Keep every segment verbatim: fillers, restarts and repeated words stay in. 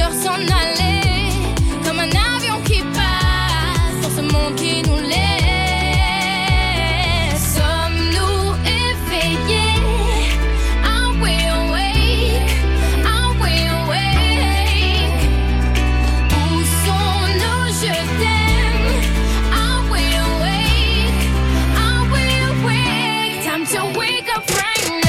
heures s'en aller, comme un avion qui passe dans ce monde qui nous laisse. Sommes-nous éveillés? Are we awake? Are we awake? Où sont nos je t'aime? Are we awake? Are we awake? Time to wake up right now.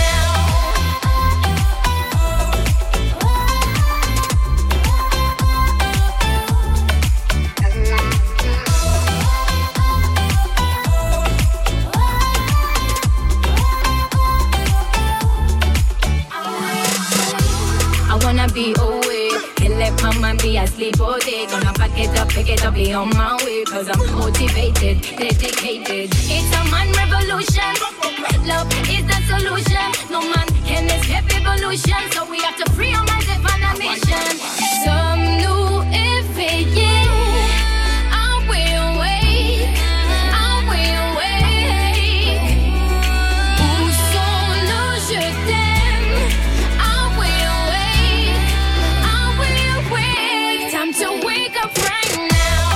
I wanna be awake, can't let my mind be asleep all day. Gonna pack it up, pick it up, be on my way. Cause I'm motivated, dedicated. It's a man revolution. Love is the solution. No man can escape evolution. So we have to free our minds and find a mission. Sommes-nous éveillés? Are we awake? Are we awake? Où sont nos je t'aime? Are we awake? Are we awake? Time to wake up right now.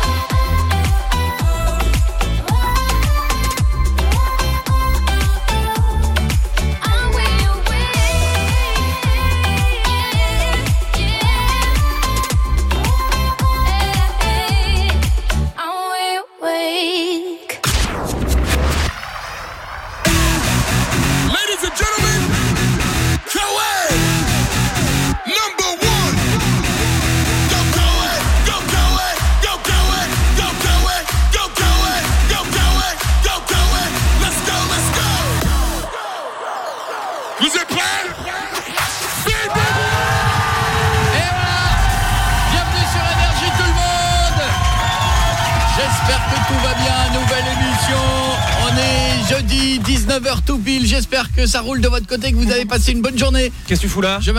Are we awake? Are we awake? Ladies and gentlemen, Coed, number one. Go Coed, go Coed, go Coed, go Coed, go Coed, go Coed, go Coed. Let's go, let's go. Vous êtes prêts? Et voilà, bienvenue sur Énergie tout le monde. J'espère que tout va bien, nouvelle émission. On est jeudi, dix-neuf heures tout pile. J'espère que ça roule de votre côté, que vous avez passé une bonne journée. Qu'est-ce que tu fous là? Je me...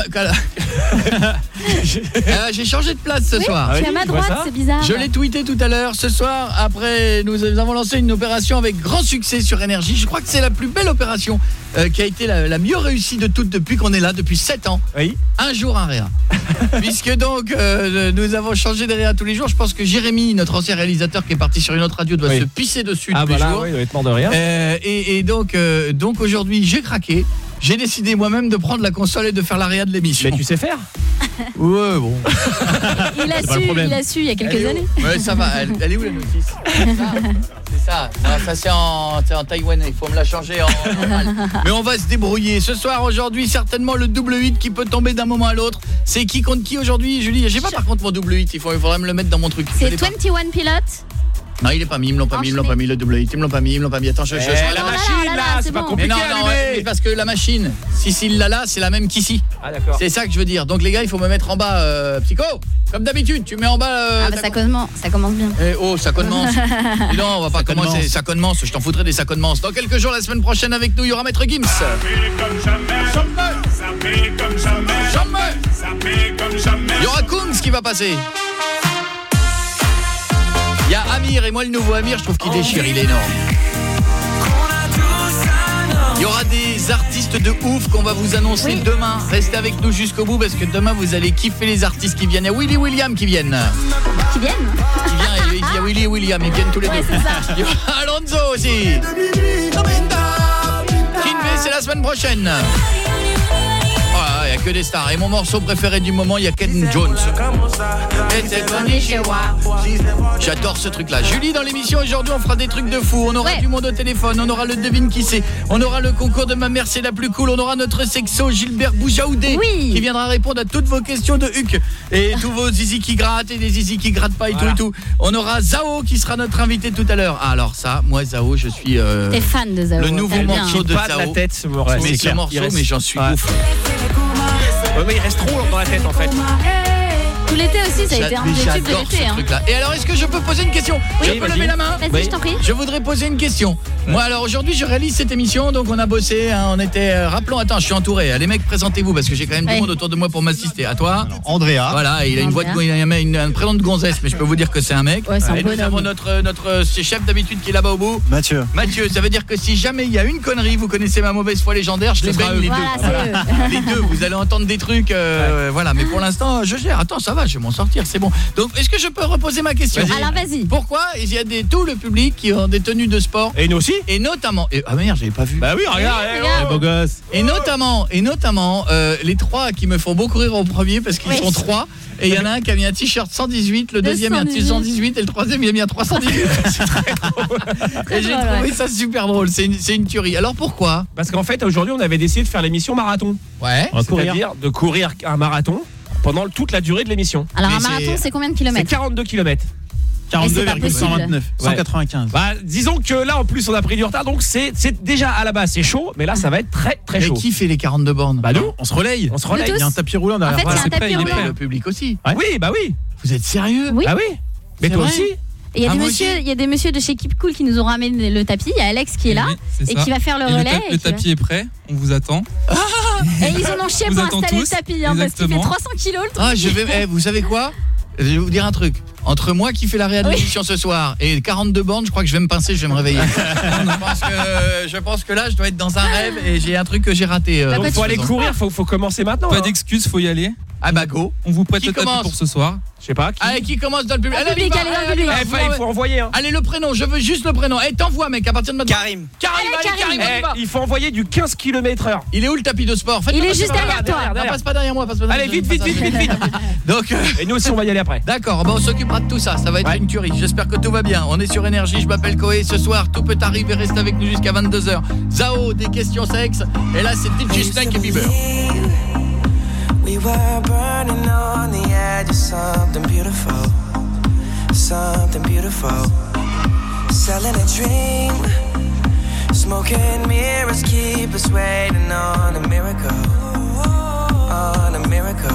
Euh, J'ai changé de place ce Oui, soir. tu es à ma droite, c'est bizarre. Je l'ai tweeté tout à l'heure. Ce soir, après, nous avons lancé une opération avec grand succès sur Énergie. Je crois que c'est la plus belle opération euh, qui a été la, la mieux réussie de toutes depuis qu'on est là, depuis sept ans. Oui. Un jour, un réa. Puisque donc, euh, nous avons changé de réa tous les jours. Je pense que Jérémy, notre ancien réalisateur qui est parti sur une autre radio, doit Oui. se pisser dessus Ah tous bah les là, jours. oui, il doit être mort de rien. Euh, et, et donc, euh, donc aujourd'hui, j'ai craqué. J'ai décidé moi-même de prendre la console et de faire la réa de l'émission. Mais tu sais faire? Ouais, bon. Il a C'est pas su, le problème. il a su il y a quelques Elle est où années. Ouais, ça va. Elle, elle est où la notice? C'est ça. Non, ça c'est en, c'est en taïwanais. Il faut me la changer en normal. Mais on va se débrouiller. Ce soir, aujourd'hui, certainement le double huit qui peut tomber d'un moment à l'autre. C'est qui contre qui aujourd'hui, Julie? J'ai pas par contre mon double huit. Il, faut, il faudrait me le mettre dans mon truc. Je C'est l'ai pas. vingt et un Pilotes. Non, il est pas mis. Ils me l'ont pas mis. Ils me l'ont pas mis. Le double huit. Ils me l'ont pas mis. Ils me l'ont pas mis. Attends, je... je, je... Eh, la Oh là là, machine là là, là, c'est c'est pas bon. Mais compliqué non, à non, allumer. c'est parce que la machine, si s'il l'a là, c'est la même qu'ici. Ah d'accord. C'est ça que je veux dire. Donc les gars, il faut me mettre en bas, euh, Psycho. Comme d'habitude, tu mets en bas. Euh, Ah bah ta- ça commence, ça commence bien. Eh oh, ça commence. Dis donc, on va pas Ça commencer. commence. Ça commence. Je t'en foutrais des ça commence. Dans quelques jours, la semaine prochaine, avec nous, il y aura Maître Gims. Ça fait comme jamais, ça fait comme jamais, Jamais. ça fait comme jamais. Il y aura Kungs qui va passer. Il y a Amir et moi le nouveau Amir, je trouve qu'il déchire, il est énorme. Il y aura des artistes de ouf qu'on va vous annoncer Oui. demain. Restez avec nous jusqu'au bout parce que demain vous allez kiffer les artistes qui viennent. Il y a Willy William qui viennent. Qui viennent? Qui vient, il y a Willy et William, ils viennent tous les Ouais, deux. c'est ça. Il y aura Alonso aussi. Kinvey, c'est la semaine prochaine. Voilà, il n'y a que des stars. Et mon morceau préféré du moment, il y a Ken Jones. J'adore ce truc-là. Julie, dans l'émission aujourd'hui, on fera des trucs de fou. On aura Ouais. du monde au téléphone, on aura le devine qui c'est. On aura le concours de ma mère, c'est la plus cool. On aura notre sexo Gilbert Boujaoudé Oui. qui viendra répondre à toutes vos questions de Huc. Et tous vos zizi qui grattent et des zizi qui grattent pas et Voilà. tout et tout. On aura Zao qui sera notre invité tout à l'heure. Ah, alors ça, moi Zao, je suis euh, T'es fan de Zao. le nouveau t'aimes bien. morceau de Pas de la Zao. tête ce morceau. Mais c'est ce clair. morceau, Il reste- mais j'en suis Ouais. ouf. Ouais, mais il reste trop dans la tête en fait. l'été aussi, ça a été un Mais des tubes de j'adore l'été. ce Hein. truc-là. Et alors, est-ce que je peux poser une question? Oui, Je peux vas-y. lever la main? Vas-y, Oui. je t'en prie. Je voudrais poser une question. Moi, alors aujourd'hui, je réalise cette émission, donc on a bossé, hein, on était... Euh, rappelons, attends, je suis entouré. Les mecs, présentez-vous, parce que j'ai quand même Oui. du monde autour de moi pour m'assister. À toi? Andrea. Voilà, il a une voix de, il a une, un prénom de gonzesse, mais je peux vous dire que c'est un mec. Ouais, c'est un Et nous bonhomme. avons notre, notre chef d'habitude qui est là-bas au bout. Mathieu. Mathieu, ça veut dire que si jamais il y a une connerie, vous connaissez ma mauvaise foi légendaire, je les baigne les Voilà, deux. c'est eux. Les deux, vous allez entendre des trucs, euh, voilà. Mais pour l'instant, je gère. Attends, ça va, je vais m'en sortir, c'est bon. Donc, est-ce que je peux reposer ma question? Alors vas-y. Pourquoi il y a des, tout le public qui ont des tenues de sport? Et nous aussi? Et notamment, et, ah merde, j'avais pas vu. Bah oui, regarde, Oui, eh, regarde. oh, beau gosse. Et notamment, et notamment euh, les trois qui me font beaucoup rire au premier parce qu'ils Oui. sont trois. Et il y en a un qui a mis un t-shirt cent dix-huit, le deuxième a un deux cent dix-huit. cent dix-huit et le troisième il a mis un trois cent dix-huit. C'est très drôle. Et j'ai drôle, trouvé ouais. ça super drôle, c'est une, c'est une tuerie. Alors pourquoi? Parce qu'en fait, aujourd'hui, on avait décidé de faire l'émission marathon. Ouais. On va courir. C'est-à-dire de courir un marathon pendant toute la durée de l'émission. Alors Mais un c'est- marathon, c'est combien de C'est kilomètres? quarante-deux kilomètres. quarante-deux pas virgule cent vingt-neuf. possible. cent quatre-vingt-quinze. Bah, disons que là, en plus, on a pris du retard, donc c'est c'est déjà à la base, c'est chaud, mais là, ça va être très très Et chaud. qui fait les quarante-deux bornes? Bah nous, On se relaye. on se relaye. Nous Il y a un tapis roulant En derrière. fait, il y a un c'est prêt, tapis il est roulant. Mais le public aussi. Ouais. Oui, bah oui. Vous êtes sérieux? Oui. Bah oui. Mais C'est toi vrai aussi. Et il y a Ah, des moi messieurs, aussi. il y a des messieurs de chez Keep Cool qui nous ont ramené le tapis. Il y a Alex qui est là Oui, c'est et ça. qui va faire le Et relais. le, ta- et le qui va- tapis est prêt, on vous attend. Et ils en ont chié Vous pour attend installer tous, le tapis, hein, parce qu'il fait exactement. trois cents kilos le truc. Ah, je vais eh, vous savez quoi? Je vais vous dire un truc. Entre moi qui fais la réelle émission ce soir et quarante-deux bornes, je crois que je vais me pincer, je vais me réveiller. je, pense que, je pense que là, je dois être dans un rêve et j'ai un truc que j'ai raté. euh, Bah, en Donc, faut aller faisant. courir, faut, faut commencer maintenant. Pas hein. d'excuses, faut y aller. Ah bah go. On vous prête Qui le tapis commence pour ce soir. Je sais pas. Qui... Allez, qui commence dans le public? Dans le public, on y va, allez, dans le allez, public. on y Eh, va. enfin, il faut envoyer. Hein. Allez, le prénom, je veux juste le prénom. Eh, t'envoies mec, à partir de maintenant. Karim. Karim, Allez, allez, Karim, Karim. on y Eh, va. il faut envoyer du quinze kilomètres heure. Il est où le tapis de sport? Faites Il pas est passer juste par là. derrière toi. derrière, Non, derrière. passe pas derrière moi, passe pas derrière Allez, vite, moi, vite, passe vite, pas vite, derrière. Donc euh, Et nous aussi, on va y aller après. d'accord, bah on s'occupera de tout ça, ça va être Ouais. une tuerie. J'espère que tout va bien. On est sur Énergie, je m'appelle Koé. Ce soir, tout peut arriver, reste avec nous jusqu'à vingt-deux heures. Zao, des questions sexes. Et là, c'est D J Snake et Bieber. We were burning on the edge of something beautiful, something beautiful. Selling a dream, smoking mirrors keep us waiting on a miracle, on a miracle.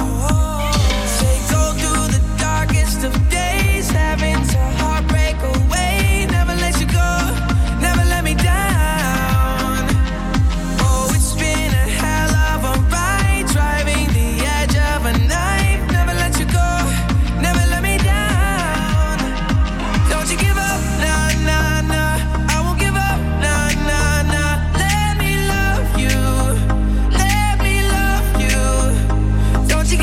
They go through the darkest of days, having to heartbreak away. Never let you go, never let me down. Oh, it's been a hell of a ride, driving the edge of a knife. Never let you go, never let me down. Don't you give up, nah, nah, nah. I won't give up, nah, nah, nah. Let me love you, let me love you. Don't you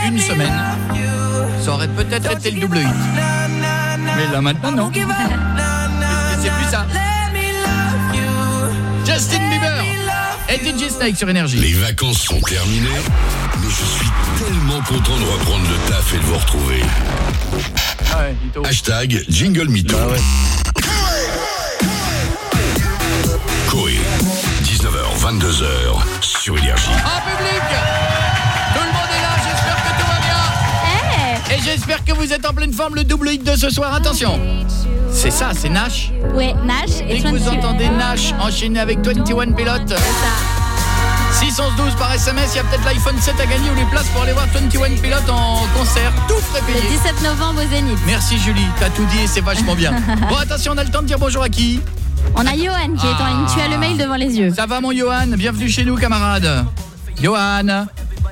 une semaine, ça aurait peut-être été le double hit. Mais là maintenant non. Et c'est plus ça. Justin Bieber et D J Snake sur Énergie. Les vacances sont terminées, mais je suis tellement content de reprendre le taf et de vous retrouver. Ah ouais, Mito. Hashtag Jingle Mito. Bah ouais. Coé, dix-neuf heures vingt-deux heures sur Énergie. En public, tout le monde est là, j'espère que tout va bien. Hey. Et j'espère que vous êtes en pleine forme, le double hit de ce soir, attention. C'est ça, c'est Nash. Ouais, Nash et Dès que vous entendez Nash enchaîné avec vingt et un Pilote. C'est ça. six onze douze par S M S, il y a peut-être l'iPhone sept à gagner ou les places pour aller voir vingt et un Pilote en concert, tout frais Le payé. dix-sept novembre au Zénith. Merci Julie, t'as tout dit et c'est vachement bien. Bon attention, on a le temps de dire bonjour à qui? On a Johan qui est en ligne. Tu as le mail devant les yeux. Ça va mon Johan? Bienvenue chez nous camarade. Johan.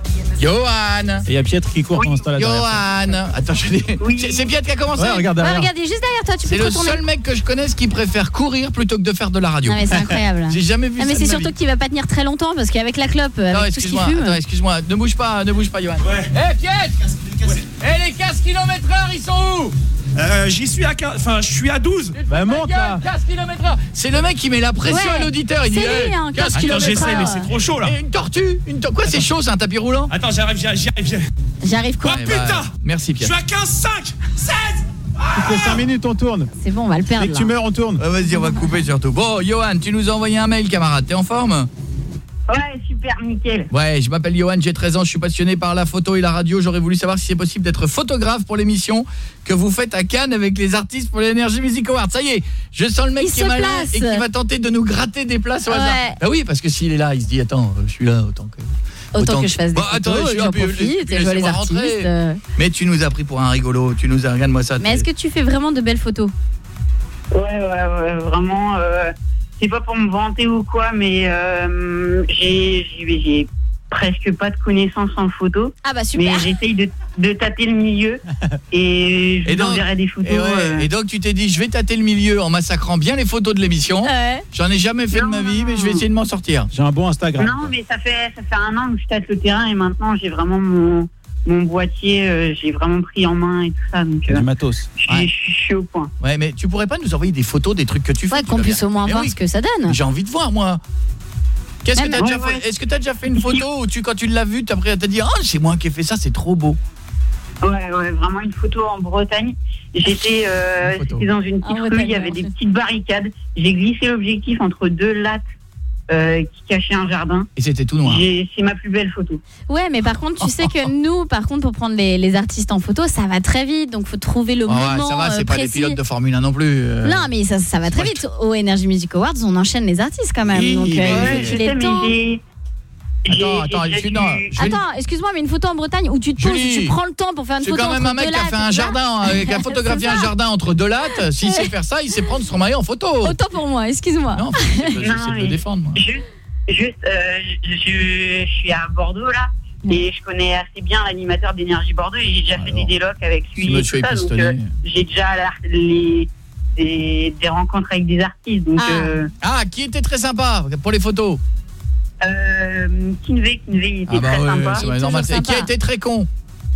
Johan. Et il y a Pietre qui court pendant ce temps-là derrière. Johan. Attends, je l'ai. Oui. C'est c'est Pietre qui a commencé. Ouais, regarde Ouais, derrière. regarde, il est juste derrière toi. Tu peux C'est te le retourner. seul mec que je connaisse qui préfère courir plutôt que de faire de la radio. Non mais c'est incroyable. J'ai jamais vu Ah, mais ça c'est de ma surtout vie. qu'il va pas tenir très longtemps parce qu'avec la clope, Non, avec tout ce qu'il excuse-moi, fume. attends, excuse-moi, ne bouge pas, ne bouge pas, Johan. Ouais. Eh, Pietre. Eh, les quinze kilomètres heure, ils sont où? Euh, j'y suis à quinze, enfin, je suis à douze. Bah monte là. quinze kilomètres heure. C'est le mec qui met la pression Ouais. à l'auditeur. Il dit, C'est lui, eh, hein, quinze quinze Attends, kilomètres j'essaie, heure. mais c'est trop chaud là. Et une tortue, une tor- Quoi, c'est chaud, c'est un tapis roulant? Attends, j'arrive, j'y j'y arrive. j'y arrive. J'arrive quoi Oh Eh bah, putain. merci Je suis Pierre. à quinze, cinq, seize. Toutes les cinq minutes on tourne. C'est bon, on va le perdre. Dès que tu là. meurs on tourne. Ah, vas-y, on va couper surtout. Bon, Johan, tu nous as envoyé un mail, camarade. T'es en forme? Ouais, super, nickel. Ouais, je m'appelle Johan, j'ai treize ans, je suis passionné par la photo et la radio. J'aurais voulu savoir si c'est possible d'être photographe pour l'émission que vous faites à Cannes avec les artistes pour l'Energy Music Awards. Ça y est, je sens le mec Il qui est se malin place. et qui va tenter de nous gratter des places au Ouais. hasard. Bah oui, parce que s'il est là, il se dit attends, je suis là autant que Autant que je fasse des Bah, photos, attends, je suis j'en un peu- profite et je vois les laissez-moi artistes. rentrer. euh. Mais tu nous as pris pour un rigolo, tu nous as regarde-moi ça. Mais est-ce que tu fais vraiment de belles photos? Ouais, ouais, ouais, vraiment. Euh, c'est pas pour me vanter ou quoi, mais euh, j'ai, j'ai, j'ai presque pas de connaissances en photo. Ah bah super. Mais j'essaye de, de tâter le milieu et je Et vous donc- enverrai des photos. et, ouais, euh. et donc tu t'es dit je vais tâter le milieu en massacrant bien les photos de l'émission. Ouais. J'en ai jamais fait Non, de ma non, vie, mais je vais essayer de m'en sortir. J'ai un bon Instagram. Non, mais ça fait, ça fait un an que je tâte le terrain et maintenant j'ai vraiment mon, mon boîtier, euh, j'ai vraiment pris en main et tout ça. Donc, Du euh, matos. je suis- Ouais. je suis au point. Ouais, mais tu pourrais pas nous envoyer des photos des trucs que tu fais? Ouais, tu qu'on vas puisse bien. au moins Mais voir oui, ce que ça donne. j'ai envie de voir moi. Qu'est-ce que Même- t'as déjà Ouais, fait? ouais. Est-ce que t'as déjà fait une photo où tu quand tu l'as vue, après t'as dit "Ah, c'est moi qui ai fait ça, c'est trop beau." Ouais, ouais, vraiment une photo en Bretagne. J'étais euh, Une photo. c'était dans une petite En rue, Bretagne, il y avait ouais. des petites barricades. J'ai glissé l'objectif entre deux lattes euh, qui cachaient un jardin. Et c'était tout noir. J'ai- C'est ma plus belle photo. Ouais, mais par contre, tu sais que nous, par contre, pour prendre les, les artistes en photo, ça va très vite. Donc, faut trouver le Ah ouais, moment ça va, c'est euh, pas des précis. pilotes de Formule un non plus. euh. Non, mais ça, ça va très Moi, vite. Au Energy Music Awards, on enchaîne les artistes quand même. Oui, donc, mais- euh, Ouais, il je faut qu'il ait sais, le mais temps. j'ai... j'ai- Attends, j'ai attends, déjà je suis dû- dans- je- Attends, excuse-moi, mais une photo en Bretagne où tu te poses, Julie, tu prends le temps pour faire une C'est photo quand même entre un mec deux qui a lattes, fait un tu vois. jardin, euh, qui a photographié C'est un ça. jardin entre deux lattes. S'il sait faire ça, il sait prendre son maillot en photo. Autant pour moi, excuse-moi. Non, j'essaie de Non, le mais- défendre. Moi. Juste, juste euh, je, je suis à Bordeaux là. Et je connais assez bien l'animateur d'Énergie Bordeaux et j'ai déjà fait Alors, des délocs avec ce lui et monsieur tout est ça. Donc, pistonné. euh, j'ai déjà la- les, des, des rencontres avec des artistes. Donc, Ah. euh, Ah, qui était très sympa pour les photos? euh, Kinvey, Kinvey, il était Ah bah très ouais, sympa. c'est Il est normal. toujours Et qui a sympa. été très con?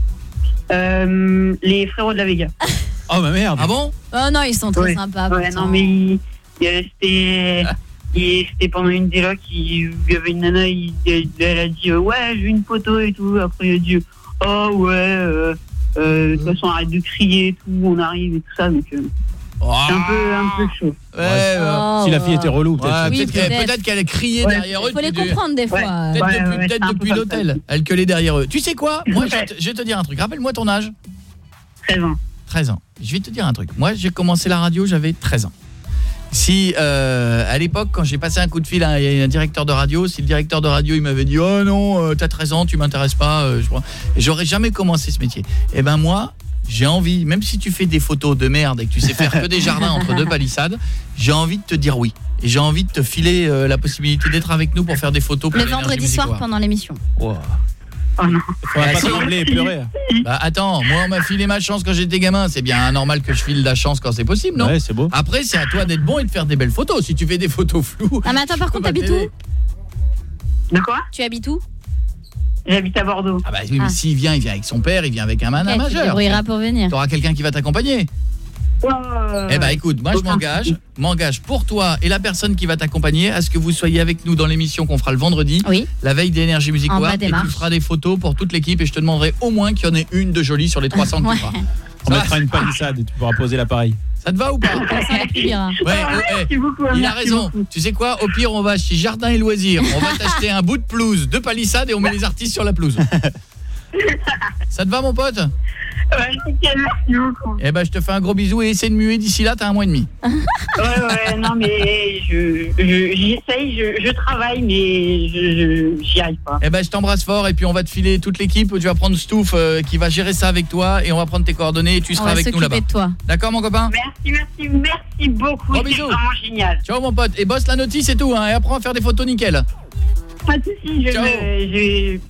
Euh, les frérots de la Vega. Oh bah merde. Ah bon? Oh non, ils sont très Ouais. sympas. Ouais, pourtant. non, mais il, il- c'était, il- c'était pendant une déloc, il, il y avait une nana, il, elle, elle a dit euh, ouais, j'ai une photo et tout. Après, il a dit oh ouais, euh, euh, de toute façon, arrête de crier et tout, on arrive et tout ça. Donc, euh, Oh. c'est un peu, un peu chaud. Ouais, ouais. Oh, Si la fille ouais. était relou, peut-être. Ouais, Oui, peut-être qu'elle peut-être. peut-être qu'elle criait Ouais. derrière eux. Il faut les depuis- comprendre des fois. Peut-être Ouais, depuis, ouais, peut-être c'est un peu depuis comme l'hôtel. ça. Elle gueulait derrière eux. Tu sais quoi? Moi, je, Ouais. vais te- je vais te dire un truc. Rappelle-moi ton âge. treize ans. treize ans. Je vais te dire un truc. Moi, j'ai commencé la radio, j'avais treize ans. Si, euh, à l'époque, quand j'ai passé un coup de fil à un, un directeur de radio, si le directeur de radio, il m'avait dit « Oh non, euh, t'as treize ans, tu m'intéresses pas. euh, », je crois. Et j'aurais jamais commencé ce métier. Eh ben moi, j'ai envie, même si tu fais des photos de merde et que tu sais faire que des jardins entre deux palissades, j'ai envie de te dire oui. Et j'ai envie de te filer euh, la possibilité d'être avec nous pour faire des photos pour Le l'Energy vendredi Music soir Awards. pendant l'émission. Wow. Oh non. Faudra Ah, pas si. trembler et pleurer. Bah attends, moi on m'a filé ma chance quand j'étais gamin, c'est bien normal que je file la chance quand c'est possible, non? Ouais, c'est beau. Après, c'est à toi d'être bon et de faire des belles photos. Si tu fais des photos floues... Ah mais attends, par contre, Bah, t'habites télé. où? De quoi? Tu habites où? J'habite à Bordeaux. Ah bah oui, mais Ah. s'il vient, il vient avec son père, il vient avec un, man, un Ok, tu te majeur. débrouilleras pour venir. Tu auras quelqu'un qui va t'accompagner. Euh, Eh ben écoute, moi je aucun m'engage, souci. m'engage pour toi et la personne qui va t'accompagner à ce que vous soyez avec nous dans l'émission qu'on fera le vendredi, Oui. la veille d'Énergie Music En bas Award, des et tu marches. feras des photos pour toute l'équipe et je te demanderai au moins qu'il y en ait une de jolie sur les trois cents que Ouais. tu feras. On Ça, mettra une palissade et tu pourras poser l'appareil. ça te va ou pas? Ça publiera. Ouais, Ah, oh, eh, merci beaucoup, il a merci raison. beaucoup. Tu sais quoi? Au pire, on va chez Jardin et Loisirs. On va t'acheter un bout de pelouse, deux palissades et on met les artistes sur la pelouse. Ça te va, mon pote? Ouais, nickel, merci beaucoup. Eh ben, je te fais un gros bisou et essaie de muer d'ici là, t'as un mois et demi. Ouais, ouais, non, mais je, je, j'essaye, je, je travaille, mais je, je- j'y arrive pas. Eh ben, je t'embrasse fort et puis on va te filer toute l'équipe. Tu vas prendre Stouff euh, qui va gérer ça avec toi et on va prendre tes coordonnées et tu On seras va avec nous là-bas. s'occuper de toi. D'accord, mon copain? Merci, merci, merci beaucoup. Gros C'est bisous. vraiment génial. Ciao, mon pote. Et bosse la notice et tout, hein, et apprends à faire des photos nickel. Pas de soucis, je Ciao. me. Je...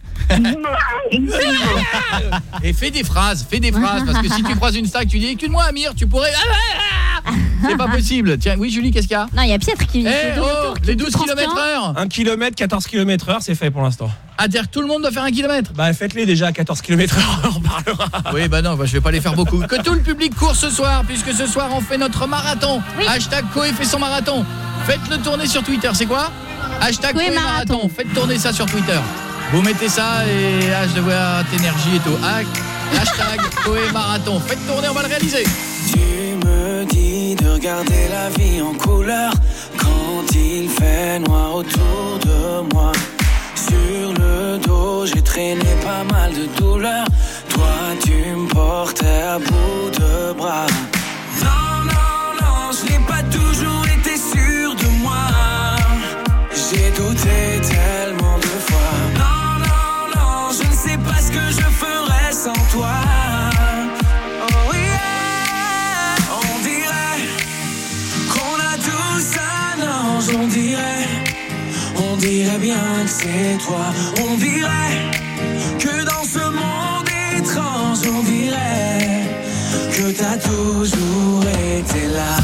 Et fais des phrases, fais des phrases parce que si tu croises une star et que tu dis écoute-moi Amir, tu pourrais ah, ah, ah c'est pas possible. Tiens, oui Julie, qu'est-ce qu'il y a? Non, il y a Pietre qui Eh fait douze oh, tours, qui les est tout douze transpirant. kilomètres heure. un kilomètre, quatorze kilomètres heure, c'est fait pour l'instant. Ah, dire que tout le monde doit faire un kilomètre. Bah faites-les déjà à quatorze kilomètres heure, on parlera. Oui, bah non, bah, je vais pas les faire beaucoup. Que tout le public court ce soir, puisque ce soir on fait notre marathon. Oui. Hashtag Koé fait son marathon. Faites-le tourner sur Twitter, c'est quoi? Hashtag Koé Koé marathon. marathon. Faites tourner ça sur Twitter. Vous mettez ça et ah, je vois énergie et tout. Ah, hashtag Koé marathon. Faites tourner, on va le réaliser. Tu me dis de regarder la vie en couleur quand il fait noir autour de moi. Sur le dos, j'ai traîné pas mal de douleurs. Toi, tu me portais à bout de bras. Non, non, non, je n'ai pas toujours été sûr de moi. J'ai douté tellement de fois. Non, non, non, je ne sais pas ce que je ferais sans toi. Oh yeah, on dirait qu'on a tous un ange, on dirait, on dirait bien que c'est toi. On dirait que dans ce monde étrange, on dirait que t'as toujours été là.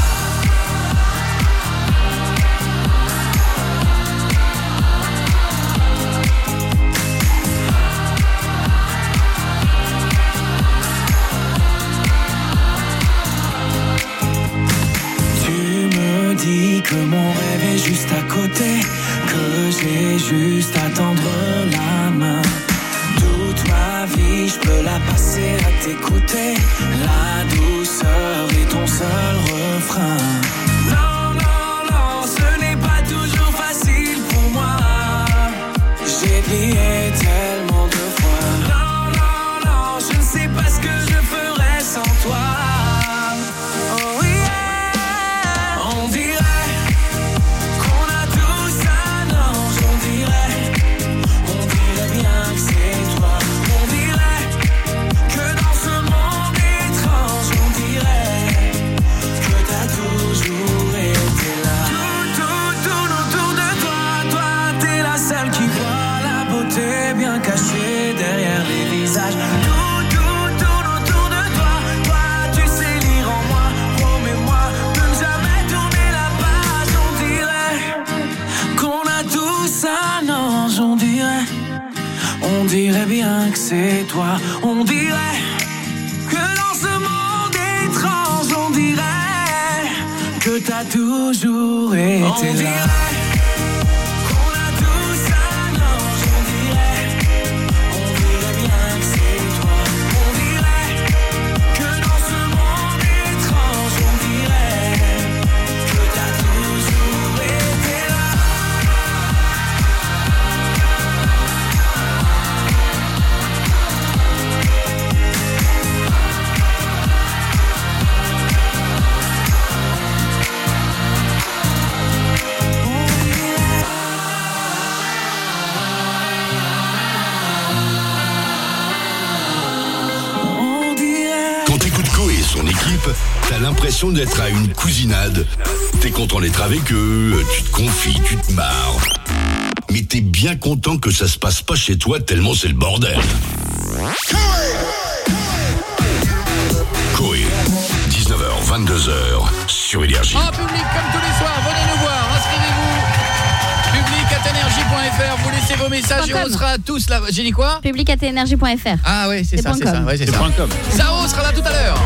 Tu me dis que mon rêve est juste à côté, que j'ai juste à tendre la main. Toute ma vie, je peux la passer à t'écouter. La douceur est ton seul refrain. Non, non, non, ce n'est pas toujours facile pour moi. J'ai plié tellement de fois. Non, non, non, je ne sais pas ce que je ferais sans toi. Oh yeah, on dirait qu'on a tous un ange, on dirait, on dirait bien que c'est toi. On dirait que dans ce monde étrange, on dirait que t'as toujours été là. Tout, tout, tout autour de toi, toi t'es la seule qui voit la beauté bien cachée derrière les visages. Tout, tout, tout autour de toi, toi tu sais lire en moi. Promets-moi de ne jamais tourner la page. On dirait qu'on a tous un ange, on dirait, on dirait bien que c'est toi. On dirait que dans ce monde étrange, on dirait que t'as toujours été On là. dirait qu'on a tous un ange, on dirait, on dirait bien que c'est toi. On dirait que dans ce monde étrange, on dirait que t'as toujours été là. On dirait. Quand t'écoutes Koé et son équipe, t'as l'impression d'être à une cousinade. T'es content d'être avec eux, tu te confies, tu te marres. Mais t'es bien content que ça se passe pas chez toi tellement c'est le bordel. Koé, dix-neuf heures vingt-deux heures sur Énergie. En public comme tous les soirs, venez nous voir, inscrivez-vous. Public à arobase énergie point f r, vous laissez vos messages et on sera tous là. J'ai dit quoi? public arobase énergie point f r. Ah ouais, c'est ça, c'est ça, ouais, c'est ça. .com. Sao sera là tout à l'heure.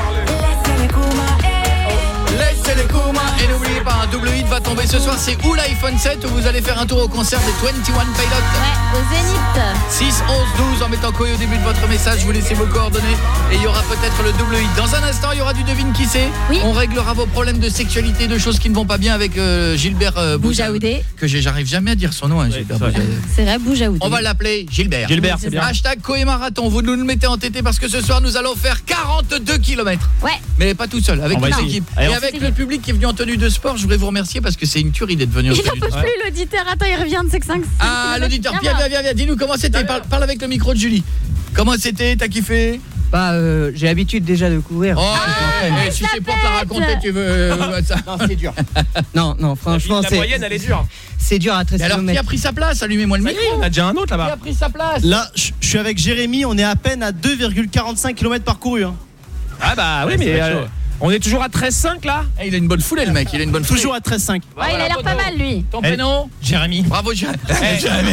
Laissez les Kuma. Et n'oubliez pas, un double hit va tomber ce soir. C'est où l'iPhone sept où vous allez faire un tour au concert des vingt et un Pilots. Ouais, au Zénith. six, onze, douze en mettant Koé au début de votre message. Vous laissez vos coordonnées et il y aura peut-être le double hit. Dans un instant, il y aura du devine qui c'est. Oui. On réglera vos problèmes de sexualité, de choses qui ne vont pas bien avec euh, Gilbert euh, Boujaoudé. Que j'ai, j'arrive jamais à dire son nom, hein, Gilbert Ouais, Boujaoudé. C'est vrai, Boujaoudé. On va l'appeler Gilbert. Gilbert, Oui, c'est c'est bien. ça. Hashtag Koé Marathon. Vous nous le mettez en tété parce que ce soir, nous allons faire quarante-deux kilomètres. Ouais. Mais pas tout seul, avec On va toute essayer. l'équipe. Allez, Et on avec fait le public qui est venu en tenue de sport, je voudrais vous remercier parce que c'est une tuerie d'être venu en Il tenue n'en de peut sport. plus l'auditeur. Attends, il revient de ses cinq. Ah, l'auditeur, viens, viens, viens, viens, dis-nous comment c'était. Parle, parle avec le micro de Julie. Comment c'était? T'as kiffé? Bah, euh, j'ai l'habitude déjà de courir. Oh, eh, eh, si c'est pour te la raconter, tu veux euh, ça. Non, c'est dur. Non, non, franchement, La c'est moyenne, elle est dure. c'est dur à treize Et alors, qui a kilomètres. pris sa place? Allumez-moi le Ça y est, micro. on a déjà un autre Qui a là-bas. pris sa place? Là, je je suis avec Jérémy, on est à peine à deux virgule quarante-cinq kilomètres parcourus. Hein. Ah bah oui, Ouais, ça mais va être euh, chaud. on est toujours à treize cinq là. Eh, il a une bonne foulée, le mec. Il a une bonne foulée. Toujours à treize virgule cinq. Ouais, il a l'air pas mal, lui. Ton prénom? Jérémy. Bravo, Jé- Eh, Jérémy.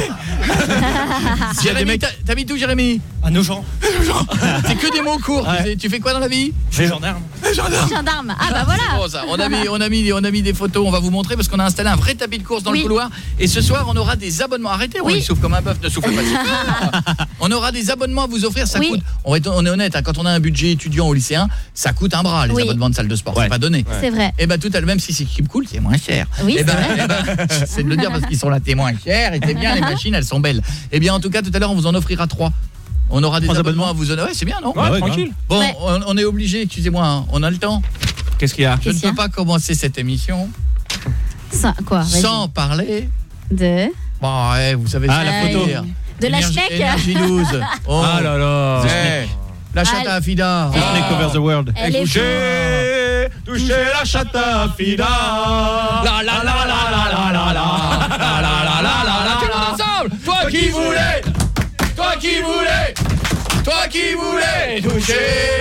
Jérémy, t'as- t'habites où, Jérémy? À Nogent. C'est que des mots courts. Ouais. Tu fais- Tu fais quoi dans la vie? Je suis gendarme. Gendarme. Ah bah voilà. Bon, ça. On a mis, on a mis, on a mis des photos. On va vous montrer parce qu'on a installé un vrai tapis de course dans Oui. le couloir. Et ce soir, on aura des abonnements. Arrêtez, Oui. il souffle comme un bœuf. Ne soufflez pas. si fort. On aura des abonnements à vous offrir. Ça Oui. coûte. On est, on est honnête. Hein, quand on a un budget étudiant ou lycéen, ça coûte un bras les Oui. abonnements de salle de sport. Ouais. C'est pas donné. C'est vrai. Et ben tout à l'heure, même si c'est Keep Cool, c'est moins cher. Oui, Eh c'est ben, vrai. eh ben, c'est de le dire parce qu'ils sont là, t'es moins cher. Et c'est bien, les machines, elles sont belles. Eh bien, en tout cas, tout à l'heure, on vous en offrira trois. On aura des Trois abonnements abonnements. à vous donner. Ouais, c'est bien, non? Ouais, ouais, tranquille. Bon, Ouais. on, on est obligé, excusez-moi, hein, on a le temps. Qu'est-ce qu'il y a? Je ne Qu'est-ce qu'il y peux a pas commencer cette émission Ça, quoi vas-y. sans parler. De Bon, ouais, vous savez Ah, ce la que je veux photo. dire. De la Énergie- schneck. Énergie douze. Oh. Ah là là. Eh, la chatte à Fida. Eh. Snake over the world. Elle est Toucher, toucher la chatte à Fida. La la la la la la la la la la la la la. Tout le monde ensemble. Toi qui voulais, toi qui voulais, toi qui voulais toucher,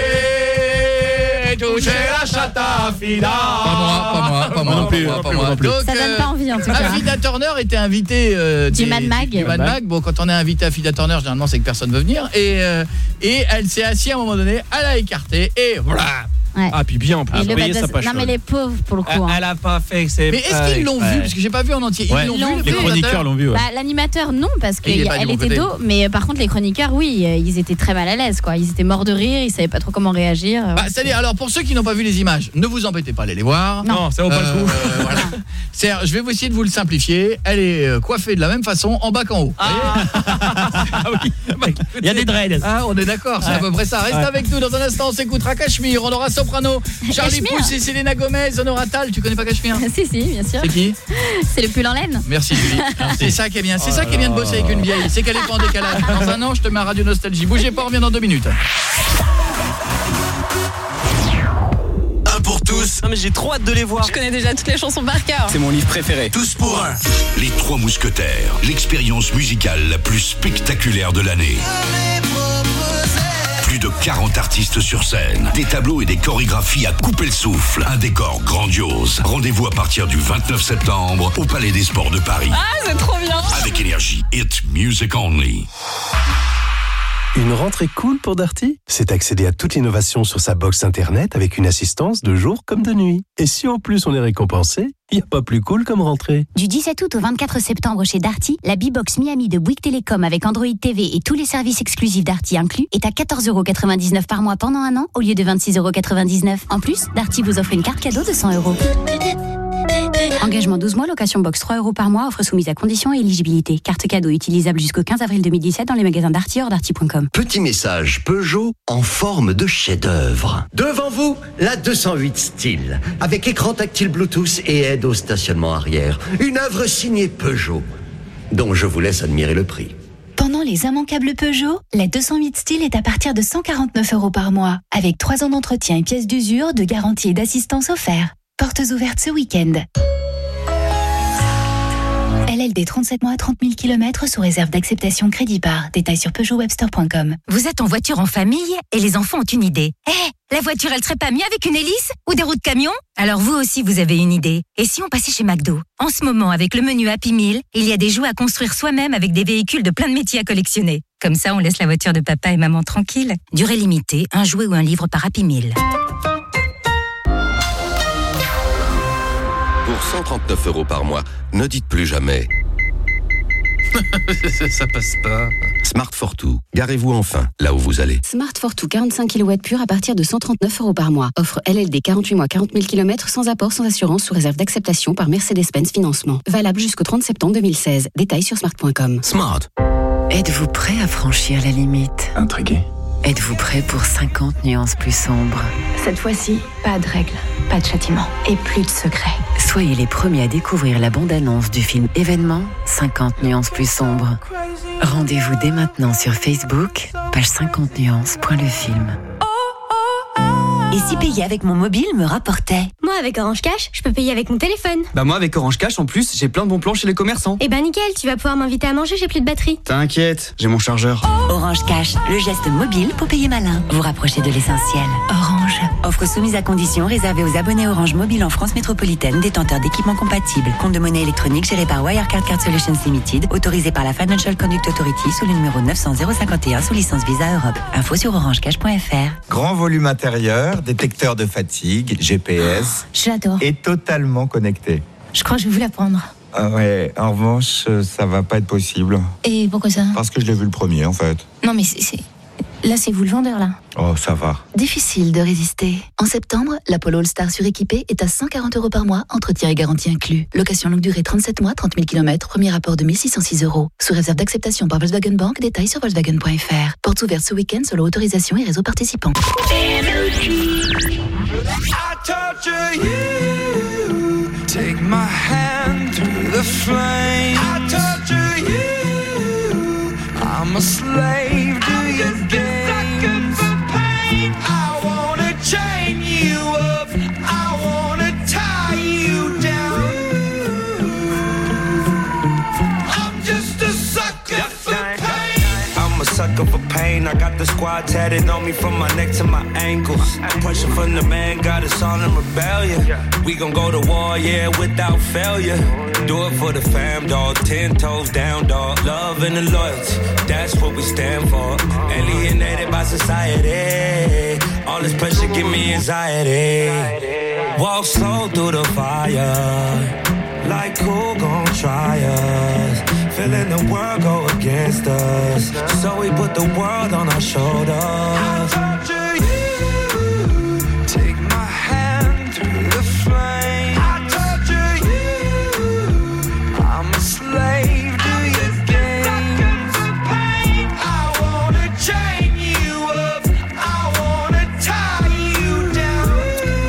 toucher la chatte à Fida. Pas moi, pas moi, pas moi non plus, pas moi. Donc, Ça donne euh, pas envie en tout cas. Afida Turner était invitée euh, Du des- Mad Mag. du Mad Mag. Bon, quand on est invité à Afida Turner, généralement c'est que personne veut venir. Et, euh, et elle s'est assise à un moment donné, elle a écarté et voilà. Ouais. Ah puis bien en plus. Et le voyez, badass- ça pas Non chaud. mais les pauvres pour le Elle, coup. hein. elle a pas fait que c'est. Mais est-ce qu'ils l'ont vu? Parce que j'ai pas vu en entier. Ils Ouais. l'ont Ils l'ont vu, vu. Les chroniqueurs l'ont vu. Ouais. Bah, l'animateur non parce Et il est pas qu'elle du bon était côté. dos, mais par contre les chroniqueurs oui, euh, ils étaient très mal à l'aise quoi. Ils étaient morts de rire, ils savaient pas trop comment réagir. Bah, c'est-à-dire, alors pour ceux qui n'ont pas vu les images, ne vous embêtez pas à aller les voir. Non, ça vaut pas le coup. Euh, voilà. C'est- je vais vous essayer de vous le simplifier. Elle est euh, coiffée de la même façon, en bas qu'en haut. Ah oui. Il y a des dreads. Ah, on est d'accord, c'est à peu près ça. Reste avec nous dans un instant, on s'écoutera Cachemire, on aura Soprano, Charlie Cachemire. Pouce et Selena Gomez, on aura Tal. Tu connais pas Cachemire? Si si, bien sûr. C'est qui? C'est le pull en laine. Merci Julie. C'est ça qui est bien, c'est ça qui est bien de bosser avec une vieille, c'est qu'elle est pas en décalage. Dans un an, je te mets à Radio Nostalgie. Bougez pas, on revient dans deux minutes. Un pour tous, Non, mais j'ai trop hâte de les voir. Je connais déjà toutes les chansons par cœur. c'est mon livre préféré. Tous pour un. Les Trois Mousquetaires, l'expérience musicale la plus spectaculaire de l'année. Plus de quarante artistes sur scène, des tableaux et des chorégraphies à couper le souffle, un décor grandiose. Rendez-vous à partir du vingt-neuf septembre au Palais des Sports de Paris. Ah, c'est trop bien. Avec Énergie, Hit Music Only. Une rentrée cool pour Darty, c'est accéder à toute l'innovation sur sa box internet avec une assistance de jour comme de nuit. Et si en plus on est récompensé, il n'y a pas plus cool comme rentrée. Du dix-sept août au vingt-quatre septembre chez Darty, la B-Box Miami de Bouygues Télécom avec Android T V et tous les services exclusifs Darty inclus est à quatorze euros quatre-vingt-dix-neuf par mois pendant un an au lieu de vingt-six euros quatre-vingt-dix-neuf. En plus, Darty vous offre une carte cadeau de cent euros. Engagement douze mois, location box trois euros par mois, offre soumise à conditions et éligibilité. Carte cadeau utilisable jusqu'au quinze avril deux mille dix-sept dans les magasins Darty hors darty point com. Petit message Peugeot en forme de chef-d'œuvre. Devant vous, la deux cent huit Style, avec écran tactile Bluetooth et aide au stationnement arrière. Une œuvre signée Peugeot, dont je vous laisse admirer le prix. Pendant les immanquables Peugeot, la deux cent huit Style est à partir de cent quarante-neuf euros par mois, avec trois ans d'entretien et pièces d'usure, de garantie et d'assistance offerts. Portes ouvertes ce week-end. Elle L L D trente-sept mois, trente mille kilomètres sous réserve d'acceptation crédit par. Détails sur peugeot webstore point com. Vous êtes en voiture en famille et les enfants ont une idée. Hé, hey, la voiture, elle serait pas mieux avec une hélice ou des roues de camion? Alors vous aussi, vous avez une idée. Et si on passait chez McDo? En ce moment, avec le menu Happy Meal, il y a des jouets à construire soi-même avec des véhicules de plein de métiers à collectionner. Comme ça, on laisse la voiture de papa et maman tranquille. Durée limitée, un jouet ou un livre par Happy Meal. Pour cent trente-neuf euros par mois, ne dites plus jamais. Ça passe pas. Smart Fortwo. Garez-vous enfin là où vous allez. Smart Fortwo quarante-cinq kilowatts pur à partir de cent trente-neuf euros par mois. Offre L L D quarante-huit mois, quarante mille kilomètres sans apport, sans assurance, sous réserve d'acceptation par Mercedes-Benz Financement. Valable jusqu'au trente septembre deux mille seize. Détails sur smart point com. Smart. Êtes-vous prêt à franchir la limite? Intrigué. Êtes-vous prêt pour cinquante nuances plus sombres? Cette fois-ci, pas de règles, pas de châtiment et plus de secrets. Soyez les premiers à découvrir la bande-annonce du film Événement, cinquante nuances plus sombres. Rendez-vous dès maintenant sur Facebook, page cinquante nuances point le film. Et si payer avec mon mobile me rapportait? Moi, avec Orange Cash, je peux payer avec mon téléphone. Bah moi, avec Orange Cash, en plus, j'ai plein de bons plans chez les commerçants. Eh ben nickel, tu vas pouvoir m'inviter à manger, j'ai plus de batterie. T'inquiète, j'ai mon chargeur. Orange Cash, le geste mobile pour payer malin. Vous rapprochez de l'essentiel. Orange. Offre soumise à conditions réservée aux abonnés Orange Mobile en France métropolitaine, détenteurs d'équipements compatibles. Compte de monnaie électronique géré par Wirecard Card Solutions Limited, autorisé par la Financial Conduct Authority sous le numéro neuf cent zéro cinquante et un sous licence Visa Europe. Info sur orange cash point f r. Grand volume intérieur, détecteur de fatigue, G P S. J'adore. Et totalement connecté. Je crois que je vais vous la prendre. Ah ouais, en revanche, ça va pas être possible. Et pourquoi ça? Parce que je l'ai vu le premier, en fait. Non mais c'est... c'est... Là, c'est vous le vendeur, là. Oh, ça va. Difficile de résister. En septembre, la Polo All-Star suréquipée est à cent quarante euros par mois, entretien et garantie inclus. Location longue durée trente-sept mois, trente mille kilomètres, premier rapport de mille six cent six euros. Sous réserve d'acceptation par Volkswagen Bank, détails sur volkswagen point f r. Portes ouvertes ce week-end selon autorisation et réseau participants. I torture you. Take my hand through the flame. I torture you. I'm a slave to your games. I wanna chain you up. I wanna tie you down. I'm just a sucker for pain. I'm a sucker for pain. I got the squad tatted on me from my neck to my ankles. Pressure from the man got us all in rebellion. We gon' go to war, yeah, without failure. Do it for the fam, dog. Ten toes down, dog. Love and the loyalty, that's what we stand for. Alienated by society. All this pressure give me anxiety. Walk slow through the fire. Like who gon' try us? Feeling the world go against us. So we put the world on our shoulders. I torture you. Take my hand through the flame. I torture you. I'm a slave to your games. I wanna chain you up. I wanna tie you down.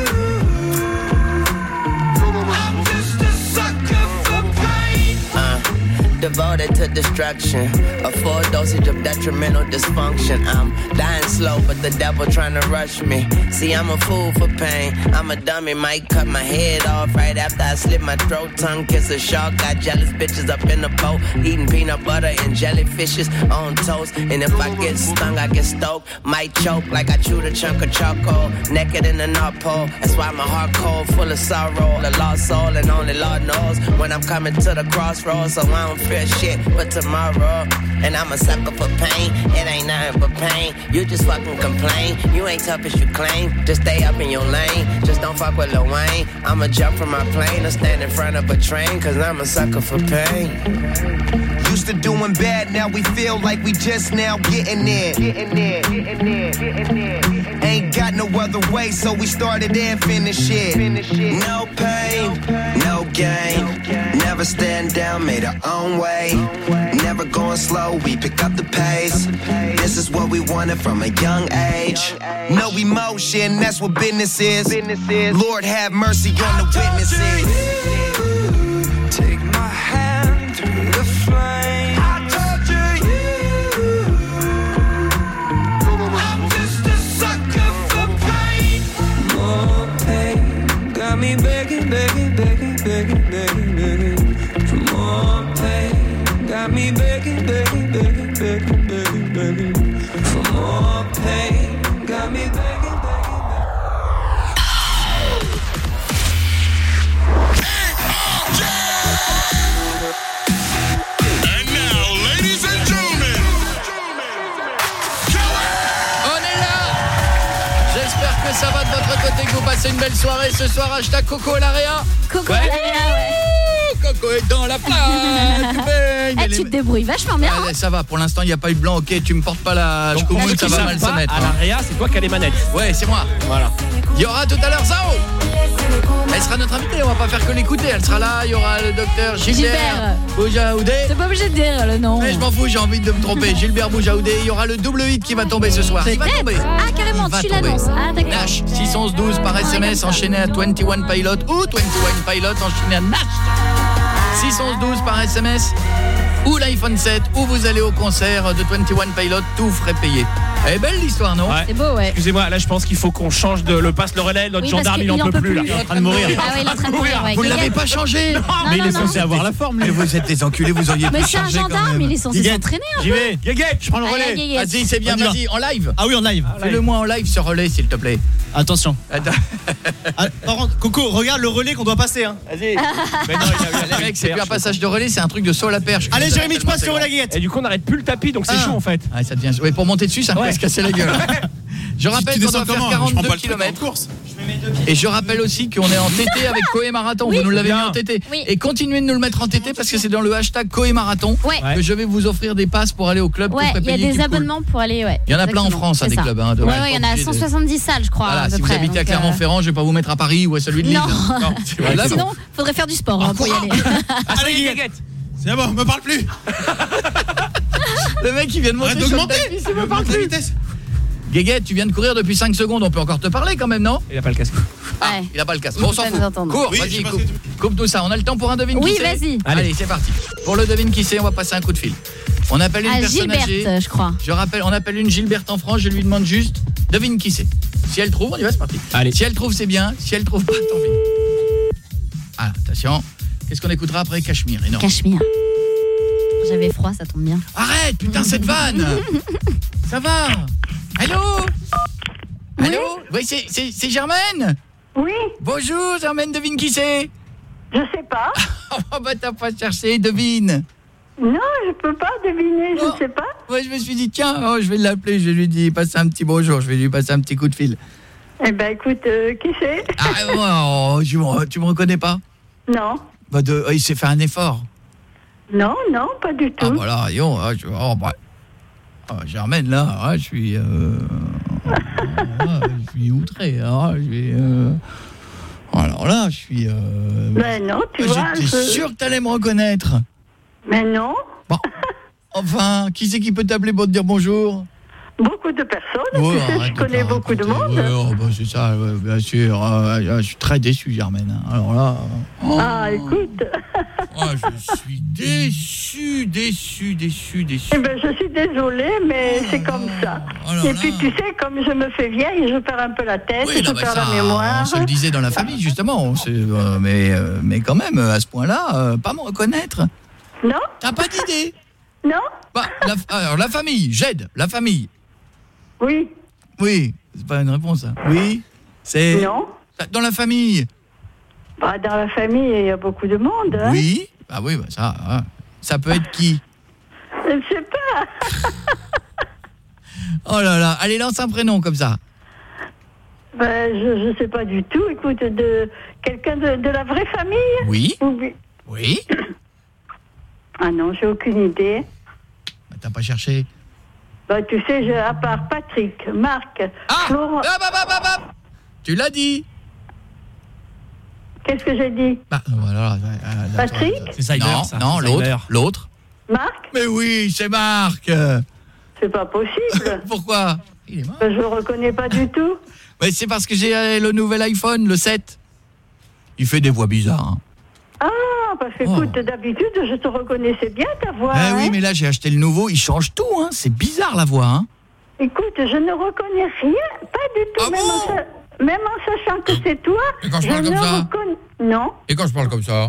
I'm just a sucker for pain. Uh, devoted to destruction, a full dosage of detrimental dysfunction. I'm dying slow, but the devil trying to rush me. See, I'm a fool for pain. I'm a dummy, might cut my head off right after I slit my throat. Tongue kiss a shark, got jealous bitches up in the boat, eating peanut butter and jellyfishes on toast. And if I get stung, I get stoked. Might choke like I chewed a chunk of charcoal. Naked in the North Pole, that's why my heart cold, full of sorrow. A lost soul, and only Lord knows when I'm coming to the crossroads. So I don't fear shit but tomorrow. And I'm a sucker for pain. It ain't nothing but pain. You just fucking complain. You ain't tough as you claim. Just stay up in your lane. Just don't fuck with Lil Wayne. I'ma jump from my plane or stand in front of a train. Cause I'm a sucker for pain. Used to doing bad, now we feel like we just now getting there. Getting there, getting there, getting there. Ain't got no other way, so we started and finished it. No pain, no gain. Never stand down, made our own way. Never going slow, we pick up the pace. This is what we wanted from a young age. No emotion, that's what business is. Lord have mercy on the witnesses. Take my hand through the flame. I torture you. I'm just a sucker for pain. More pain got me begging, begging, begging, begging, begging, begging for more pain. got me begging, begging, begging, begging, begging, begging for more pain. Got me begging, begging, And now, ladies and gentlemen, On est là. J'espère que ça va de votre côté, que vous passez une belle soirée. Ce soir, hashtag Coco à l'Area. Coco Ouais. à l'Area, ouais. Coco est dans la place. Eh, tu te débrouilles vachement bien. Ouais, ça va, pour l'instant il n'y a pas eu de blanc, ok, tu me portes pas la choucoumoune, ça va mal se mettre. À l'Area, c'est toi qui as les manettes. Ouais, c'est moi. Voilà. Il y aura tout à l'heure Zao. Elle sera notre invitée, on va pas faire que l'écouter. Elle sera là, il y aura le docteur Gilbert Boujaoudé. T'es pas obligé de dire le nom. Mais je m'en fous, j'ai envie de me tromper. Gilbert Boujaoudé, il y aura le double huit qui va tomber ce soir. Il va tomber. Ah, carrément, Il va tu tomber. l'annonces. Ah, d'accord. Nash, six onze douze par S M S, enchaîné à vingt et un Pilot ou vingt et un Pilot, enchaîné à Nash. six onze douze par S M S ou l'iPhone sept, ou vous allez au concert de vingt et un Pilot, tout frais payé. Elle est belle l'histoire, non? Ouais. C'est beau, ouais. Excusez-moi, là je pense qu'il faut qu'on change de le passe le relais. Notre Oui, gendarme parce il en qu'il peut, plus, là. Il est en train de mourir. Ah ouais, il est en train de mourir, ouais. Vous ne l'avez Guéguette. pas changé. Non, Mais il non, est non. censé avoir la forme, lui. Mais vous êtes des enculés, vous auriez pu Mais c'est un changer quand gendarme, même. il est censé Guéguette, s'entraîner un j'y peu. vais. Guéguette, je prends le Allez, relais. Guéguette. Vas-y, c'est bien, On y va. vas-y, en live. Ah oui, en live. Fais-le-moi en live ce relais, s'il te plaît. Attention. Attends. Ah, par contre, Coco, regarde le relais qu'on doit passer. Hein. Vas-y. Mais non, il a, les mecs, c'est plus un passage de relais, c'est un truc de saut à la perche. Allez, Jérémy, tu passes sur la guillette. Et du coup, on n'arrête plus le tapis, donc c'est Ah. chaud en fait. Ouais, ça devient. Ouais, pour monter dessus, ça me fait se casser la gueule. Je rappelle qu'on doit faire quarante-deux kilomètres. Et je rappelle aussi qu'on est en T T avec Coé Marathon. Oui. Vous nous l'avez mis Bien. en T T. Oui. Et continuez de nous le mettre en T T parce que c'est dans le hashtag Coé Marathon Ouais. que je vais vous offrir des passes pour aller au club. Ouais, tout il y a prépayé des qui coule. abonnements pour aller, ouais. Il y en a plein en Exactement, France, hein, c'est des ça. clubs, hein, de- Ouais, ouais, ouais, il y en a obligé de- cent soixante-dix salles, je crois. Voilà, à peu si vous près, habitez à donc, euh, Clermont-Ferrand, je vais pas vous mettre à Paris ou à celui de Lille. Non. Non, c'est vrai, là, Sinon, faudrait faire du sport hein, pour y aller. Ah, ça y est, Guéguette. C'est bon, me parle plus. Le mec, il vient de monter Arrête sur le d'augmenter. tapis, il me parle Augmente la plus. vitesse. Guéguette, tu viens de courir depuis cinq secondes, on peut encore te parler quand même, non? Il a pas le casque. Ah, Ouais. il a pas le casque. Il Bon, on peut s'en pas fout. nous entendre. Cours, Oui, je vas-y, sais pas coupe. ce que Coupe tout ça. On a le temps pour un devine Oui, qui c'est? vas-y. Allez, c'est parti. Pour le devine qui c'est, on va passer un coup de fil. On appelle une Ah, personne Gilberte, âgée. je crois. Je rappelle, on appelle une Gilberte en France, je lui demande juste devine qui c'est. Si elle trouve, on y va, c'est parti. Allez. Si elle trouve, c'est bien. Si elle trouve pas, tant pis. Ah, attention. Qu'est-ce qu'on écoutera après? Cachemire, énorme. Cachemire. J'avais froid, ça tombe bien. Arrête, putain, cette vanne. Ça va? Allô? Allô? Oui, c'est c'est c'est Germaine? Oui. Bonjour Germaine, devine qui c'est? Je sais pas. Oh bah t'as pas cherché, devine. Non, je peux pas deviner, je Oh. sais pas. Ouais, je me suis dit tiens, oh, je vais l'appeler, je vais lui dire passer un petit bonjour, je vais lui passer un petit coup de fil. Eh ben écoute, euh, qui c'est? Ah oh, tu, me, tu me reconnais pas? Non. Bah de, oh, il s'est fait un effort. Non, non, pas du tout. Ah voilà, yo, ah, je, oh, bah, oh, Germaine là, ah, je suis euh, ah, je suis outré, ah, je suis euh, alors là, je suis euh, Ben non, tu vois. j'étais je- sûr que t'allais me reconnaître. Mais non. Bon. Enfin, qui c'est qui peut t'appeler pour te dire bonjour? Beaucoup de personnes, Ouais, tu sais, arrête je de connais te beaucoup de raconter. monde. Ouais, oh, bah, c'est ça, ouais, bien sûr. Ah, ouais, je suis très déçu, Germaine. Alors là, oh, Ah, écoute. oh, je suis déçu, déçu, déçu, déçu. Eh ben, je suis désolée, mais c'est comme ça. alors Et là. puis, tu sais, comme je me fais vieille, je perds un peu la tête, Oui, je non, mais perds ça, la mémoire. on se le disait dans la famille, justement. on se- euh, mais, euh, mais quand même, à ce point-là, euh, pas me reconnaître. Non. T'as pas d'idée? Non. Bah, la, alors, la famille, j'aide, la famille. Oui. Oui, c'est pas une réponse, ça. Oui, c'est... Non. Dans la famille. Bah, dans la famille, il y a beaucoup de monde. Hein. Oui, ah oui, bah ça, hein. Ça peut être qui? Je ne sais pas. Oh là là, allez, lance un prénom comme ça. Ben, je ne sais pas du tout. Écoute, de quelqu'un de, de la vraie famille? Oui. Ou- Oui. Ah non, j'ai aucune idée. Bah, t'as pas cherché. Bah, tu sais, je, à part Patrick, Marc, Florent... Ah, bah, bah, bah, bah. Tu l'as dit. Qu'est-ce que j'ai dit? Bah, voilà. euh, là, Patrick? C'est Cyber, non, ça. Non, l'autre. L'autre. Marc? Mais oui, c'est Marc. C'est pas possible. Pourquoi? Il est mort. Ben, je le reconnais pas du tout. Mais c'est parce que j'ai euh, le nouvel iPhone, le sept. Il fait des voix bizarres. Hein. Ah, parce que, écoute, d'habitude, je te reconnaissais bien ta voix. Eh hein. oui, mais là, j'ai acheté le nouveau. Il change tout. Hein. C'est bizarre, la voix. Hein. Écoute, je ne reconnais rien, pas du tout. même, en sa- même en sachant que c'est toi, Et quand je je parle ne comme ça reconnais... Non. Et quand je parle comme ça?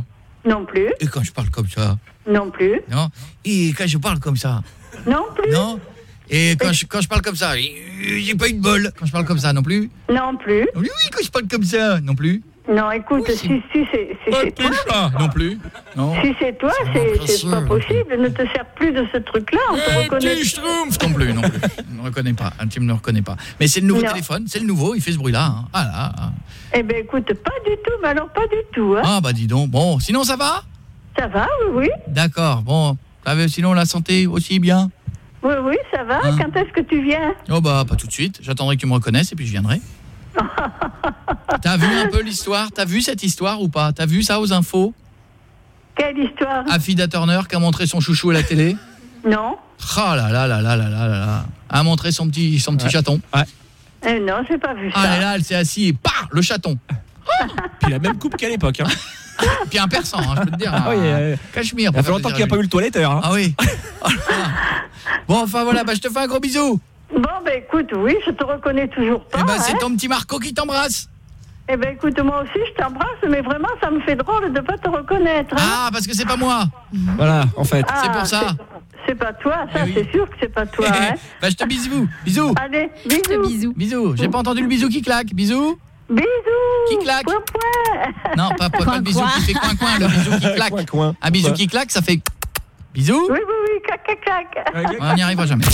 Non plus. Et quand je parle comme ça? Non plus. Non. Et quand je parle comme ça? Non plus. Non. Et quand je, quand je parle comme ça, j'ai pas eu de bol. Quand je parle comme ça, non plus. Non plus. Oui, oui, quand je parle comme ça, non plus. Non, écoute, oui, si, si, si c'est si toi... Ah, non plus. Non. Si c'est toi, c'est pas possible. Ne te sers plus de ce truc-là, on te reconnaît. Non plus, non plus. Je ne reconnais pas. Un team ne reconnaît pas. Mais c'est le nouveau non. téléphone, c'est le nouveau, il fait ce bruit-là. Hein. Ah là. Eh ben écoute, pas du tout, mais alors pas du tout. Hein. Ah bah dis donc. Bon, sinon ça va? Ça va, oui, oui. D'accord, bon. Sinon la santé aussi bien? Oui, oui, ça va. Hein? Quand est-ce que tu viens? Oh bah pas tout de suite. J'attendrai que tu me reconnaisses et puis je viendrai. T'as vu un peu l'histoire? T'as vu cette histoire ou pas? T'as vu ça aux infos? Quelle histoire? Affida Turner qui a montré son chouchou à la télé? Non. Ah là là là là là là là. A montré son petit, son petit ouais. chaton. Ouais. Eh non, j'ai pas vu ça. Ah là là, elle s'est assise et pah, le chaton. Oh puis la même coupe qu'à l'époque. Hein. Puis un persan, hein, je peux te dire. Ah, oui, euh, Cachemire. Il y a fait longtemps qu'il n'y a pas eu le toiletteur. Hein. Ah oui. Bon, enfin voilà, bah, je te fais un gros bisou. Bon, ben écoute, oui, je te reconnais toujours pas. Eh ben, c'est hein. ton petit Marco qui t'embrasse. Eh ben écoute, moi aussi, je t'embrasse, mais vraiment, ça me fait drôle de pas te reconnaître. Hein. Ah, parce que c'est pas moi. Voilà, en fait. Ah, c'est pour ça. C'est pas toi, ça, eh oui. C'est sûr que c'est pas toi. Hein. Bah, je te bisou. Bisous. Allez, bisous. Bisous. Bisous. J'ai pas entendu le bisou qui claque. Bisous. Bisous. Qui claque. Point, point. Non, pas, pas, pas le bisou qui fait coin coin, le bisou qui claque. Coin, coin. Un bisou qui claque, ça fait bisous. Oui, oui, oui, clac, clac, clac. On n'y arrivera jamais.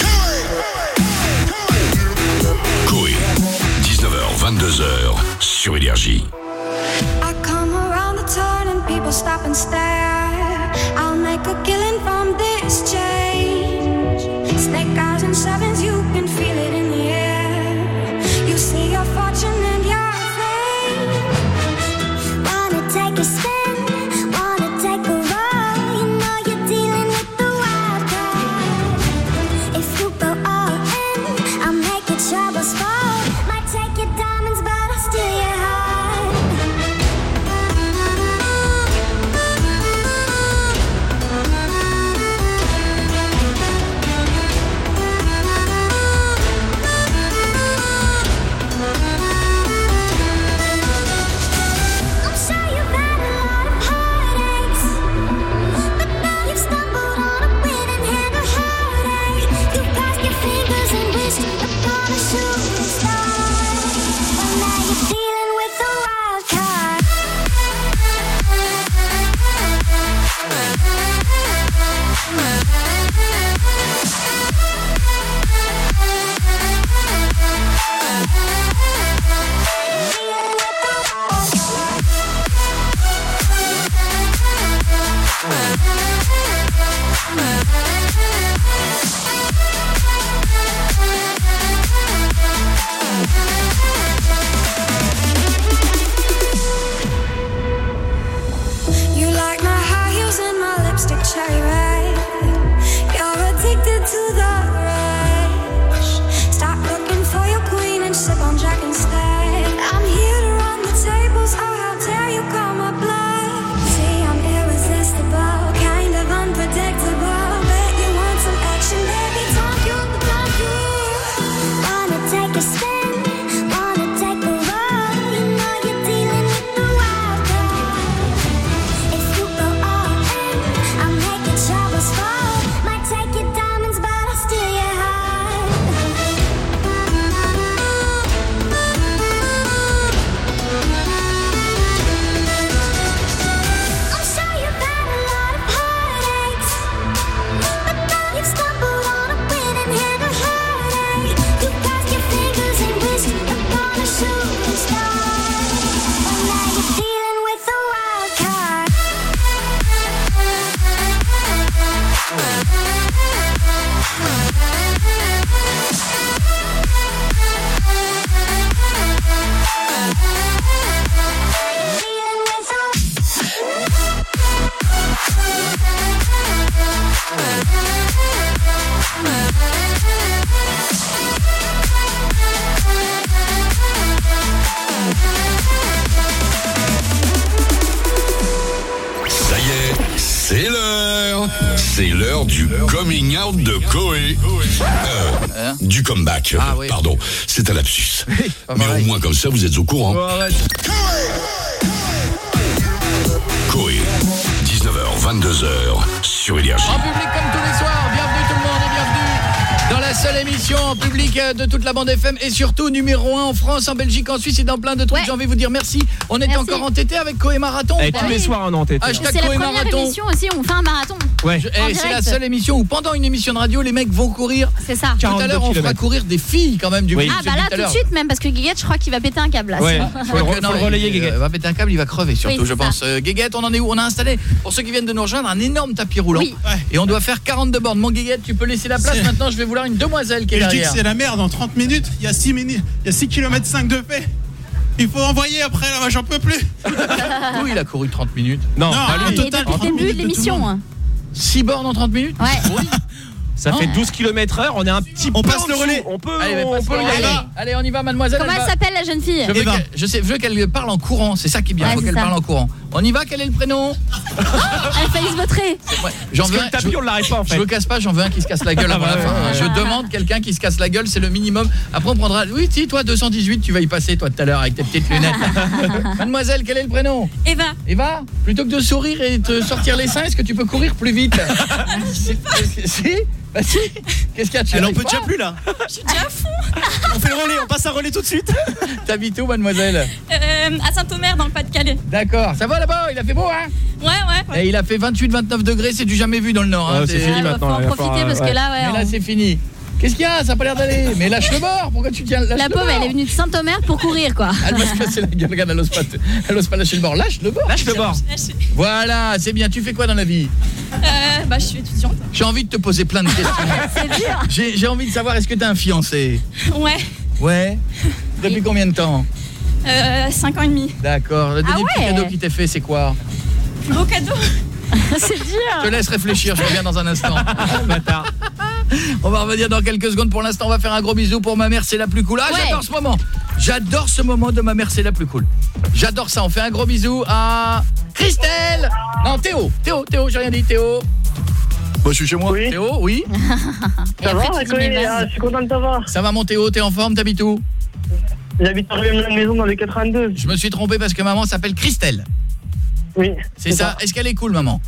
Coé, dix-neuf heures vingt-deux heures sur Énergie. I come around the turn and people stop and stare. I'll make a killing from this change. Snake eyes and sevens, you can feel it in the air. You see your fortune and your fame. Wanna take a spin, wanna take a roll. You know you're dealing with the wild card. If you go all in, I'll make your troubles fall. Might take your diamonds, but I'll steal your heart. I'm sure you've had a lot of heartaches, but now you've stumbled on a winning hand of heartache. You've crossed your fingers and wished upon a shooting star, but now you're dealing with a wild card. You like my high heels and my lipstick cherry red. You're addicted to the rush. Stop looking for your queen and sip on Jack instead. I'm here to run the tables, oh how dare you call my bluff. See, I'm irresistible, kind of unpredictable. Bet you want some action, baby, don't you, don't you? Wanna take a spin, wanna take a roll. You know you're dealing with the wild card. If you go all in, I'll make your troubles fall. Might take your diamonds, but I'll steal your heart. I'm sure you've had a lot of heartaches, but now you've stumbled on a winning hand of heartache. You crossed your fingers and wished upon a shooting star, but now you're dealing with a wild card. Ça y est, c'est l'heure. C'est l'heure du coming out de Coé. Euh, du comeback, Ah euh, oui. pardon. C'est un lapsus. pas Mais pareil. au moins comme ça, vous êtes au courant. Oh, arrête. Coé, Énergie. En public comme tous les soirs, bienvenue tout le monde et bienvenue dans la seule émission en public de toute la bande F M et surtout numéro un en France, en Belgique, en Suisse et dans plein de trucs. Ouais. J'ai envie de vous dire merci. On est merci. Encore entêté avec Coé Marathon. Et tous les soirs on est entêté. C'est la première Marathon. Émission aussi où on fait un marathon. Ouais. Et c'est la seule émission où pendant une émission de radio les mecs vont courir. C'est ça. Tout à l'heure on fera courir des filles quand même du oui. Ah bah là tout de suite même parce que Guéguette je crois qu'il va péter un câble là. Ouais. Faut le, faut le relayer Guéguette. Il va péter un câble, il va crever surtout oui, je pense. Euh, Guéguette, on en est où? On a installé pour ceux qui viennent de nous rejoindre un énorme tapis roulant. Oui. Et on doit faire quarante-deux bornes. Mon Guéguette, tu peux laisser la place maintenant, je vais vouloir une demoiselle qui est je derrière. dis que c'est la merde en trente minutes, il y a six minutes, il y a six kilomètres cinq de fait. Il faut envoyer après là, j'en peux plus. Oui, il a couru trente minutes. Non, non ah, total depuis le début de l'émission. six bornes en trente minutes? Ouais. Oui. Ça non. fait douze kilomètres heure, on est un petit on peu passe le relais. On peut Allez, on peut y aller. Allez, on y va mademoiselle. Comment elle, elle s'appelle la jeune fille? Je veux, je sais, je veux qu'elle parle en courant, c'est ça qui est bien, il ouais, faut qu'elle ça. parle en courant. On y va, quel est le prénom? Elle a failli se vautrer. Ouais. J'en veux un, tapis, je, on l'arrête pas en fait. Je le casse pas, j'en veux un qui se casse la gueule avant la fin. Je demande quelqu'un qui se casse la gueule, c'est le minimum. Après on prendra oui, si toi deux cent dix-huit, tu vas y passer toi tout à l'heure avec tes petites lunettes. Mademoiselle, quel est le prénom? Eva. Eva, plutôt que de sourire et te sortir les seins, est-ce que tu peux courir plus vite? Si. Bah si. Qu'est-ce qu'il y a? Tu Elle en peut déjà plus là. Je suis déjà à fond. On fait le relais, on passe à relais tout de suite. T'habites où mademoiselle? euh, À Saint-Omer dans le Pas-de-Calais. D'accord, ça va là-bas? Il a fait beau hein? Ouais ouais, ouais. Et il a fait vingt-huit vingt-neuf degrés, c'est du jamais vu dans le nord hein. Ouais, c'est fini ouais, maintenant. Faut en profiter parce ouais. que là ouais. Mais là on... c'est fini. Qu'est-ce qu'il y a? Ça n'a pas l'air d'aller. Mais lâche le bord. Pourquoi tu tiens? La pauvre, elle est venue de Saint-Omer pour courir quoi. Elle va se casser la gueule. Regarde, elle n'ose pas, elle ose pas lâcher le bord. Lâche le bord. Lâche le bord. Voilà, c'est bien. Tu fais quoi dans la vie? Euh, bah je suis étudiante. J'ai envie de te poser plein de questions. C'est dur. J'ai j'ai envie de savoir, est-ce que t'as un fiancé? Ouais. Ouais. Depuis oui. combien de temps? Euh, cinq ans et demi. D'accord. Le dernier ah ouais. cadeau qu'il t'ait fait, c'est quoi? Plus beau cadeau. C'est dur. Je te laisse réfléchir, je reviens dans un instant. Bâtard. On va revenir dans quelques secondes. Pour l'instant, on va faire un gros bisou pour ma mère, c'est la plus cool. Ah, ouais. J'adore ce moment. J'adore ce moment de ma mère, c'est la plus cool. J'adore ça. On fait un gros bisou à Christelle. Non, Théo. Théo, Théo, j'ai rien dit, Théo. Bon, je suis chez moi. Oui. Théo, oui. Ça va, je suis content de t'avoir. Ça va mon Théo, t'es en forme, t'habites où? J'habite à la maison dans les quatre-vingt-deux. Je me suis trompé parce que maman s'appelle Christelle. Oui. C'est ça. ça. Est-ce qu'elle est cool, maman?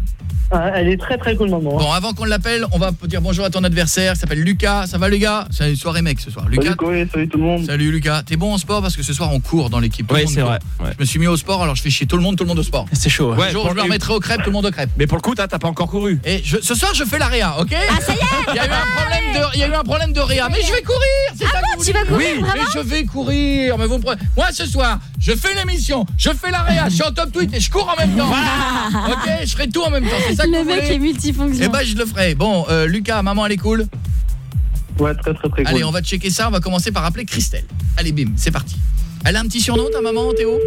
Ah, elle est très très cool, maman. Bon, avant qu'on l'appelle, on va dire bonjour à ton adversaire, il s'appelle Lucas. Ça va les gars? C'est une soirée mec ce soir. Lucas. Salut Coé, salut tout le monde. Salut Lucas. T'es bon en sport parce que ce soir on court dans l'équipe. Oui, c'est vrai. Ouais. Je me suis mis au sport, alors je fais chier tout le monde, tout le monde au sport. C'est chaud. Ouais, un jour je me remettrai aux crêpes, tout le monde aux crêpes. Mais pour le coup, t'as pas encore couru. Et je, ce soir je fais la réa, OK? Ah ça y est. Il y a eu un problème de il y a eu un problème de réa, mais je vais courir, c'est ah ça bon, que tu vas courir oui, vraiment? mais je vais courir, mais vous me prenez. Moi ce soir, je fais l'émission, je fais la réa, je suis en top tweet et je cours en même temps. Voilà. OK, je ferai tout en même temps, c'est ça que le vous mec voulez? Est multifonction. Eh ben je le ferai. Bon, euh, Lucas, maman elle est cool? Ouais, très très très cool. Allez, on va checker ça, on va commencer par appeler Christelle. Allez, bim, c'est parti. Elle a un petit surnom ta maman, Théo?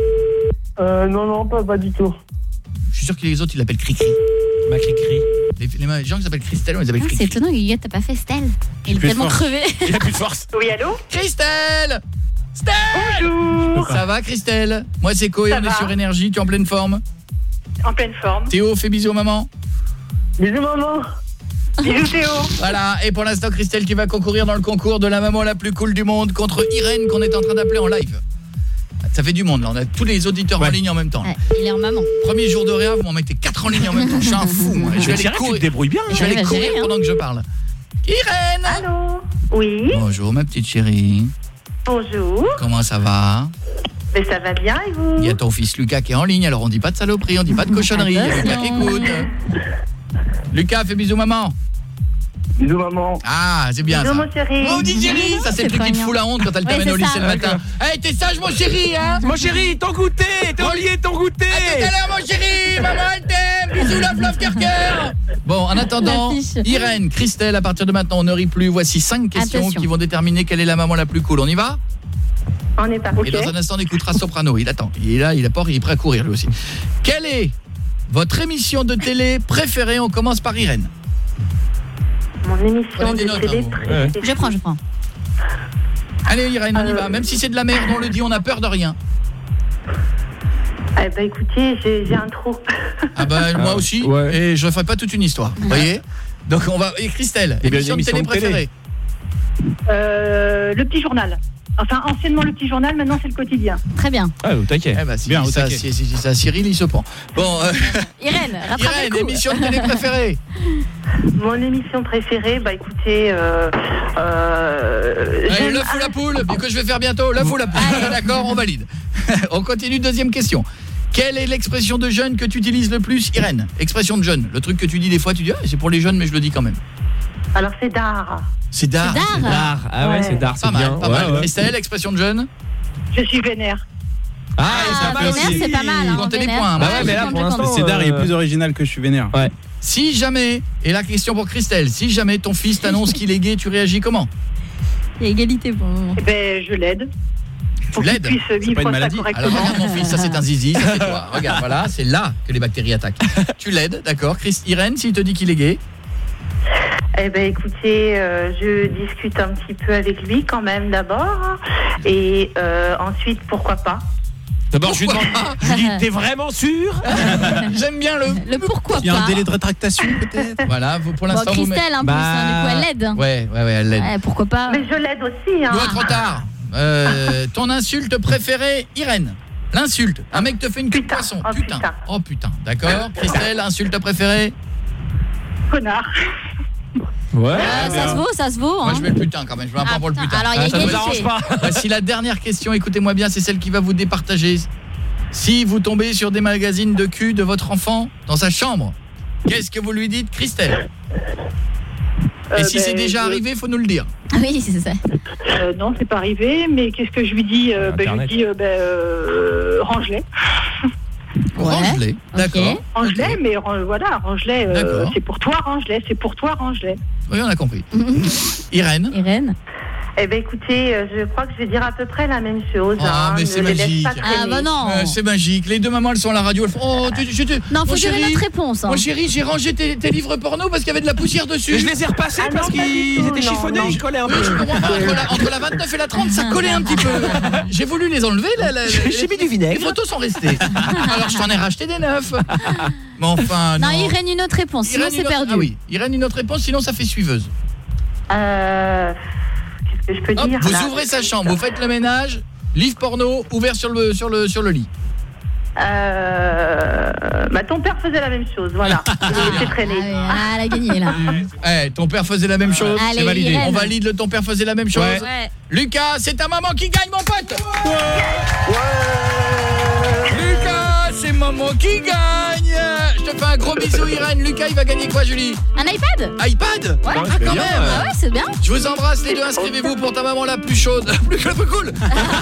Euh non non, pas pas du tout. Je suis sûr que les autres ils l'appellent Cricri. Ma Cricri. Les, les gens qui s'appellent Christelle, on les appelle ah, Cricri. c'est étonnant, Guillaume, t'as pas fait Stella. Il est tellement crevé. Il a plus de force. Oui, allô? Christelle! Stella! Bonjour. Ça va Christelle? Moi c'est Coé, on est sur Énergie, tu es en pleine forme? En pleine forme. Théo, fais bisous maman. Bisous maman. Bisous Théo. Voilà, et pour l'instant Christelle qui va concourir dans le concours de la maman la plus cool du monde contre Irène qu'on est en train d'appeler en live. Ça fait du monde là, on a tous les auditeurs ouais. en ligne en même temps. Ouais, il est en maman. Premier jour de réa, vous m'en mettez quatre en ligne en même temps, je suis un fou moi. Je vais aller courir. Tu te débrouilles bien. Je vais aller courir pendant que je parle. Irène. Allô. Oui. Bonjour ma petite chérie. Bonjour. Comment ça va? Mais ça va bien et vous? Il y a ton fils Lucas qui est en ligne, alors on dit pas de saloperie, on dit pas de cochonnerie. Il y a Lucas qui écoute. Lucas, fais bisous maman. Bisous maman. Ah, c'est bien bisous, ça. Mon chéri. Oh, dis chéri, ça c'est le truc qui te fout la honte quand elle t'amène ouais, au lycée ça. Le matin. Eh, hey, t'es sage mon chéri hein? Mon chéri, ton goûter, t'as oublié ton goûter. À tout à l'heure mon chéri, maman elle t'aime. Bisous love love cœur cœur. Bon, en attendant, Irène, Christelle, à partir de maintenant, on ne rit plus. Voici cinq questions Attention. Qui vont déterminer quelle est la maman la plus cool. On y va? On est parti. Et dans un instant, on écoutera Soprano. Il attend. Il est là, il a peur, il est prêt à courir lui aussi. Quelle est votre émission de télé préférée? On commence par Irène. Mon émission de notes, télé hein, préférée. Je prends, je prends. Allez Irène, on y euh... va. Même si c'est de la merde, on le dit, on a peur de rien. Eh ben écoutez, j'ai un trou. Ah bah moi aussi. Ouais. Et je ne ferai pas toute une histoire. Vous voyez? Donc on va. Et Christelle, émission, émission de télé préférée? Euh, le petit journal. Enfin, anciennement le petit journal, maintenant c'est le quotidien. Très bien. Ah, au taquet. Eh ben, si Bien, je au dis ça, taquet. si, si je dis ça à Cyril, il se prend. Bon, euh, Irène, rattrape Irène, le coup. émission de télé préférée. Mon émission préférée, bah écoutez, euh, euh, Allez, j'aime- l'œuf ou la poule, vu que je vais faire bientôt, l'œuf ou la poule. Voilà, d'accord, on valide. On continue, deuxième question. Quelle est l'expression de jeune que tu utilises le plus, Irène? Expression de jeune, le truc que tu dis des fois, tu dis ah, c'est pour les jeunes, mais je le dis quand même. Alors c'est d'art. C'est d'art. C'est d'art. Ah ouais, Ouais. c'est d'art, Pas c'est mal, bien. pas Ouais, mal. ouais. Estelle, expression de jeune. Je suis vénère. Ah, Ah, ça vénère, aussi. c'est pas mal. Hein, Comptez les vénère. points, hein. Bah ouais, mais là, Compte, pour compte. l'instant, C'est d'art, il est euh, plus original que je suis vénère. Ouais. Si jamais, et la question pour Christelle, si jamais ton fils t'annonce qu'il est gay, tu réagis comment? Il y a égalité pour le moment. Eh ben, je l'aide. Pour Tu qu'il l'aides? puisse pas vivre une ça maladie. correctement. Alors regarde mon fils, ça c'est un zizi, ça c'est toi. Regarde, voilà, c'est là que les bactéries attaquent. Tu l'aides, d'accord. Chris, Irène, s'il te dit qu'il est gay. Eh ben, écoutez, euh, je discute un petit peu avec lui quand même d'abord, et euh, ensuite, pourquoi pas. D'abord, je lui demande, je lui dis, t'es vraiment sûr? J'aime bien le... Le pourquoi Il y a pas. un délai de rétractation peut-être. Voilà, vous, pour Bon, l'instant vous Christelle, en plus, Bah, hein, du coup, elle l'aide. Ouais, ouais, ouais, elle l'aide. Ouais, pourquoi pas. Mais je l'aide aussi, hein. Toi, trop tard. Euh, ton insulte préférée, Irène. L'insulte. Un mec te fait une queue de Putain. poisson. Oh, Putain. putain. Oh putain. D'accord. Christelle, insulte préférée. Connard. Ouais. Euh, ça se vaut, ça se vaut. Moi Hein. je mets le putain quand même. Je vais un Ah, point pour le putain. putain. Alors, il y a Ah, ça nous égalité. arrange pas. Voici la dernière question. Écoutez-moi bien, c'est celle qui va vous départager. Si vous tombez sur des magazines de cul de votre enfant dans sa chambre, qu'est-ce que vous lui dites, Christelle? Et Euh, si c'est ben, déjà je- arrivé, faut nous le dire. Ah oui, c'est ça. Euh, non, c'est pas arrivé, mais qu'est-ce que je lui dis euh, ben, Je lui Internet. dis, euh, ben, euh, range-les. Ouais. Range-les. D'accord. Ok. Range-les, mais ran- voilà, range-les. euh, D'accord. c'est pour toi, range-les. C'est pour toi, range-les. Oui, on a compris. Irène. Irène. Eh ben, écoutez, euh, je crois que je vais dire à peu près la même chose. Oh, hein, mais ne c'est les laisse magique. pas Ah traîner. bah non. Euh, c'est magique. Les deux mamans, elles sont à la radio. Elles font oh, tu, tu, tu, Non, faut mon donner chéri, notre réponse. Hein. Mon chéri, j'ai rangé tes, tes livres porno parce qu'il y avait de la poussière dessus. Et je les ai repassés Ah non, parce pas du qu'ils tout, étaient non, chiffonnés, non. ils collaient un Oui, peu. je comprends pas. Entre la, entre la vingt-neuf et la trente, ça collait un petit peu. J'ai voulu les enlever. Là, là, J'ai mis du vinaigre. Les photos sont restées. Alors je t'en ai racheté des neufs. Mais enfin, non. Non, Irène, une autre réponse. Sinon, Irène, c'est une autre- perdu. Ah oui, Irène, une autre réponse, sinon ça fait suiveuse. Euh, Qu'est-ce que je peux Hop, dire vous là ouvrez sa chambre, vous faites le ménage, livre porno ouvert sur le sur le sur le lit. Euh, bah, ton père faisait la même chose, voilà. Il le laissait traîner. Ah, oui, ah, elle a gagné là. Eh, ton père faisait la même chose. Allez, C'est validé. Irène. On valide le ton père faisait la même chose. Ouais. Ouais. Lucas, c'est ta maman qui gagne, mon pote. Lucas, c'est maman qui gagne. Je te fais un gros bisou, Irène. Lucas, il va gagner quoi, Julie? Un iPad? iPad? Ouais. Ah, c'est quand bien, même. ouais. Ah ouais, c'est bien. Je vous embrasse les deux, inscrivez-vous pour ta maman la plus chaude, la plus, la plus cool.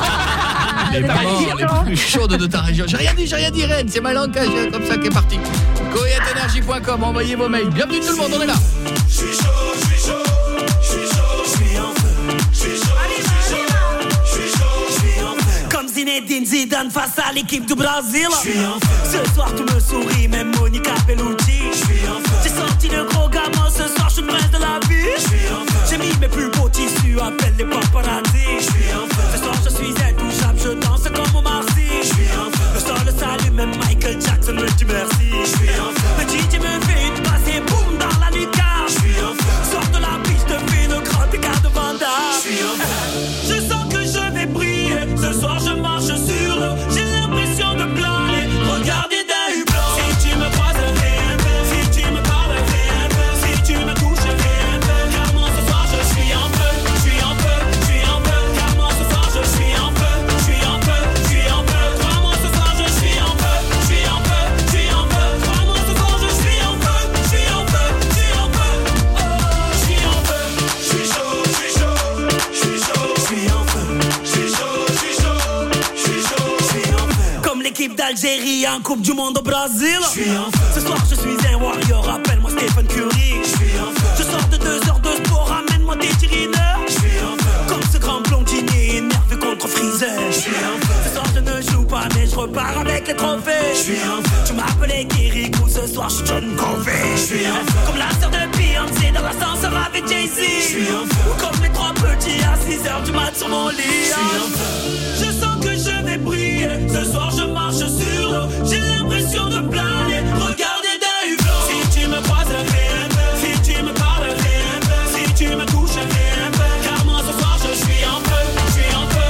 Les Ta mamans, maman la plus chaude de ta région. J'ai rien dit, j'ai rien dit, Irène, c'est ma langue cachée, comme ça qui est parti. cohette énergie point com, envoyez vos mails. Bienvenue tout le monde, on est là. Je suis chaud, je suis chaud, je suis chaud, je suis en feu. Je suis chaud, je suis chaud, je suis chaud, je suis en feu. Comme Zinedine Zidane face à l'équipe du Brésil. Je suis en feu. Ce soir tu me souris, même Monica Bellucci. Je suis en feu. J'ai sorti le gros gamin, ce soir je suis le prince de la vie. Je suis en feu. J'ai mis mes plus beaux tissus, appelle les paparazzi. Je suis en feu. Ce soir je suis intouchable, je danse comme au Marcy. Je suis en feu. Le sol le salue, même Michael Jackson me dit merci. Je suis en feu. Le D J me fait une passe et boum dans la lucarne. Je suis en feu. Sors de la piste, fais le grand écart de Vanda. Je suis en feu. Je sens que je vais briller. Ce soir je marche sur l'eau. J'ai l'impression de planer. Regardez d'un hublot. Si tu me croises, fais un peu. Si tu me parles, fais un peu. Si tu me touches, fais un peu. Car moi ce soir je suis en feu. Je suis en feu, je suis en feu. Car moi ce soir je suis en feu. Je suis en feu, je suis en feu. Crois-moi ce soir je suis en feu. Je suis en feu, je suis en feu. Crois-moi ce soir je suis en feu. Je suis en feu, je suis en feu. Oh, je suis en feu. Je suis chaud, je suis chaud. Je suis chaud, je suis en feu. Je suis chaud, je suis chaud. Je suis chaud, je suis en feu. Comme l'équipe d'Algérie en Coupe du Monde au Brésil. Je suis en feu. Ce soir je suis un warrior, appelle-moi Stephen Curry. Je suis en feu. Je sors de deux heures de sport, ramène-moi des tirineurs. Je suis en feu. Comme ce grand blondinier énervé contre Freezer. Je suis en feu. Ce soir je ne joue pas mais je repars avec les trophées. Je suis en feu. Tu m'appelais Kirikou, ce soir je suis John Covey. Je suis en feu. Comme la sœur de Beyoncé dans l'ascenseur avec Jay-Z. Je suis en feu. Ou comme les trois petits à six heures du mat sur mon lit. Je suis en feu. Je sens que je vais briller. Ce soir je marche sur l'eau. J'ai l'impression de planer. Regardez d'un hublot. Si tu me croises, fais un peu. Si tu me parles, fais un peu. Si tu me touches, fais un peu. Car moi ce soir je suis en feu. Je suis en feu,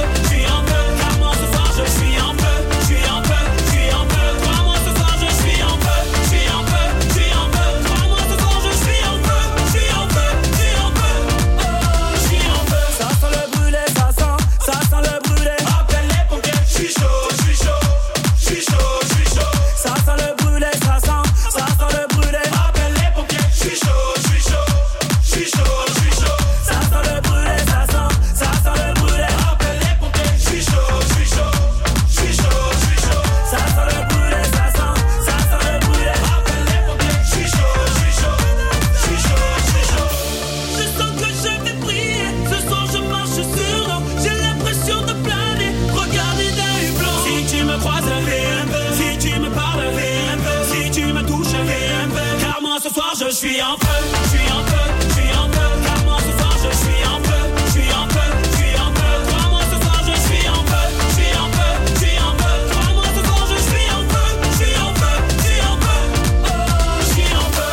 suis en feu, je suis en feu, je suis en feu. Car moi ce soir je suis en feu, je suis en feu, je suis en feu. Crois-moi ce soir je suis en feu, je suis en feu, je suis en feu. Crois-moi ce soir je suis en feu, je suis en feu, je suis en feu. Oh, je suis en feu.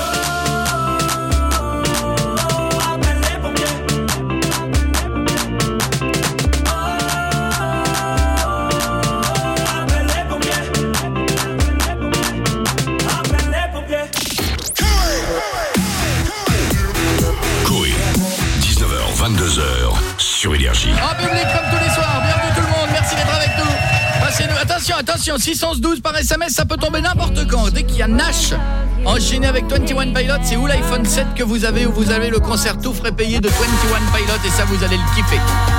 Appelle les pompiers. Appelle les pompiers. Appelle les pompiers. Coé, dix-neuf heures vingt-deux heures sur Énergie. En public comme tous les soirs, bienvenue tout le monde, merci d'être avec nous. Passez-nous, attention, attention, six cent douze par S M S, ça peut tomber n'importe quand. Dès qu'il y a Nash enchaîné avec vingt et un Pilots, c'est ou l'iPhone sept que vous avez ou vous avez le concert tout frais payé de vingt et un Pilots et ça vous allez le kiffer.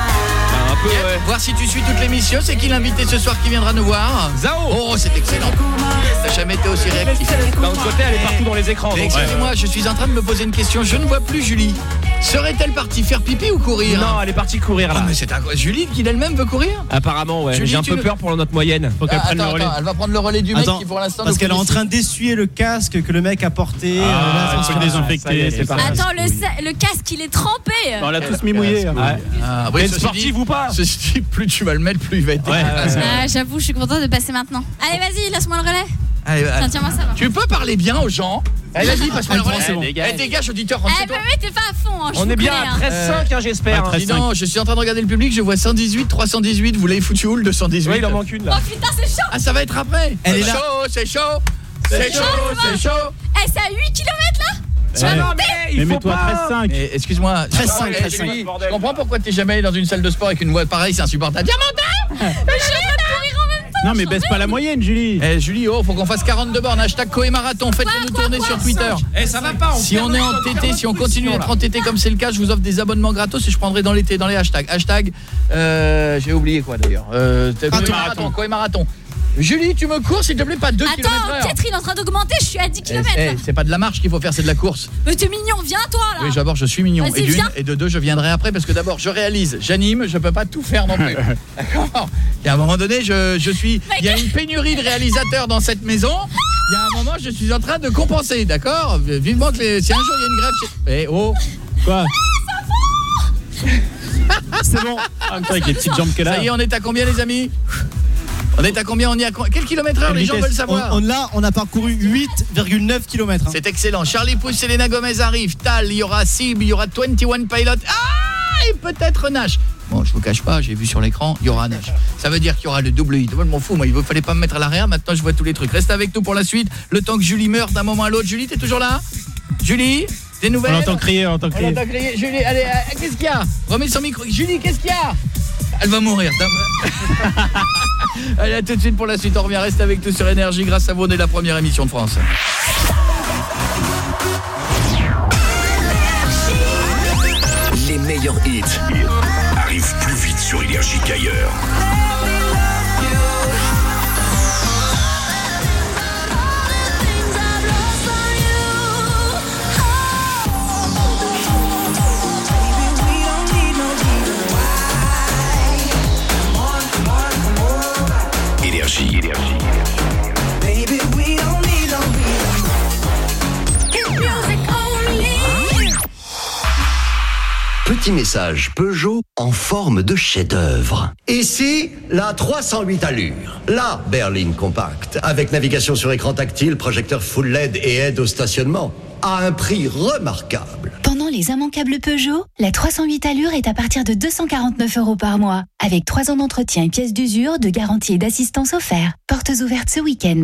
Un peu, Bien, ouais. voir si tu suis toute l'émission, c'est qui l'invité ce soir qui viendra nous voir? Zao. Oh, c'est excellent. T'as jamais été aussi réactif. D'un autre côté, elle est partout dans les écrans. Mais donc, excusez-moi, je suis en train de me poser une question. Je ne vois plus Julie. Serait-elle partie faire pipi ou courir? Non, elle est partie courir là. Ah, mais c'est un... Julie qui elle-même veut courir? Apparemment, ouais. Julie, J'ai un tu peu nous- peur pour notre moyenne. Faut qu'elle Ah, prenne attends, le relais. attends, elle va prendre le relais du mec Attends, qui pour l'instant parce nous qu'elle est en félicite. train d'essuyer le casque que le mec a porté. Ah, euh, là, il faut ça, le désinfecter, ça y est, c'est pas grave. Attends, le, sa- le casque, il est trempé. On l'a tous mis mouillé. Ouais. Ah, Mais oui, ceci sportive dit- ou pas? Ceci dit, plus tu vas le mettre, plus il va être Ouais. dégueulasse. Ah, j'avoue, je suis contente de passer maintenant. Allez, vas-y, laisse-moi le relais. Allez, allez. Tiens, tiens-moi ça. va. Tu peux parler bien aux gens? Allez, vas-y, passe-moi le relais. c'est bon. Eh, dégage, auditeur, rentre Eh, chez bah toi. oui, t'es pas à fond. Hein, je On vous est bien connais, à hein. treize cinq, hein, j'espère. Ah, dis donc, je suis en train de regarder le public, je vois cent dix-huit, trois cent dix-huit, vous l'avez foutu où le deux cent dix-huit? Ouais, il en manque une Oh là. putain, c'est chaud. Ah, ça va être après. Elle est C'est là. chaud, c'est chaud. C'est chaud, c'est chaud. Eh, c'est à huit kilomètres là. Tu vas Ouais. monter. Il faut pas. treize cinq. Eh, excuse-moi, treize Attends, cinq, eh, treize Julie, cinq. je comprends pourquoi t'es jamais allé dans une salle de sport avec une voix pareille, c'est insupportable. Viens monter. Mais je suis en train de courir en même temps. Non, mais baisse pas la moyenne, Julie. Eh Julie, oh, faut qu'on fasse quarante-deux bornes, hashtag Coé Marathon, faites-le nous Quoi, tourner quoi, sur quoi, Twitter. Eh, ça va pas. Si on est en T T, si on continue à être en T T comme c'est le cas, je vous offre des abonnements gratos et je prendrai dans l'été, dans les hashtags. Hashtag, euh, j'ai oublié quoi d'ailleurs. Euh, Coé Marathon. Marathon, Coé Marathon. Julie, tu me cours s'il te plaît, pas deux kilomètres Attends, heure. Pietri, il est en train d'augmenter. Je suis à dix Eh, kilomètres. eh, c'est pas de la marche qu'il faut faire, c'est de la course. Mais t'es mignon, viens toi là. Oui, d'abord, je suis mignon. Vas-y, Et d'une, viens. et de deux, je viendrai après parce que d'abord, je réalise, j'anime, je peux pas tout faire non plus. D'accord. Et à un moment donné, je, je suis. Il y a une pénurie de réalisateurs dans cette maison. Il y a un moment, je suis en train de compenser, d'accord. Vivement que les, si un jour il y a une grève. chez- Eh oh. Quoi? C'est bon. En même temps, avec les petites jambes qu'elle a. Ça y est, on est à combien, les amis? On est à combien? On y a co- quel kilomètre heure? Les gens veulent savoir. On, on, là, on a parcouru huit virgule neuf kilomètres. C'est excellent. Charlie Puth, Selena Gomez arrive. Tal, il y aura Sib, il y aura vingt et un Pilots. Ah, et peut-être Nash. Bon, je vous cache pas, j'ai vu sur l'écran, il y aura Nash. Ça veut dire qu'il y aura le double hit. Moi, je m'en fous, moi, il ne fallait pas me mettre à l'arrière. Maintenant, je vois tous les trucs. Reste avec nous pour la suite. Le temps que Julie meurt d'un moment à l'autre. Julie, t'es toujours là? Julie, des nouvelles? On entend crier, on entend On crier. entend crier. Julie, allez, euh, qu'est-ce qu'il y a? Remets son micro. Julie, qu'est-ce qu'il y a? Elle va mourir. Allez, à tout de suite pour la suite. On revient, reste avec nous sur Énergie. Grâce à vous, on est la première émission de France. Les meilleurs hits arrivent plus vite sur Énergie qu'ailleurs. Énergie, Énergie. Baby, we don't need no Petit message Peugeot en forme de chef-d'œuvre. Ici, la trois cent huit allures. La berline compacte, avec navigation sur écran tactile, projecteur full L E D et aide au stationnement, à un prix remarquable. Pendant les immanquables Peugeot, la trois cent huit allures est à partir de deux cent quarante-neuf euros par mois, avec trois ans d'entretien et pièces d'usure, de garantie et d'assistance offerts. Portes ouvertes ce week-end.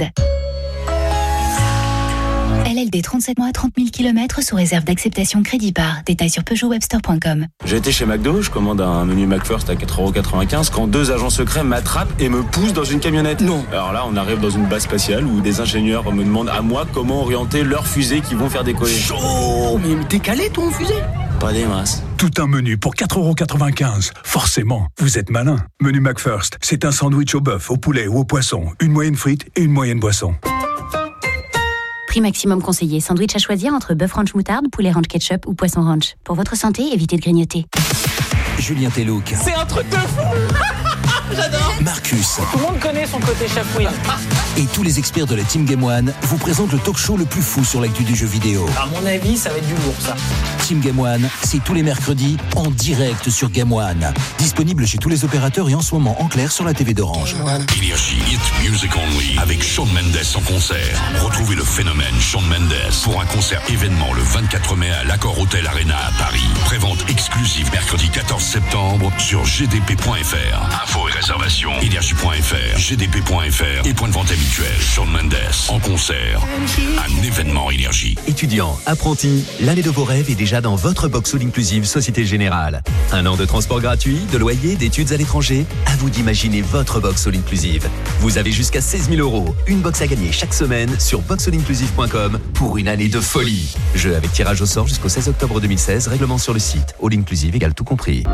L L D trente-sept mois, trente mille kilomètres sous réserve d'acceptation crédit par. Détails sur Peugeot Webstore point com. J'ai été chez McDo, je commande un menu McFirst à quatre euros quatre-vingt-quinze quand deux agents secrets m'attrapent et me poussent dans une camionnette. Non. Alors là, on arrive dans une base spatiale où des ingénieurs me demandent à moi comment orienter leurs fusées qui vont faire décoller. Chaud. Mais t'es calé ton fusée? Pas des masses. Tout un menu pour quatre euros quatre-vingt-quinze. Forcément, vous êtes malin. Menu McFirst, c'est un sandwich au bœuf, au poulet ou au poisson, une moyenne frite et une moyenne boisson. Prix maximum conseillé. Sandwich à choisir entre bœuf ranch moutarde, poulet ranch ketchup ou poisson ranch. Pour votre santé, évitez de grignoter. Julien Telouk. C'est un truc de fou. J'adore. Marcus Tout le monde connaît son côté chafouine. et tous les experts de la Team Game One vous présentent le talk show le plus fou sur l'actu du jeu vidéo. À mon avis, ça va être du lourd, ça. Team Game One, c'est tous les mercredis en direct sur Game One. Disponible chez tous les opérateurs et en ce moment en clair sur la T V d'Orange. Énergie Hit Music Only avec Shawn Mendes en concert. Retrouvez le phénomène Shawn Mendes pour un concert événement le vingt-quatre mai à l'Accor Hotel Arena à Paris. Prévente exclusive mercredi quatorze septembre sur g d p point f r. Infos et réservations énergie point f r, g d p point f r et point de vente habituel. Shawn Mendes en concert. Un événement Énergie. Étudiants, apprentis, l'année de vos rêves est déjà dans votre box all inclusive Société Générale. Un an de transport gratuit, de loyer, d'études à l'étranger. À vous d'imaginer votre box all inclusive. Vous avez jusqu'à seize mille euros. Une box à gagner chaque semaine sur box all inclusive point com pour une année de folie. Jeu avec tirage au sort jusqu'au seize octobre deux mille seize. Règlement sur le site. All inclusive égale tout compris.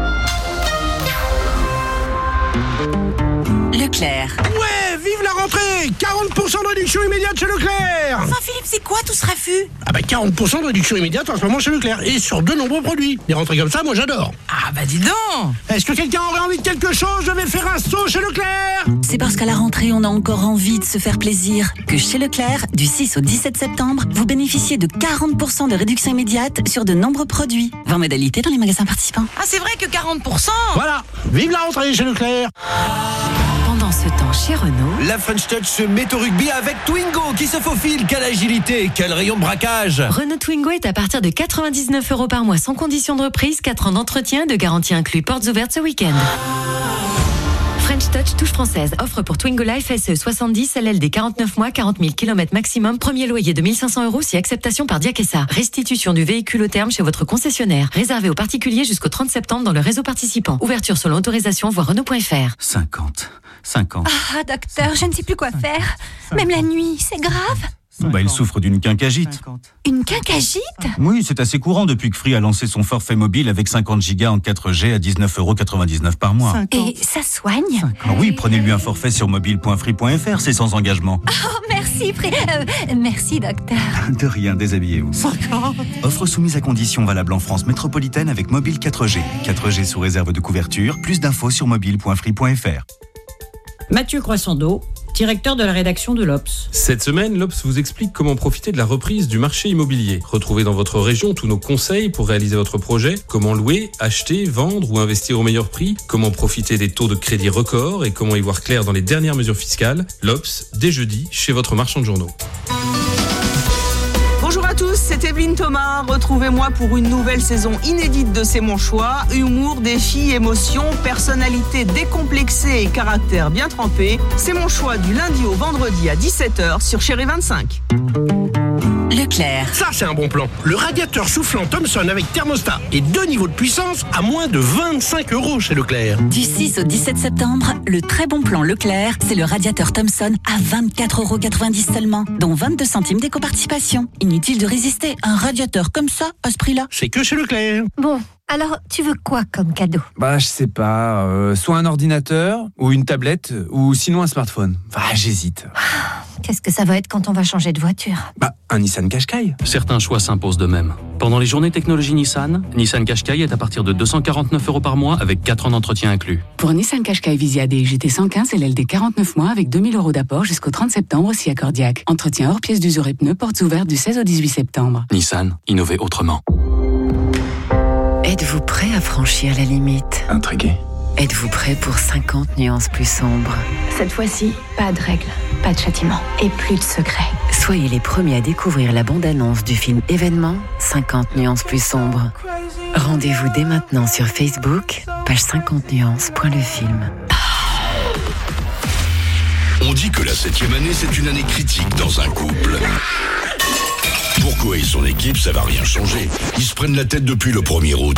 Leclerc. Ouais, vive la rentrée! quarante pour cent de réduction immédiate chez Leclerc! Enfin Philippe, c'est quoi tout ce raffut? Ah bah quarante pour cent de réduction immédiate en ce moment chez Leclerc et sur de nombreux produits. Des rentrées comme ça, moi j'adore. Ah bah dis donc! Est-ce que quelqu'un aurait envie de quelque chose? Je vais faire un saut chez Leclerc! C'est parce qu'à la rentrée, on a encore envie de se faire plaisir que chez Leclerc, du six au dix-sept septembre, vous bénéficiez de quarante pour cent de réduction immédiate sur de nombreux produits. vingt modalités dans les magasins participants. Ah c'est vrai que quarante pour cent! Voilà, vive la rentrée chez Leclerc! Pendant ce temps, chez Renault... La French Touch se met au rugby avec Twingo qui se faufile. Quelle agilité, quel rayon de braquage. Renault Twingo est à partir de quatre-vingt-dix-neuf euros par mois sans condition de reprise, quatre ans d'entretien, de garantie inclus, portes ouvertes ce week-end. French Touch touche française. Offre pour Twingo Life S E soixante-dix, L L D quarante-neuf mois, quarante mille kilomètres maximum. Premier loyer de mille cinq cents euros si acceptation par Diakessa. Restitution du véhicule au terme chez votre concessionnaire. Réservé aux particuliers jusqu'au trente septembre dans le réseau participant. Ouverture selon autorisation, voir Renault point F R. cinquante. cinquante. Ah, docteur, je ne sais plus quoi faire. Même la nuit, c'est grave. Bah, il souffre d'une quinquagite. Une quinquagite? Oui, c'est assez courant depuis que Free a lancé son forfait mobile avec cinquante gigas en quatre G à dix-neuf euros quatre-vingt-dix-neuf par mois. Et ça soigne? Ah oui, prenez-lui un forfait sur mobile point free point f r, c'est sans engagement. Oh, merci, Fré... euh, merci, docteur. De rien, déshabillez-vous. Offre soumise à conditions valable en France métropolitaine avec mobile quatre G. quatre G sous réserve de couverture. Plus d'infos sur mobile point free point f r. Mathieu Croissando, directeur de la rédaction de l'Obs. Cette semaine, l'Obs vous explique comment profiter de la reprise du marché immobilier. Retrouvez dans votre région tous nos conseils pour réaliser votre projet, comment louer, acheter, vendre ou investir au meilleur prix, comment profiter des taux de crédit records et comment y voir clair dans les dernières mesures fiscales. L'Obs, dès jeudi, chez votre marchand de journaux. Bonjour à tous, c'est Evelyne Thomas. Retrouvez-moi pour une nouvelle saison inédite de C'est mon choix. Humour, défis, émotions, personnalité décomplexée et caractère bien trempé. C'est mon choix du lundi au vendredi à dix-sept heures sur Chérie vingt-cinq. Leclerc. Ça, c'est un bon plan. Le radiateur soufflant Thomson avec thermostat et deux niveaux de puissance à moins de vingt-cinq euros chez Leclerc. Du six au dix-sept septembre, le très bon plan Leclerc, c'est le radiateur Thomson à vingt-quatre euros quatre-vingt-dix seulement, dont vingt-deux centimes d'éco-participation. Inutile de résister, un radiateur comme ça, à ce prix-là. C'est que chez Leclerc. Bon, alors, tu veux quoi comme cadeau? Bah, je sais pas, euh, soit un ordinateur, ou une tablette, ou sinon un smartphone. Enfin, j'hésite. Qu'est-ce que ça va être quand on va changer de voiture? Bah, un Nissan Qashqai. Certains choix s'imposent d'eux-mêmes. Pendant les journées technologie Nissan, Nissan Qashqai est à partir de deux cent quarante-neuf euros par mois avec quatre ans d'entretien inclus. Pour Nissan Qashqai Visia D G T cent quinze, L L D quarante-neuf mois avec deux mille euros d'apport jusqu'au trente septembre si accordiaque. Entretien hors pièces d'usure et pneus, portes ouvertes du seize au dix-huit septembre. Nissan, innover autrement. Êtes-vous prêt à franchir la limite? Intrigué. Êtes-vous prêt pour cinquante nuances plus sombres? Cette fois-ci, pas de règles, pas de châtiment et plus de secrets. Soyez les premiers à découvrir la bande-annonce du film événement cinquante nuances plus sombres. Rendez-vous dès maintenant sur Facebook, page cinquante nuances point le film. On dit que la septième année, c'est une année critique dans un couple. Pour Koé et son équipe, ça va rien changer. Ils se prennent la tête depuis le premier août.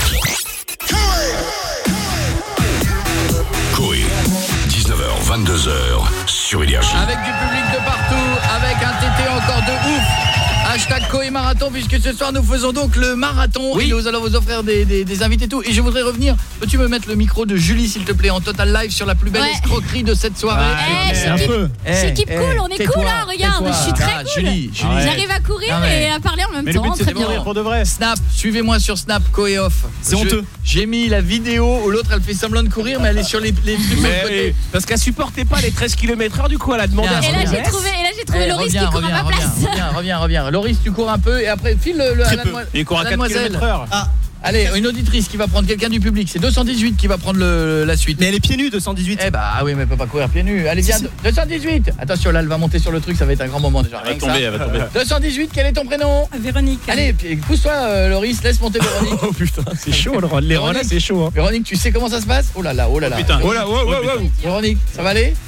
Koé, dix-neuf heures vingt-deux heures sur Énergie. Avec du public de partout, avec un T T encore de ouf. Hashtag Coé Marathon, puisque ce soir nous faisons donc le marathon. Oui. Et nous allons vous offrir des, des, des invités et tout. Et je voudrais revenir, peux-tu me mettre le micro de Julie s'il te plaît en total live sur la plus belle ouais. escroquerie de cette soirée. Eh, c'est un peu. C'est Keep Cool, on est cool là, regarde, je suis très ah, cool. Julie, Julie. Ah, j'arrive à courir ah, ouais. et à parler en même mais temps. Le but, c'est très de bien. mourir pour de vrai. Snap, suivez-moi sur Snap, Coé Off. C'est honteux. J'ai mis la vidéo où l'autre elle fait semblant de courir, mais elle est sur les, les trucs mais oui, parce qu'elle supportait pas les treize kilomètres heure, du coup elle a demandé à Et là j'ai trouvé, et là j'ai trouvé eh, Loris reviens, qui court reviens, à ma reviens, place. Reviens, reviens, reviens. Loris, tu cours un peu et après file le, le à la, il court à quatre kilomètres heure. Ah. Allez, une auditrice qui va prendre quelqu'un du public, c'est deux cent dix-huit qui va prendre le, la suite. Mais elle est pieds nus deux cent dix-huit. Eh bah oui, mais elle peut pas courir pieds nus. Allez, viens, deux cent dix-huit. Attention, là elle va monter sur le truc, ça va être un grand moment déjà. Elle va tomber, elle va tomber. deux cent dix-huit, quel est ton prénom? Véronique. Allez, pousse-toi euh, Loris, laisse monter Véronique. Oh putain, c'est chaud, le les relais c'est chaud hein. Véronique, tu sais comment ça se passe? Oh là là, oh là là. Oh putain. Oh là, oh, oh, oh, oh. Véronique, ça va aller?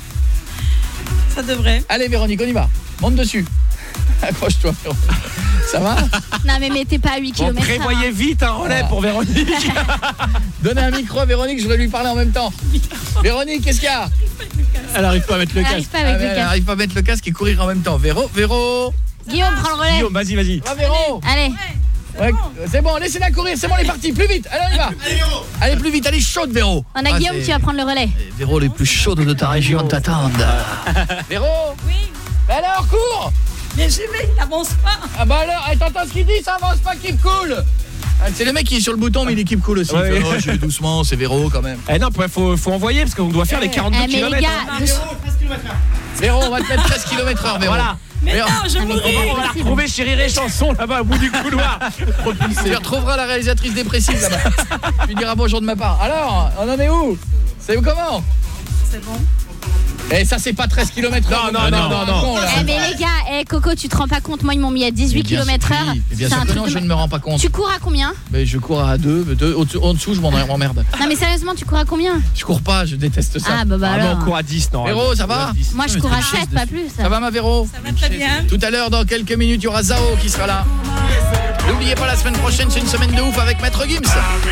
Ça devrait. Allez Véronique, on y va. Monte dessus. Accroche-toi Véronique. Ça va? Non mais mettez pas à huit kilomètres. Bon, prévoyez hein. vite un relais ah. pour Véronique. Donnez un micro à Véronique, je voudrais lui parler en même temps. Véronique, qu'est-ce qu'il y a? Elle arrive pas à mettre le casque. Elle arrive pas avec ah, le elle casque. arrive pas à mettre le casque et courir en même temps. Véro, Véro. Guillaume, prends le relais. Guillaume, vas-y, vas-y. Va Véro. Allez. Ouais, c'est bon, laissez-la courir, c'est bon, elle est partie, plus vite. Allez, on y va. Allez, Véro. Allez, plus vite, allez, chaude Véro. On a ah, Guillaume qui va prendre le relais. Véro, les plus chaudes de ta région t'attendent. Véro. Oui. Alors, cours. Mais j'y vais, il avance pas. Ah bah alors, hey, t'entends ce qu'il dit, ça avance pas, keep cool. Ah, c'est le mec qui est sur le bouton, mais il est keep cool aussi. Ouais, oh, je vais doucement, c'est Véro quand même. Eh non, faut, faut envoyer parce qu'on doit faire les quarante-deux eh, mais kilomètres. Les gars, hein. de... Véro, on va te mettre treize kilomètres heure, Véro. Voilà. Mais non, je on, va, on va la retrouver chez Rire et Chanson là-bas au bout du couloir. Tu retrouveras la réalisatrice dépressive là-bas. Tu lui diras bonjour de ma part. Alors, on en est où? C'est comment? C'est bon. Et ça c'est pas treize kilomètres heure. Non, non, non, non, non. non. Eh mais les gars, eh Coco, tu te rends pas compte, moi ils m'ont mis à dix-huit kilomètres heure. Bien sûr que non, je ne me rends pas compte. Tu cours à combien? Mais je cours à deux, deux en dessous je m'emmerde. Non mais sérieusement, tu cours à combien? Je cours pas, je déteste ça. Ah bah bah alors. Ah, on court à dix, non. Véro, ça va? Moi je cours à sept, pas plus. Ça va ma Véro? Ça va très bien. Tout à l'heure, dans quelques minutes, il y aura Zao qui sera là. N'oubliez pas, la semaine prochaine, c'est une semaine de ouf avec Maître Gims.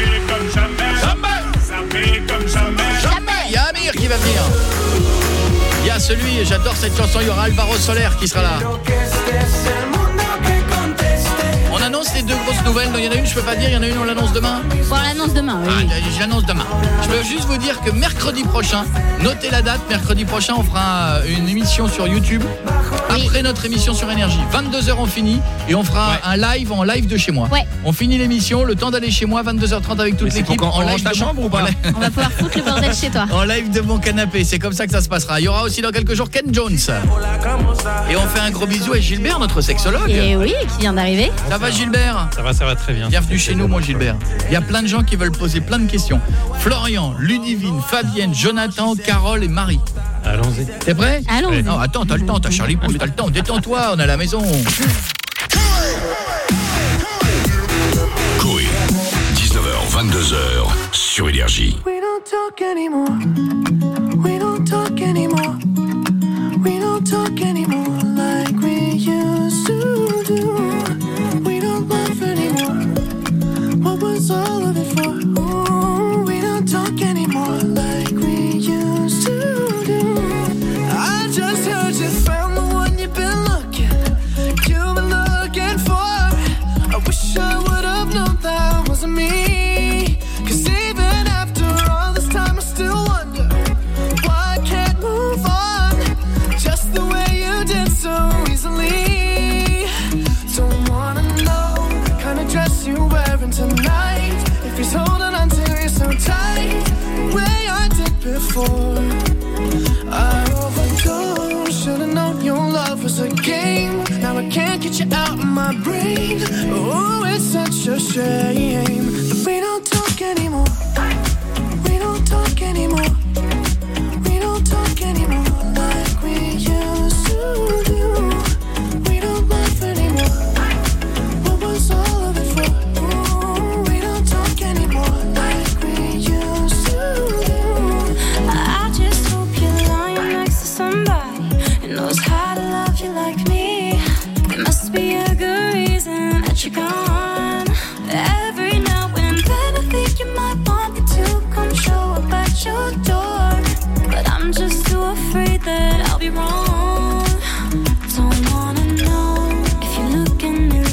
Il y a Amir qui va venir. Il y a celui, j'adore cette chanson, il y aura Alvaro Soler qui sera là. On annonce les deux grosses nouvelles, il y en a une je peux pas dire, il y en a une on l'annonce demain. Bon, on l'annonce demain, oui. Ah, je l'annonce demain. Je peux juste vous dire que mercredi prochain, notez la date, mercredi prochain on fera une émission sur YouTube. Oui. Après notre émission sur Énergie, vingt-deux heures on finit et on fera ouais. un live en live de chez moi. Ouais. On finit l'émission, le temps d'aller chez moi, vingt-deux heures trente avec toute l'équipe. En live ta chambre ou pas? On va pouvoir foutre le bordel chez toi. En live de mon canapé, c'est comme ça que ça se passera. Il y aura aussi dans quelques jours Ken Jones. Et on fait un gros bisou à Gilbert, notre sexologue. Et oui, qui vient d'arriver. Ça va Gilbert? Ça va, ça va très bien. Bienvenue chez nous, mon Gilbert. Il y a plein de gens qui veulent poser plein de questions. Florian, Ludivine, Fabienne, Jonathan, Carole et Marie. Allons-y. T'es prêt? Allons-y. Non, attends, t'as le temps, t'as Charlie Pouce, t'as le temps. Détends-toi, on est à la maison. Coé, dix-neuf heures vingt-deux heures sur Énergie. We don't talk anymore. We don't talk anymore. We don't talk anymore like we used to do. We don't laugh anymore. What was all of it for? Ooh, we don't talk anymore like we used to do. I just heard you found the one you've been looking, you've been looking for. I wish I would have known that wasn't me. Cause even after all this time I still wonder why I can't move on just the way you did so easily. Don't wanna know the kind of dress you're wearing tonight, if he's holding on to you so tight the way I did before. I overdosed, should've known your love was a game. Now I can't get you out of my brain. Oh, it's such a shame that we don't talk anymore. We don't talk anymore. We don't talk anymore like we used to do. We don't laugh anymore. What was all of it for? Ooh, we don't talk anymore like we used to do. I just hope you're lying next to somebody who knows how to love you like me. There must be a good reason that you're gone. Every now and then I think you might want me to come show up at your door, but I'm just too afraid that I'll be wrong. Don't wanna know if you look in the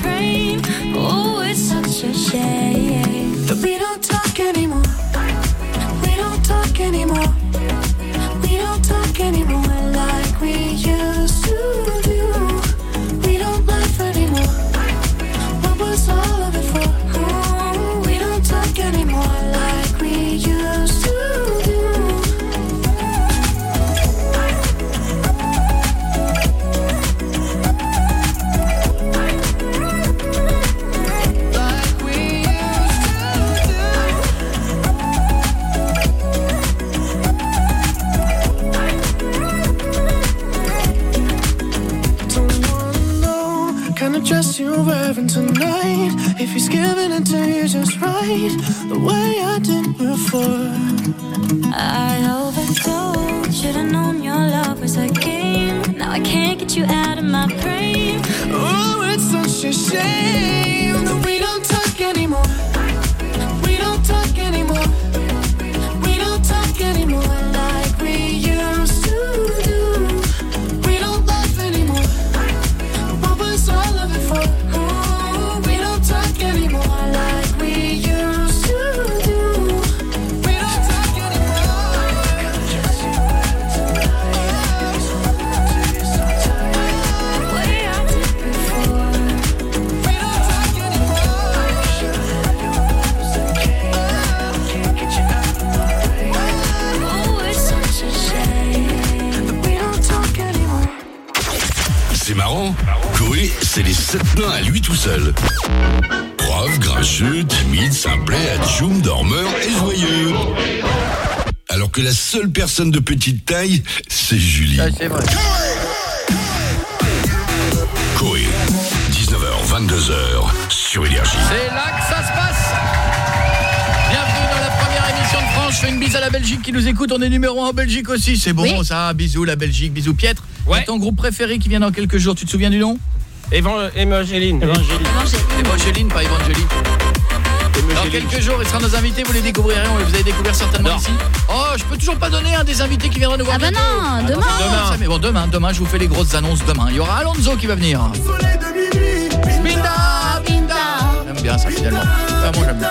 praying. Oh, it's such a shame that we don't talk anymore. We don't talk anymore. We don't talk anymore like we used to do. We don't laugh anymore. What was all of it for? Oh, we don't talk anymore like we used to do. Like we used to do. Don't wanna know kind of dress you're wearing tonight. If he's giving it to you just right, the way I did before. I overdosed. Should've known your love was a game. Now I can't get you out of my brain. Oh, it's such a shame that we don't talk anymore. We don't talk anymore. We don't talk anymore like we used to do. We don't laugh anymore. What was all of it for? Oh, we don't talk anymore like we used to do. We don't talk anymore. The way I did before. We don't talk anymore. Can't get you out of my way. Oh, it's such a shame that we don't talk anymore. C'est marrant, Koé, c'est les sept nains à lui tout seul. Brave, grincheux, timide, simplet, atchoum, dormeur et joyeux. Alors que la seule personne de petite taille, c'est Julie. Ah, c'est vrai. Koé, dix-neuf heures vingt-deux heures sur Énergie. C'est là que ça se passe. Bienvenue dans la première émission de France. Je fais une bise à la Belgique qui nous écoute. On est numéro un en Belgique aussi. C'est bon, oui. Ça. Bisous la Belgique, bisous Pietre. Ouais. Ton groupe préféré qui vient dans quelques jours, tu te souviens du nom? Évan- Évangéline. Évangéline. Évangéline, pas Évangéline. Dans quelques jours, il sera nos invités, vous les découvrirez, vous allez découvrir certainement non. ici. Oh, je peux toujours pas donner un des invités qui viendra nous voir. Ah bah bientôt. non, ah, demain. Non, demain. Mais bon, demain, demain, je vous fais les grosses annonces demain. Il y aura Alonso qui va venir. Binda, Binda. J'aime bien ça finalement. Enfin, moi j'aime bien.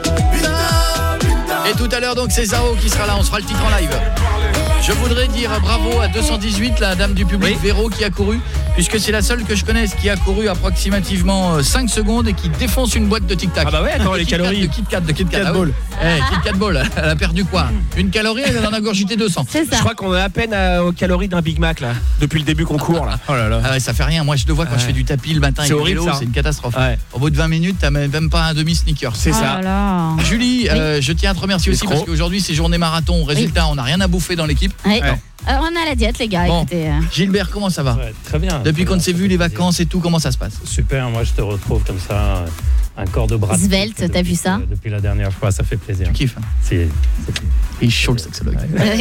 Et tout à l'heure donc c'est Zao qui sera là, on sera le titre en live. Je voudrais dire bravo à deux cent dix-huit, la dame du public, oui. Véro, qui a couru, puisque c'est la seule que je connaisse qui a couru approximativement cinq secondes et qui défonce une boîte de Tic Tac. Ah bah ouais, attends, les calories. De Kit Kat, de Kit Kat. Ah oui. Hey, Kit Kat Ball, elle a perdu quoi? Une calorie, elle en a gorgité deux cents. C'est ça. Je crois qu'on est à peine à, aux calories d'un Big Mac là, depuis le début qu'on court là. Oh là là. Ah ouais, ça fait rien. Moi je le vois quand ouais. je fais du tapis le matin c'est avec horrible, le vélo, ça. C'est une catastrophe. Ouais. Au bout de vingt minutes, t'as même pas un demi sneaker. C'est oh ça. Là. Julie, oui. euh, je tiens à te remercier aussi parce qu'aujourd'hui c'est journée marathon. Résultat, oui. on n'a rien à bouffer dans l'équipe. Oui. Ouais. Euh, on est à la diète les gars, bon. écoutez. Euh... Gilbert, comment ça va? Ouais, très bien. Depuis très qu'on bien, s'est vu, les vacances et tout, comment ça se passe? Super, moi je te retrouve comme ça, un corps de bras. Svelte, t'as vu ça? Depuis la dernière fois, ça fait plaisir. Tu kiffes? C'est, c'est... Il est chaud le sexologue.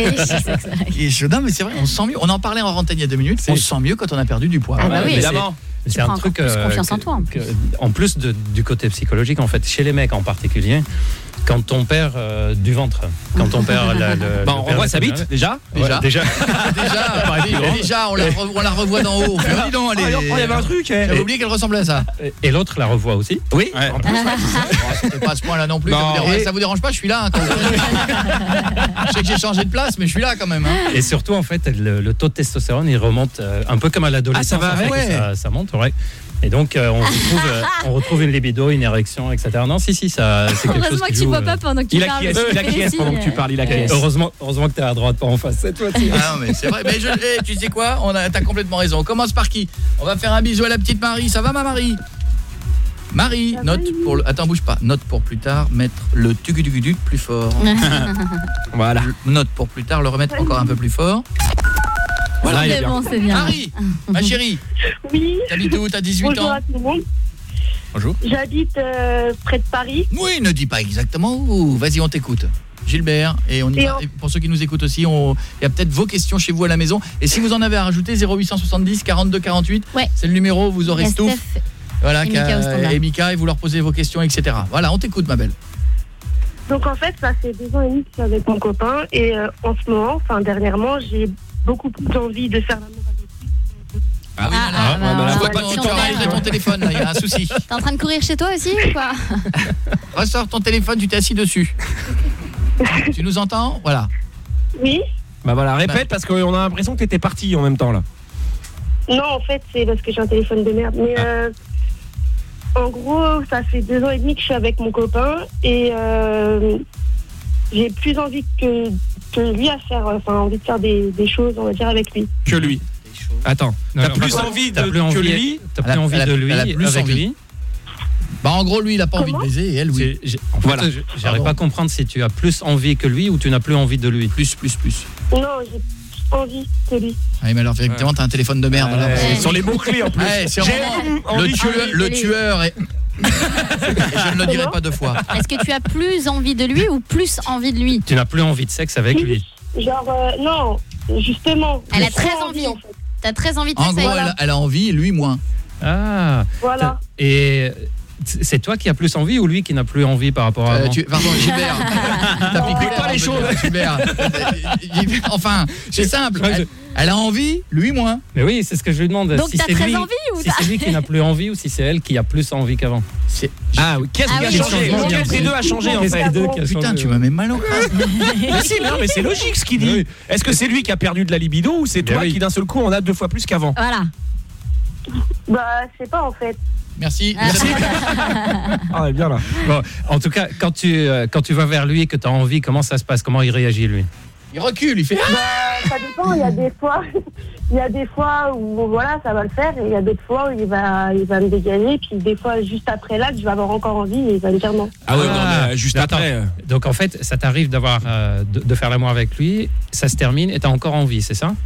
Il est chaud, non mais c'est vrai, on se sent mieux. On en parlait en antenne il y a deux minutes, c'est... on se sent mieux quand on a perdu du poids. Ah bah oui, évidemment. C'est, c'est un truc plus euh, confiance en toi. Que, en plus de, du côté psychologique, en fait, chez les mecs en particulier, quand on perd euh, du ventre, quand on perd la, le, bah, on revoit sa bite déjà déjà ouais, déjà déjà, déjà on, la re, on la revoit d'en haut. Dis donc, allez, oh, il y avait un truc. J'avais oublié qu'elle ressemblait à ça. Et, et l'autre la revoit aussi. Oui. Ouais. En plus, ouais. C'est pas à ce point-là non plus. Non, ça, vous dérange, et... ça vous dérange pas? Je suis là. Hein, quand je sais que j'ai changé de place, mais je suis là quand même. Hein. Et surtout en fait, le, le taux de testostérone il remonte euh, un peu comme à l'adolescence. Ah, ça va, en fait, ouais. ça, ça monte, ouais. Et donc euh, on, retrouve, euh, on retrouve une libido, une érection, et cetera. Non, si, si, ça, c'est quelque chose qui que tu joue. vois pas pendant que tu il parles. Acquiesce, il acquiesce pendant que tu parles, il acquiesce. Heureusement, heureusement que t'es à droite, pas en face cette fois-ci. Ah non, mais c'est vrai. Mais je, hey, tu sais quoi, on a, t'as complètement raison. On commence par qui? On va faire un bisou à la petite Marie. Ça va ma Marie? Marie, ça note pour le... Attends, bouge pas. Note pour plus tard, mettre le tugudugudu plus fort. Voilà. Note pour plus tard, le remettre encore un peu plus fort. Voilà, c'est bon, c'est bien. Marie, ma chérie. Oui. T'habites où? T'as dix-huit Bonjour ans? Bonjour à tout le monde. Bonjour. J'habite euh, près de Paris. Oui, ne dis pas exactement où. Vas-y, on t'écoute. Gilbert, et on y et va. On... Et pour ceux qui nous écoutent aussi, on... il y a peut-être vos questions chez vous à la maison. Et si vous en avez à rajouter, zéro huit cent soixante-dix quarante-deux quarante-huit, ouais. C'est le numéro, vous aurez Stouff. Voilà, et Mika, et Mika, et vous leur posez vos questions, et cetera. Voilà, on t'écoute, ma belle. Donc en fait, ça fait deux ans et demi que je suis avec mon copain. Et euh, en ce moment, enfin dernièrement, j'ai beaucoup d'envie de faire l'amour avec lui. Ah oui, Ah, là, ah, là. bah, Ouais, bah, là, on faut va pas pas que tu sur arrêtes terre. ton téléphone, là, il y a un souci. T'es en train de courir chez toi aussi ou quoi? Ressors ton téléphone, tu t'es assis dessus. Tu nous entends? Voilà. Oui. Bah voilà, répète parce qu'on a l'impression que t'étais parti en même temps là. Non, en fait, c'est parce que j'ai un téléphone de merde. Mais euh, en gros, ça fait deux ans et demi que je suis avec mon copain et euh, j'ai plus envie que, que lui à faire, enfin, envie de faire des, des choses, on va dire, avec lui. Que lui. Attends, Non, t'as non, plus pas- envie de t'as plus que envie- lui T'as Elle a- plus envie elle a- de lui elle a plus avec envie. lui. Bah en gros, lui, il a pas envie de baiser et elle, oui. C'est- j'ai- En fait, Voilà. je- j'arrive Pardon. pas à comprendre si tu as plus envie que lui ou tu n'as plus envie de lui. Plus, plus, plus. Non, j'ai envie que lui. Ah, mais alors, effectivement, t'as un téléphone de merde. là. Ouais, sur les mots-clés, en plus. Ouais, c'est J'ai vraiment envie le que tueur, lui. le tueur est... Et je ne le dirai pas deux fois. Est-ce que tu as plus envie de lui ou plus envie de lui? Tu n'as plus envie de sexe avec lui. Genre, euh, non, justement. Elle a j'ai très trop envie. en fait. T'as très envie de En sexe gros, avec elle, lui. a- elle a envie, lui moins. Ah. Voilà. Et c'est toi qui as plus envie ou lui qui n'a plus envie par rapport à Euh, avant? tu- pardon, Gilbert. T'as piqué pas les choses. Gilbert. Enfin, c'est simple. Elle, elle a envie, lui moins. Mais oui, c'est ce que je lui demande. Donc si t'as c'est très lui, envie ou si t'as- c'est lui qui n'a plus envie ou si c'est elle qui a plus envie qu'avant. C'est... Ah oui, qu'est-ce Ah qui a oui, changé? changement, Lequel des deux a changé en Qu'est-ce fait? des deux qui a Putain, changé, tu ouais. m'as même mal au crâne. Mais si, non, mais c'est logique ce qu'il dit. Oui. Est-ce que c'est lui qui a perdu de la libido ou c'est Ben toi oui. qui d'un seul coup en a deux fois plus qu'avant? Voilà. Bah, je sais pas en fait. Merci. Merci. Ah, ouais, bien là. Bon, en tout cas, quand tu, euh, quand tu vas vers lui et que tu as envie, comment ça se passe? Comment il réagit lui? Il recule, il fait... Bah, ça dépend. Il y a des fois, il y a des fois où voilà, ça va le faire, et il y a d'autres fois où il va, il va me dégager. Puis des fois, juste après là, je vais avoir encore envie et il va me dire non. Ah ouais, non, mais euh, juste mais attends. après. euh, Donc en fait, ça t'arrive d'avoir euh, de, de faire l'amour avec lui, ça se termine et tu as encore envie, c'est ça?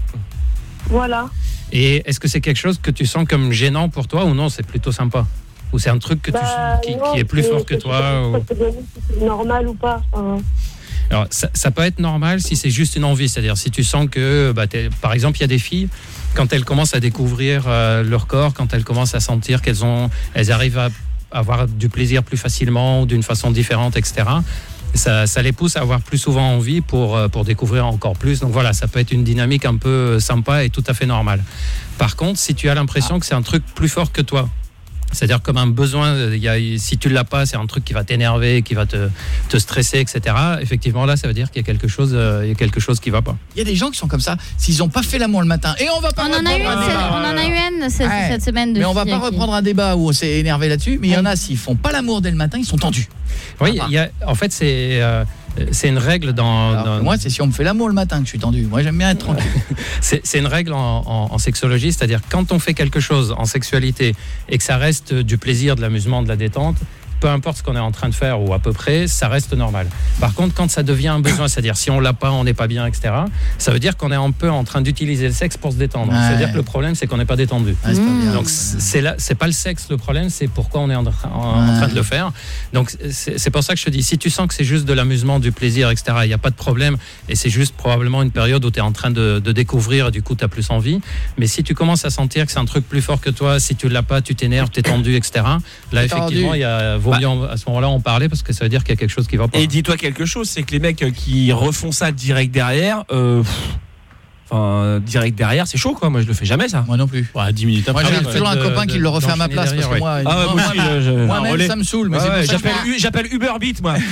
Voilà. Et est-ce que c'est quelque chose que tu sens comme gênant pour toi ou non, c'est plutôt sympa? Ou c'est un truc que tu, Bah, qui, non, qui est plus c'est- fort que c'est- toi ou... c'est- c'est- c'est normal ou pas. Enfin, Alors, ça, ça peut être normal si c'est juste une envie, c'est-à-dire si tu sens que, bah, t'es- par exemple, il y a des filles, quand elles commencent à découvrir euh, leur corps, quand elles commencent à sentir qu'elles ont, elles arrivent à avoir du plaisir plus facilement, d'une façon différente, et cetera. Ça, ça les pousse à avoir plus souvent envie pour, euh, pour découvrir encore plus. Donc voilà, ça peut être une dynamique un peu sympa et tout à fait normale. Par contre, si tu as l'impression que c'est un truc plus fort que toi, c'est-à-dire comme un besoin, il y a, si tu ne l'as pas, c'est un truc qui va t'énerver, qui va te, te stresser, et cetera. Effectivement, là, ça veut dire qu'il y a quelque chose, euh, il y a quelque chose qui ne va pas. Il y a des gens qui sont comme ça, s'ils n'ont pas fait l'amour le matin. Et on va pas On en a eu reprendre un une, débat. on en a eu une cette, Ouais. cette semaine. De Mais on va filles pas qui- reprendre un débat où on s'est énervé là-dessus. Mais il y en a, s'ils font pas l'amour dès le matin, ils sont tendus. Oui, il y a, en fait, c'est euh, c'est une règle dans... Alors, dans- moi, c'est si on me fait l'amour le matin que je suis tendu. Moi, j'aime bien être tranquille. C'est c'est une règle en, en- en sexologie, c'est-à-dire quand on fait quelque chose en sexualité et que ça reste du plaisir, de l'amusement, de la détente, peu importe ce qu'on est en train de faire ou à peu près, ça reste normal. Par contre, quand ça devient un besoin, c'est-à-dire si on l'a pas, on n'est pas bien, et cetera, ça veut dire qu'on est un peu en train d'utiliser le sexe pour se détendre. Ouais. C'est-à-dire que le problème, c'est qu'on n'est pas détendu. Ouais, c'est pas bien. Donc c'est là, c'est pas le sexe le problème, c'est pourquoi on est en, train- en- en train de le faire. Donc c'est c'est pour ça que je te dis, si tu sens que c'est juste de l'amusement, du plaisir, et cetera, il n'y a pas de problème et c'est juste probablement une période où tu es en train de, de découvrir et du coup tu as plus envie. Mais si tu commences à sentir que c'est un truc plus fort que toi, si tu l'as pas, tu t'énerves, tu es tendu, et cetera. Là T'es tendu. effectivement, il y a, vaut mieux en- à ce moment-là en parler parce que ça veut dire qu'il y a quelque chose qui va pas. Et dis-toi quelque chose, c'est que les mecs qui refont ça direct derrière, euh, pff, enfin direct derrière, c'est chaud quoi. Moi je le fais jamais ça. Moi non plus. Ouais, dix minutes Moi, après. j'ai ouais. toujours un de- copain qui de- le refait à ma d'enchaîner place. Parce que derrière, moi, Ah ouais, moi, moi aussi, moi, je- je- moi-même, relais. ça me saoule. Mais Ouais, c'est ouais, pour ça que j'appelle, U- j'appelle Uber Beat moi.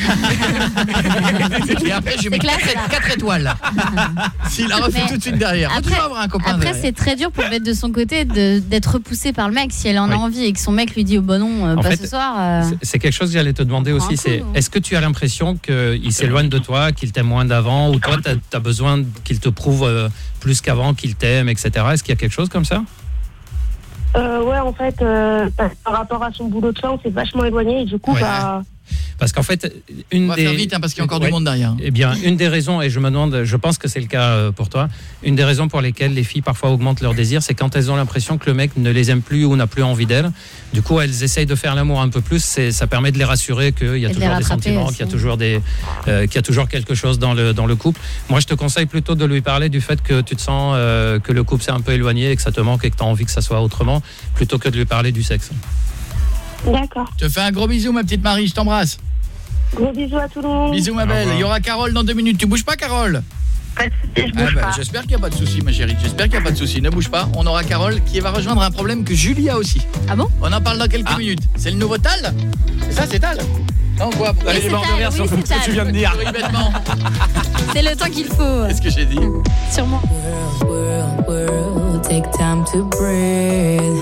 Et après, je mets classe, quatre étoiles. S'il a refait Mais tout de suite derrière. Faut après- toujours avoir un copain Après, derrière. c'est très dur pour le mettre de son côté de- d'être repoussé par le mec si elle en a Oui. envie et que son mec lui dit oh bah non, euh, En pas fait, ce soir. euh. C'est- C'est quelque chose que j'allais te demander Prends un aussi, coup, c'est hein. est-ce que tu as l'impression qu'il s'éloigne de toi, qu'il t'aime moins d'avant, ou toi tu as besoin qu'il te prouve euh, plus qu'avant qu'il t'aime, et cetera. Est-ce qu'il y a quelque chose comme ça? euh, ouais, en fait, euh, par, par rapport à son boulot de soin, on s'est vachement éloigné et du coup, Ouais. bah, Parce qu'en fait, une On va des... faire vite hein, parce qu'il y a encore Ouais. du monde derrière. Eh bien, une des raisons, et je me demande, je pense que c'est le cas euh, pour toi, une des raisons pour lesquelles les filles parfois augmentent leur désir, c'est quand elles ont l'impression que le mec ne les aime plus ou n'a plus envie d'elles. Du coup, elles essayent de faire l'amour un peu plus. C'est, ça permet de les rassurer qu'il y a Et de les toujours des rattraper sentiments, aussi. qu'il y a toujours des, euh, qu'il y a toujours quelque chose dans le dans le couple. Moi, je te conseille plutôt de lui parler du fait que tu te sens euh, que le couple s'est un peu éloigné et que ça te manque et que tu as envie que ça soit autrement, plutôt que de lui parler du sexe. d'accord. Je te fais un gros bisou, ma petite Marie. Je t'embrasse. Gros bisous à tout le monde. Bisous, ma belle. Il y aura Carole dans deux minutes. Tu bouges pas, Carole? pas de soucis, je bouge Ah bah, pas. j'espère qu'il n'y a pas de souci, ma chérie. J'espère qu'il n'y a pas de souci. Ne bouge pas. On aura Carole qui va rejoindre un problème que Julie a aussi. Ah bon? On en parle dans quelques minutes. C'est le nouveau Tal? C'est ça, c'est Tal? Non, quoi? Oui, c'est Tal, oui, c'est ce que Tal. tu viens de dire. Oui, bêtement. C'est le temps qu'il faut. Qu'est-ce que j'ai dit? Sûrement. World, world, take time to breathe.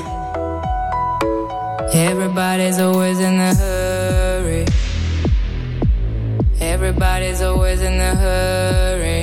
Everybody's always in a hurry. Everybody's always in a hurry.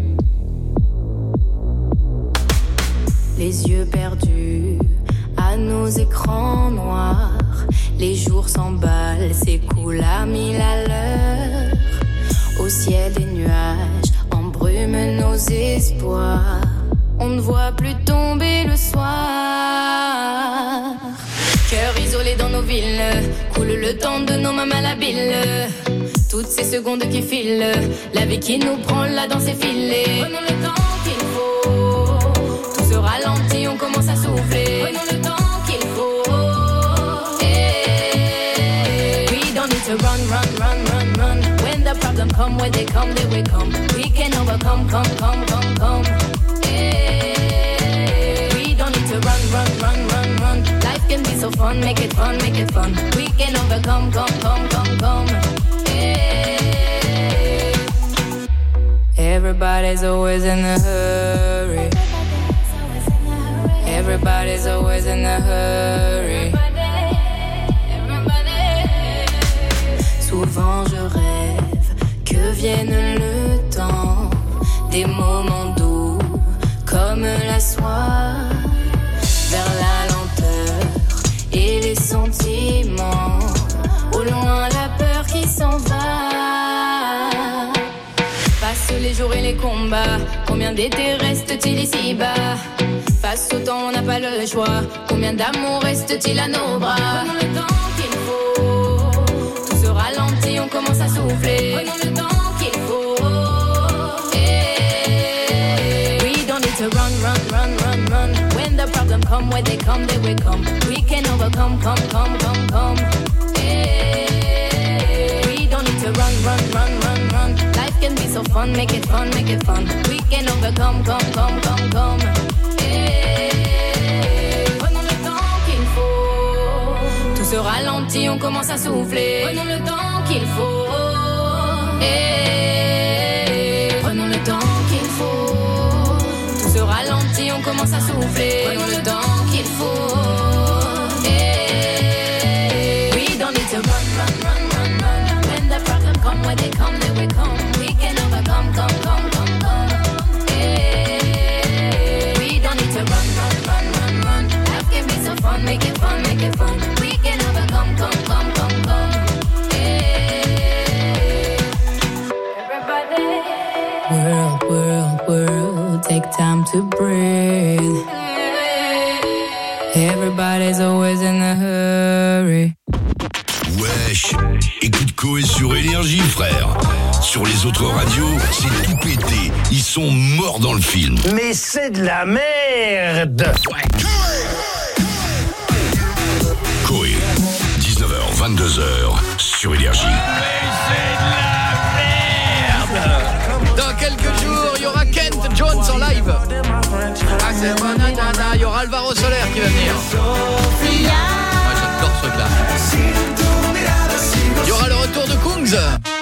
Les yeux perdus à nos écrans noirs. Les jours s'emballent, s'écoulent à mille à l'heure. Au ciel des nuages embrument nos espoirs. On ne voit plus tomber le soir. Cœur isolé dans nos villes, coule le temps de nos mains malhabiles. Toutes ces secondes qui filent, la vie qui nous prend là dans ses filets. Prenons le temps qu'il faut, tout se ralentit, on commence à souffler. Prenons le temps qu'il faut. Hey. We don't need to run, run, run, run, run. When the problem come, when they come, they will come. We can overcome, come, come, come, come. Hey. We don't need to run, run, run, run, run. Life can be so fun, make it fun, make it fun. We can overcome, come, come, come, come. Everybody's always in a hurry. Everybody's always in a hurry. Souvent je rêve que vienne le temps des moments doux comme la soie, vers la lenteur et les sentiments. Au loin la peur qui s'en va. Passent les jours et les combats. Combien d'étés reste-t-il ici-bas? Face au temps on n'a pas le choix. Combien d'amour reste-t-il à nos bras? Prenons le temps qu'il faut. Tout se ralentit, on commence à souffler. Prenons le temps qu'il faut. Hey. We don't need to run, run, run, run, run. When the problem come, when they come, they will come. We can overcome, come, come, come, come. Run, run, run, run, run. Life can be so fun, make it fun, make it fun. We can overcome, come, come, come, come. Hey. Prenons le temps qu'il faut. Tout se ralentit, on commence à souffler. Prenons le temps qu'il faut. Hey. Prenons le temps qu'il faut. Tout se ralentit, on commence à souffler. Prenons le temps qu'il faut. Hey. We don't need to run, run, run, run, run. When the problem come, when they come, they will come. We can overcome, come, come, come, come. Hey. We don't need to run, run, run, run, run. Life can be so fun, make it fun, make it fun. We can overcome, come, come, come, come. Hey. Everybody. World, world, world, take time to breathe. Everybody's always in a hurry. Wesh, écoute Coé sur Énergie, frère. Sur les autres radios, c'est tout pété. Ils sont morts dans le film. Mais c'est de la merde. Coé, dix-neuf heures, vingt-deux heures, sur Énergie. Dans quelques jours, il y aura Kent Jones en live. Ah, c'est bon, il y aura Alvaro Soler qui va venir. Ah, j'adore ce truc-là. Il y aura le retour de Kungs.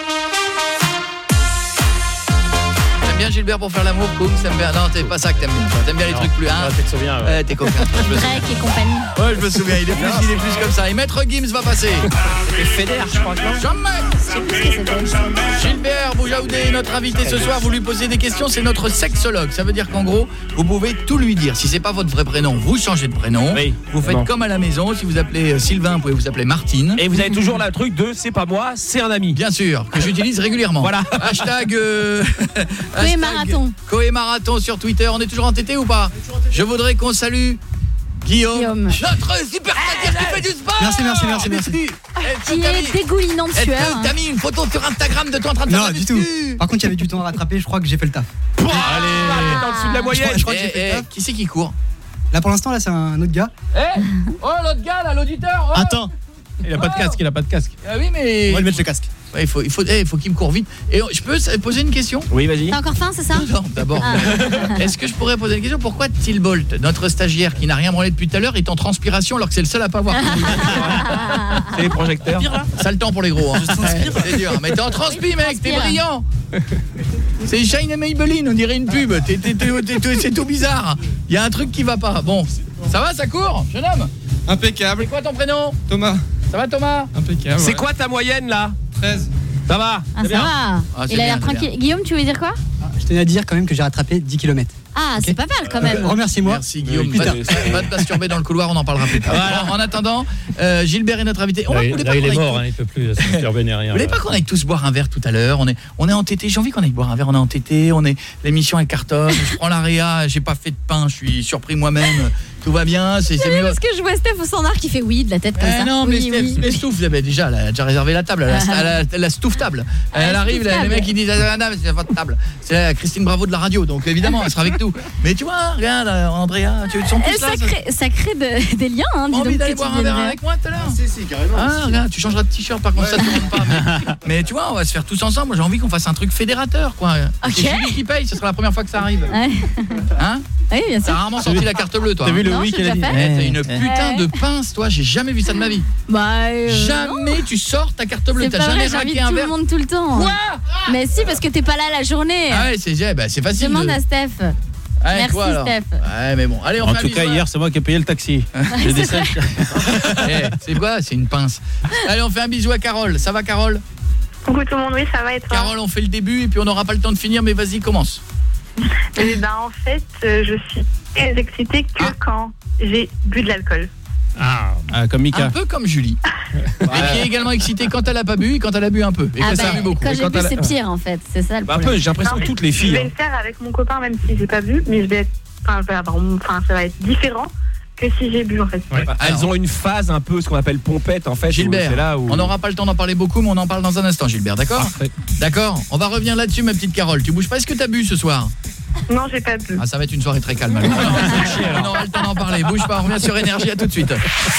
T'aimes bien Gilbert pour faire l'amour, Kungs? T'aimes bien? Non, t'es pas ça que t'aimes bien. T'aimes bien les non. trucs plus, hein? Ah, t'es souviens, ouais. Ouais, t'es copain. Drake et compagnie. Ouais, je me souviens, il est plus, il est plus comme ça. Et Maître Gims va passer. C'était Feder, je crois. Jamais. Je sais plus ce que c'était. Gilbert Boujaoudé, notre invité ce soir, vous lui posez des questions, c'est notre sexologue. Ça veut dire qu'en gros, vous pouvez tout lui dire. Si c'est pas votre vrai prénom, vous changez de prénom. Oui. Vous faites Non. comme à la maison. Si vous appelez Sylvain, vous pouvez vous appeler Martine. Et vous avez toujours le truc de c'est pas moi, c'est un ami. Bien sûr, que j'utilise régulièrement. Voilà. Hashtag euh, Coé hashtag Marathon. Coé Marathon sur Twitter. On est toujours entêté ou pas? Je voudrais qu'on salue Guillaume, Guillaume. notre super stagiaire qui fait du sport. Merci, merci, merci, merci. Qui est dégoulinant de Est-ce sueur. que t'as mis une photo sur Instagram de toi en train de faire Non, la du muscu? tout. Par contre, il y avait du temps à rattraper, je crois que j'ai fait le taf. Allez, dans le dessous de la moyenne. Je crois que j'ai Eh, fait le eh, taf. qui c'est qui court? Là, pour l'instant, là, c'est un autre gars. Eh, oh l'autre gars là, l'auditeur. Oh. Attends. Il a pas de casque, il a pas de casque. Ah oui mais On va lui mettre le casque. Ouais, il faut, il faut, eh, il faut qu'il me court vite. Et je peux poser une question ? Oui, vas-y. T'as encore faim, c'est ça ? Non, d'abord. Ah. Est-ce que je pourrais poser une question ? Pourquoi Tilbolt, notre stagiaire qui n'a rien branlé depuis tout à l'heure, est en transpiration alors que c'est le seul à pas voir ? C'est les projecteurs. Ça le temps pour les gros. Hein. C'est dur. Mais t'es en transpi, mec, t'es brillant. C'est Shine et Maybelline, on dirait une pub. T'es, t'es, t'es, t'es, t'es, c'est tout bizarre. Il y a un truc qui va pas. Bon, ça va, ça court, jeune homme ? Impeccable. C'est quoi ton prénom ? Thomas. Ça va, Thomas ? Impeccable. C'est ouais. quoi ta moyenne là ? treize. Ça va ? Ah, ça bien. va. Ah, c'est Il a bien, l'air c'est tranquille. Guillaume, tu veux dire quoi ? Je tenais à dire quand même que j'ai rattrapé dix kilomètres. Ah, c'est pas mal quand même. Euh, remercie-moi. Merci Guillaume. Putain. Va, va te masturber dans le couloir, on en parlera plus tard. Voilà. En attendant, euh, Gilbert est notre invité. On Là, va, il, vous voulez là, pas il qu'on est aille mort, tous- hein, il peut plus se masturber ni rien. Vous voulez pas qu'on aille tous boire un verre tout à l'heure ? On est, on est entêtés. J'ai envie qu'on aille boire un verre. On est entêtés. On est l'émission elle cartonne. Je prends la réa. J'ai pas fait de pain. Je suis surpris moi-même. Tout va bien. C'est, c'est mieux. Parce que je vois Steph au standard qui fait oui de la tête comme Eh ça. non, mais oui, Steph, oui. mais Stouff, eh ben, déjà, elle a déjà réservé la table, elle a, elle a, elle a Stouff table. Elle Ah, arrive, Stouff là, les table. mecs ils disent ah, madame, c'est votre table. C'est la Christine Bravo de la radio, donc évidemment, elle sera avec nous. Mais tu vois, regarde, euh, Andrea, tu sont Eh, tous là. ça, crée, ça crée de- des liens, hein, dis Envie donc, d'aller que boire tu un verre viennes. avec moi tout à l'heure ? Si, si, carrément. Ah, regarde, tu changeras de t-shirt par contre, ça te demande pas. Mais, mais tu vois, on va se faire tous ensemble. Moi, j'ai envie qu'on fasse un truc fédérateur, quoi. Ok. C'est Julie qui paye, ce sera la première fois que ça arrive. Ouais. Hein ? Oui, bien T'as sûr. rarement sorti la carte bleue, toi. T'as vu hein le Non, oui j'ai qu'elle a déjà dit fait. Eh, t'as une putain Ouais. de pince, toi. J'ai jamais vu ça de ma vie. Bah, euh, non. Jamais tu sors ta carte bleue. C'est T'as pas jamais vrai, j'invite raqué un tout verre. le monde tout le temps. Quoi ? Mais si, parce que t'es pas là la journée. Ah ouais, c'est, eh ben, c'est facile. Demande de... à Steph. Ouais, Merci, toi, alors. Steph. Ouais, mais bon. Allez, on En fait un tout cas, bisou, hier, c'est moi qui ai payé le taxi. J'ai des sacs. Eh, c'est quoi ? C'est une pince. Allez, on fait un bisou à Carole. Ça va, Carole ? Coucou tout le monde, oui, ça va et toi ? Carole, on fait le début et puis on n'aura pas le temps de finir, mais vas-y, commence. Eh ben, en fait, euh, je suis très excitée que Ah. quand j'ai bu de l'alcool. Ah, Ah, comme Mika. Un peu comme Julie. Mais qui est également excitée quand elle a pas bu et quand elle a bu un peu. Et Ah quand ça bah, a bu beaucoup. quand Et j'ai quand bu, elle a- c'est pire en fait. C'est ça le Bah, un problème. peu, j'ai l'impression En que fait, toutes les Je filles. vais hein. le faire avec mon copain, même si j'ai pas bu, mais je vais être, enfin, je vais avoir, enfin, ça va être différent que si j'ai bu en fait. Ouais. Elles ont une phase un peu ce qu'on appelle pompette en fait. où Gilbert, c'est là où... on n'aura pas le temps d'en parler beaucoup, mais on en parle dans un instant, Gilbert, d'accord ? Parfait. D'accord, on va revenir là-dessus, ma petite Carole. Tu bouges pas, est-ce que t'as bu ce soir ? Non, j'ai pas bu. Ah, ça va être une soirée très calme. Alors. On aura le temps d'en parler. Bouge pas, on revient sur Énergie, à tout de suite.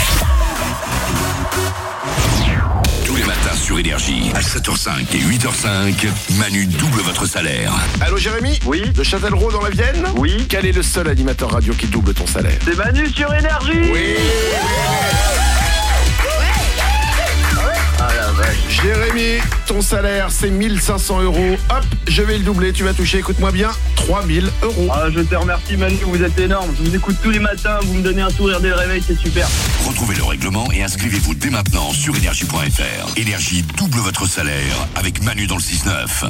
Tous les matins sur Énergie, à sept heures cinq et huit heures cinq, Manu double votre salaire. Allô Jérémy ? Oui. De Châtellerault dans la Vienne ? Oui. Quel est le seul animateur radio qui double ton salaire ? C'est Manu sur Énergie. Oui. Ah la vache. Jérémy, ton salaire c'est mille cinq cents euros. Hop, je vais le doubler, tu vas toucher, écoute-moi bien, trois mille euros. Ah, je te remercie Manu, vous êtes énorme. Je vous écoute tous les matins, vous me donnez un sourire dès le réveil, c'est super. Retrouvez le règlement et inscrivez-vous dès maintenant sur énergie point f r. Énergie double votre salaire avec Manu dans le six neuf.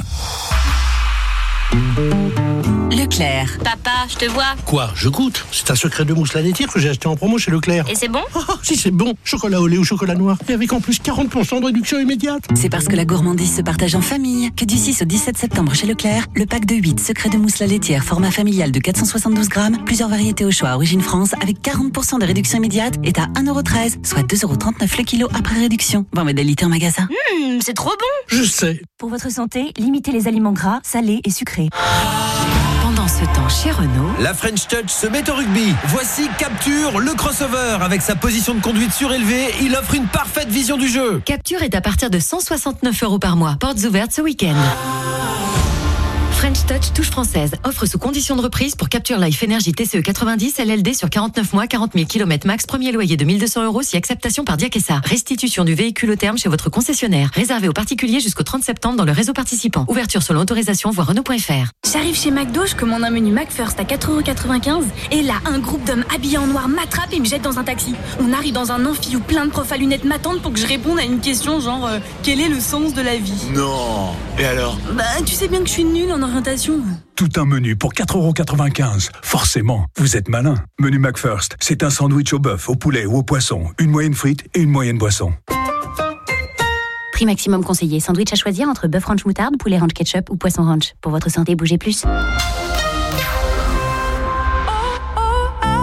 Leclerc. Papa, je te vois. Quoi ? Je goûte. C'est un secret de mousse laitière que j'ai acheté en promo chez Leclerc. Et c'est bon ? Ah, si c'est bon, chocolat au lait ou chocolat noir. Et avec en plus quarante pour cent de réduction immédiate. C'est parce que la gourmandise se partage en famille que du six au dix-sept septembre chez Leclerc, le pack de huit secrets de mousse la laitière format familial de quatre cent soixante-douze grammes, plusieurs variétés au choix origine France avec quarante pour cent de réduction immédiate est à un euro treize, soit deux euros trente-neuf le kilo après réduction. vingt modalités en magasin. Hum, c'est trop bon. Je sais. Pour votre santé, limitez les aliments gras, salés et sucrés. Pendant ce temps chez Renault, La French Touch se met au rugby. Voici Capture, le crossover. Avec sa position de conduite surélevée, il offre une parfaite vision du jeu. Capture est à partir de cent soixante-neuf euros par mois. Portes ouvertes ce week-end. French Touch touche française. Offre sous condition de reprise pour Capture Life Energy T C E quatre-vingt-dix L L D sur quarante-neuf mois, quarante mille kilomètres max. Premier loyer de mille deux cents euros si acceptation par Diakessa. Restitution du véhicule au terme chez votre concessionnaire. Réservé aux particuliers jusqu'au trente septembre dans le réseau participant. Ouverture selon autorisation voir Renault point F R. J'arrive chez McDo, je commande un menu McFirst à quatre euros quatre-vingt-quinze et là, un groupe d'hommes habillés en noir m'attrape et me jette dans un taxi. On arrive dans un amphi où plein de profs à lunettes m'attendent pour que je réponde à une question genre euh, quel est le sens de la vie ? Non. Et alors ? Bah, tu sais bien que je suis nulle en orientation. Tout un menu pour quatre euros quatre-vingt-quinze. Forcément, vous êtes malin. Menu McFirst, c'est un sandwich au bœuf, au poulet ou au poisson. Une moyenne frite et une moyenne boisson. Prix maximum conseillé. Sandwich à choisir entre bœuf ranch moutarde, poulet ranch ketchup ou poisson ranch. Pour votre santé, bougez plus. Et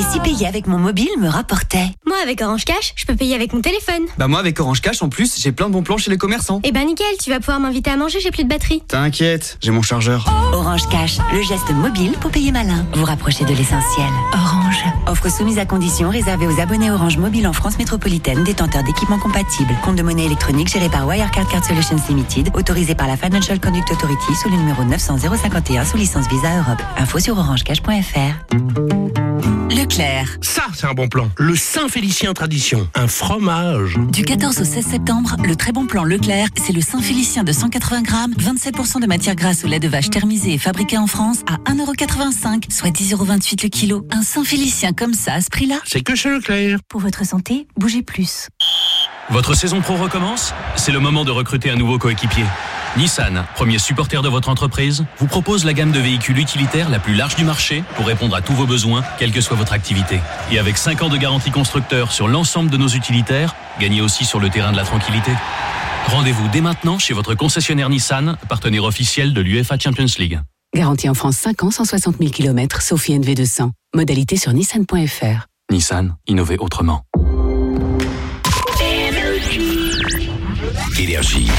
si payer avec mon mobile me rapportait. Moi, avec Orange Cash, je peux payer avec mon téléphone. Bah moi avec Orange Cash en plus, j'ai plein de bons plans chez les commerçants. Eh ben nickel, tu vas pouvoir m'inviter à manger, j'ai plus de batterie. T'inquiète, j'ai mon chargeur. Orange Cash, le geste mobile pour payer malin. Vous rapprochez de l'essentiel. Orange. Offre soumise à conditions réservée aux abonnés Orange Mobile en France métropolitaine, détenteurs d'équipements compatibles. Compte de monnaie électronique géré par Wirecard Card Solutions Limited, autorisé par la Financial Conduct Authority sous le numéro neuf cent zéro cinquante et un sous licence Visa Europe. Info sur orangecash point f r. Leclerc. Ça, c'est un bon plan. Le Saint-Félicien Tradition. Un fromage. Du quatorze au seize septembre, le très bon plan Leclerc, c'est le Saint-Félicien de cent quatre-vingts grammes, vingt-sept pour cent de matière grasse au lait de vache thermisé et fabriqué en France à un euro quatre-vingt-cinq, soit dix euros vingt-huit le kilo. Un Saint-Félicien comme ça, à ce prix-là, c'est que chez Leclerc. Pour votre santé, bougez plus. Votre saison pro recommence? C'est le moment de recruter un nouveau coéquipier. Nissan, premier supporter de votre entreprise, vous propose la gamme de véhicules utilitaires la plus large du marché pour répondre à tous vos besoins, quelle que soit votre activité. Et avec cinq ans de garantie constructeur sur l'ensemble de nos utilitaires, gagnez aussi sur le terrain de la tranquillité. Rendez-vous dès maintenant chez votre concessionnaire Nissan, partenaire officiel de l'UEFA Champions League. Garantie en France cinq ans, cent soixante mille kilomètres, sauf I N V deux cents. Modalité sur nissan point f r. Nissan, innover autrement. Énergie.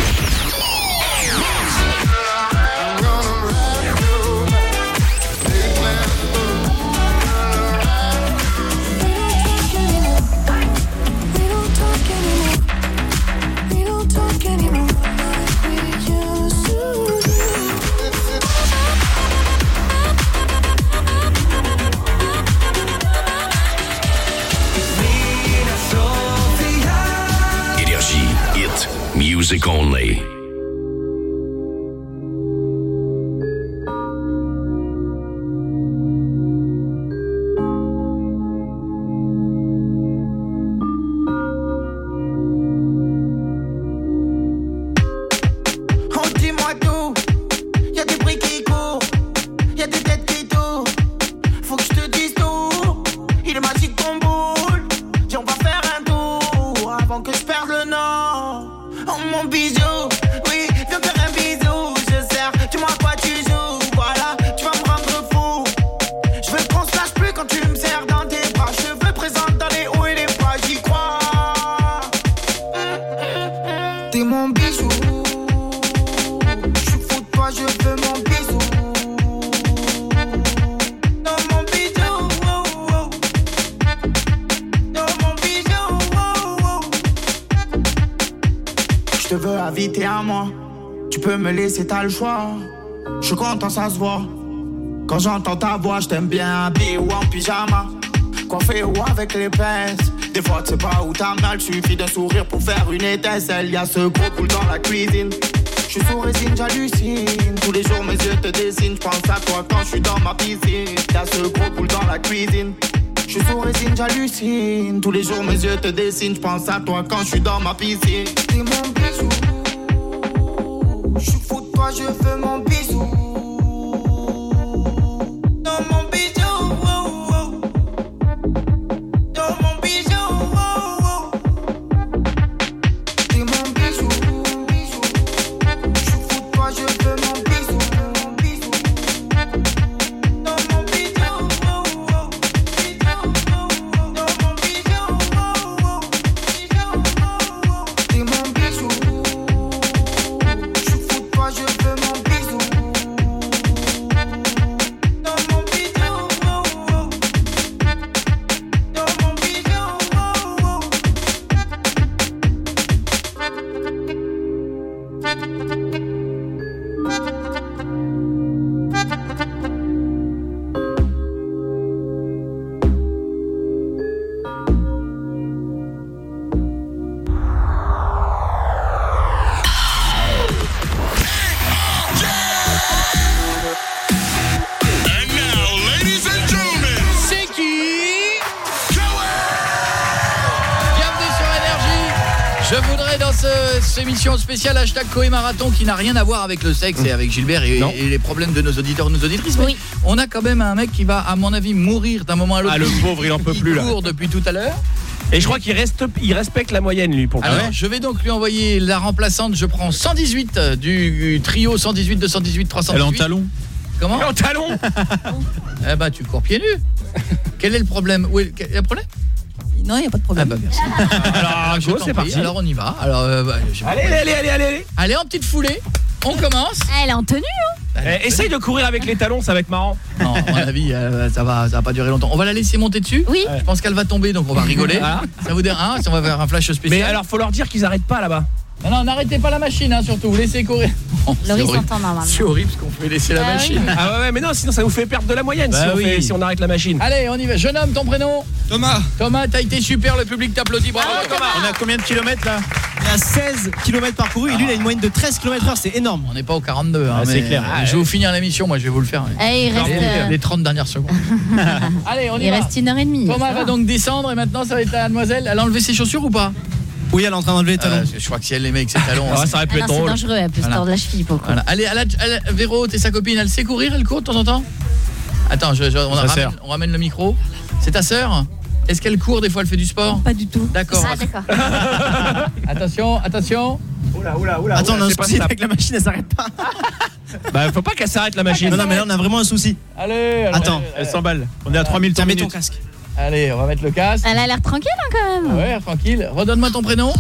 Music only. C'est t'as le choix, je suis content ça se voit. Quand j'entends ta voix, je t'aime bien habillé ou en pyjama, coiffé ou avec les pinces. Des fois tu sais pas où t'as mal, suffit d'un sourire pour faire une étincelle. Y'a ce gros boule dans la cuisine, je suis sous résine, j'hallucine. Tous les jours mes yeux te dessinent, je pense à toi quand je suis dans ma piscine. Y'a ce gros boule dans la cuisine, je suis sous résine, j'hallucine. Tous les jours mes yeux te dessinent, je pense à toi quand je suis dans ma piscine. T'es mon bisou, je suis fou de toi, je veux mon bisou. Dans mon bisou, oh, oh. Dans mon bisou, oh, oh. T'es mon bisou, je suis fou de toi, je veux mon bisou. Dans mon bisou, oh, oh. Dans mon bisou, oh, oh. T'es mon bisou. Je veux mon bisou. Dans mon bisou, oh, oh. Dans mon bisou, oh, oh. Cette émission spéciale hashtag Coé Marathon qui n'a rien à voir avec le sexe et avec Gilbert et, et les problèmes de nos auditeurs, nos auditrices. Oui. On a quand même un mec qui va, à mon avis, mourir d'un moment à l'autre. Ah, le pauvre, il en peut plus là. Il court depuis tout à l'heure. Et je crois qu'il reste, il respecte la moyenne lui pour le Alors, je vais donc lui envoyer la remplaçante. Je prends cent dix-huit du trio cent dix-huit, deux cent dix-huit, trois cent dix-huit. Elle est en talon. Comment? En talon. Eh ben, tu cours pieds nus. Quel est le problème? Où est le problème? Non, il n'y a pas de problème. Ah bah merci. Alors, go, c'est parti. Alors on y va. Alors, euh, bah, allez, allez, allez, allez, allez. Allez, en petite foulée. On commence. Elle est en tenue, hein. Eh, essaye de courir avec les talons, ça va être marrant. Non, à mon avis, euh, ça va, ça va pas durer longtemps. On va la laisser monter dessus. Oui. Je pense qu'elle va tomber, donc on va rigoler. Voilà. Ça vous dit hein, si on va faire un flash spécial. Mais alors, faut leur dire qu'ils arrêtent pas là-bas. Non, non, n'arrêtez pas la machine, hein, surtout. Vous laissez courir. Oh, Laurie s'entend normalement. C'est horrible ce qu'on fait laisser la ah, machine. Oui. Ah ouais, ouais, mais non, sinon ça vous fait perdre de la moyenne bah si, on oui. fait, si on arrête la machine. Allez, on y va. Jeune homme, ton prénom? Thomas. Thomas, t'as été super, le public t'applaudit. Bravo, ah, Thomas. On a combien de kilomètres là? Il a seize kilomètres parcourus et lui il a une moyenne de treize kilomètres heure, c'est énorme. On n'est pas au quarante-deux, hein, ah, c'est clair. Ah, je vais vous finir l'émission, moi je vais vous le faire. Eh, il reste les, les trente dernières secondes. Allez, on y il va. reste une heure et demie. Thomas va donc descendre et maintenant ça va être la mademoiselle. Elle a enlevé ses chaussures ou pas? Oui, elle est en train d'enlever les talons. Euh, je crois que si elle les met avec ses talons, ah, ça aurait pu ah être non, drôle. C'est dangereux, elle peut se tordre la cheville pour voilà. Allez, elle a, elle, Véro, t'es sa copine, elle sait courir, elle court de temps en temps? Attends, je, je, on, ramène, on ramène le micro. C'est ta sœur? Est-ce qu'elle court des fois, elle fait du sport? Pas du tout. D'accord. Ah, d'accord. Attention, attention. Oula, oula, oula. Attends, on a un souci avec la machine, elle s'arrête pas. Bah, faut pas qu'elle s'arrête la machine. Non, non, mais là on a vraiment un souci. Allez, allez attends, allez, elle s'emballe. On est à trois mille Tiens, mets ton minutes. casque. Allez, on va mettre le casque. Elle a l'air tranquille hein, quand même. Ouais, tranquille. Redonne-moi ton prénom.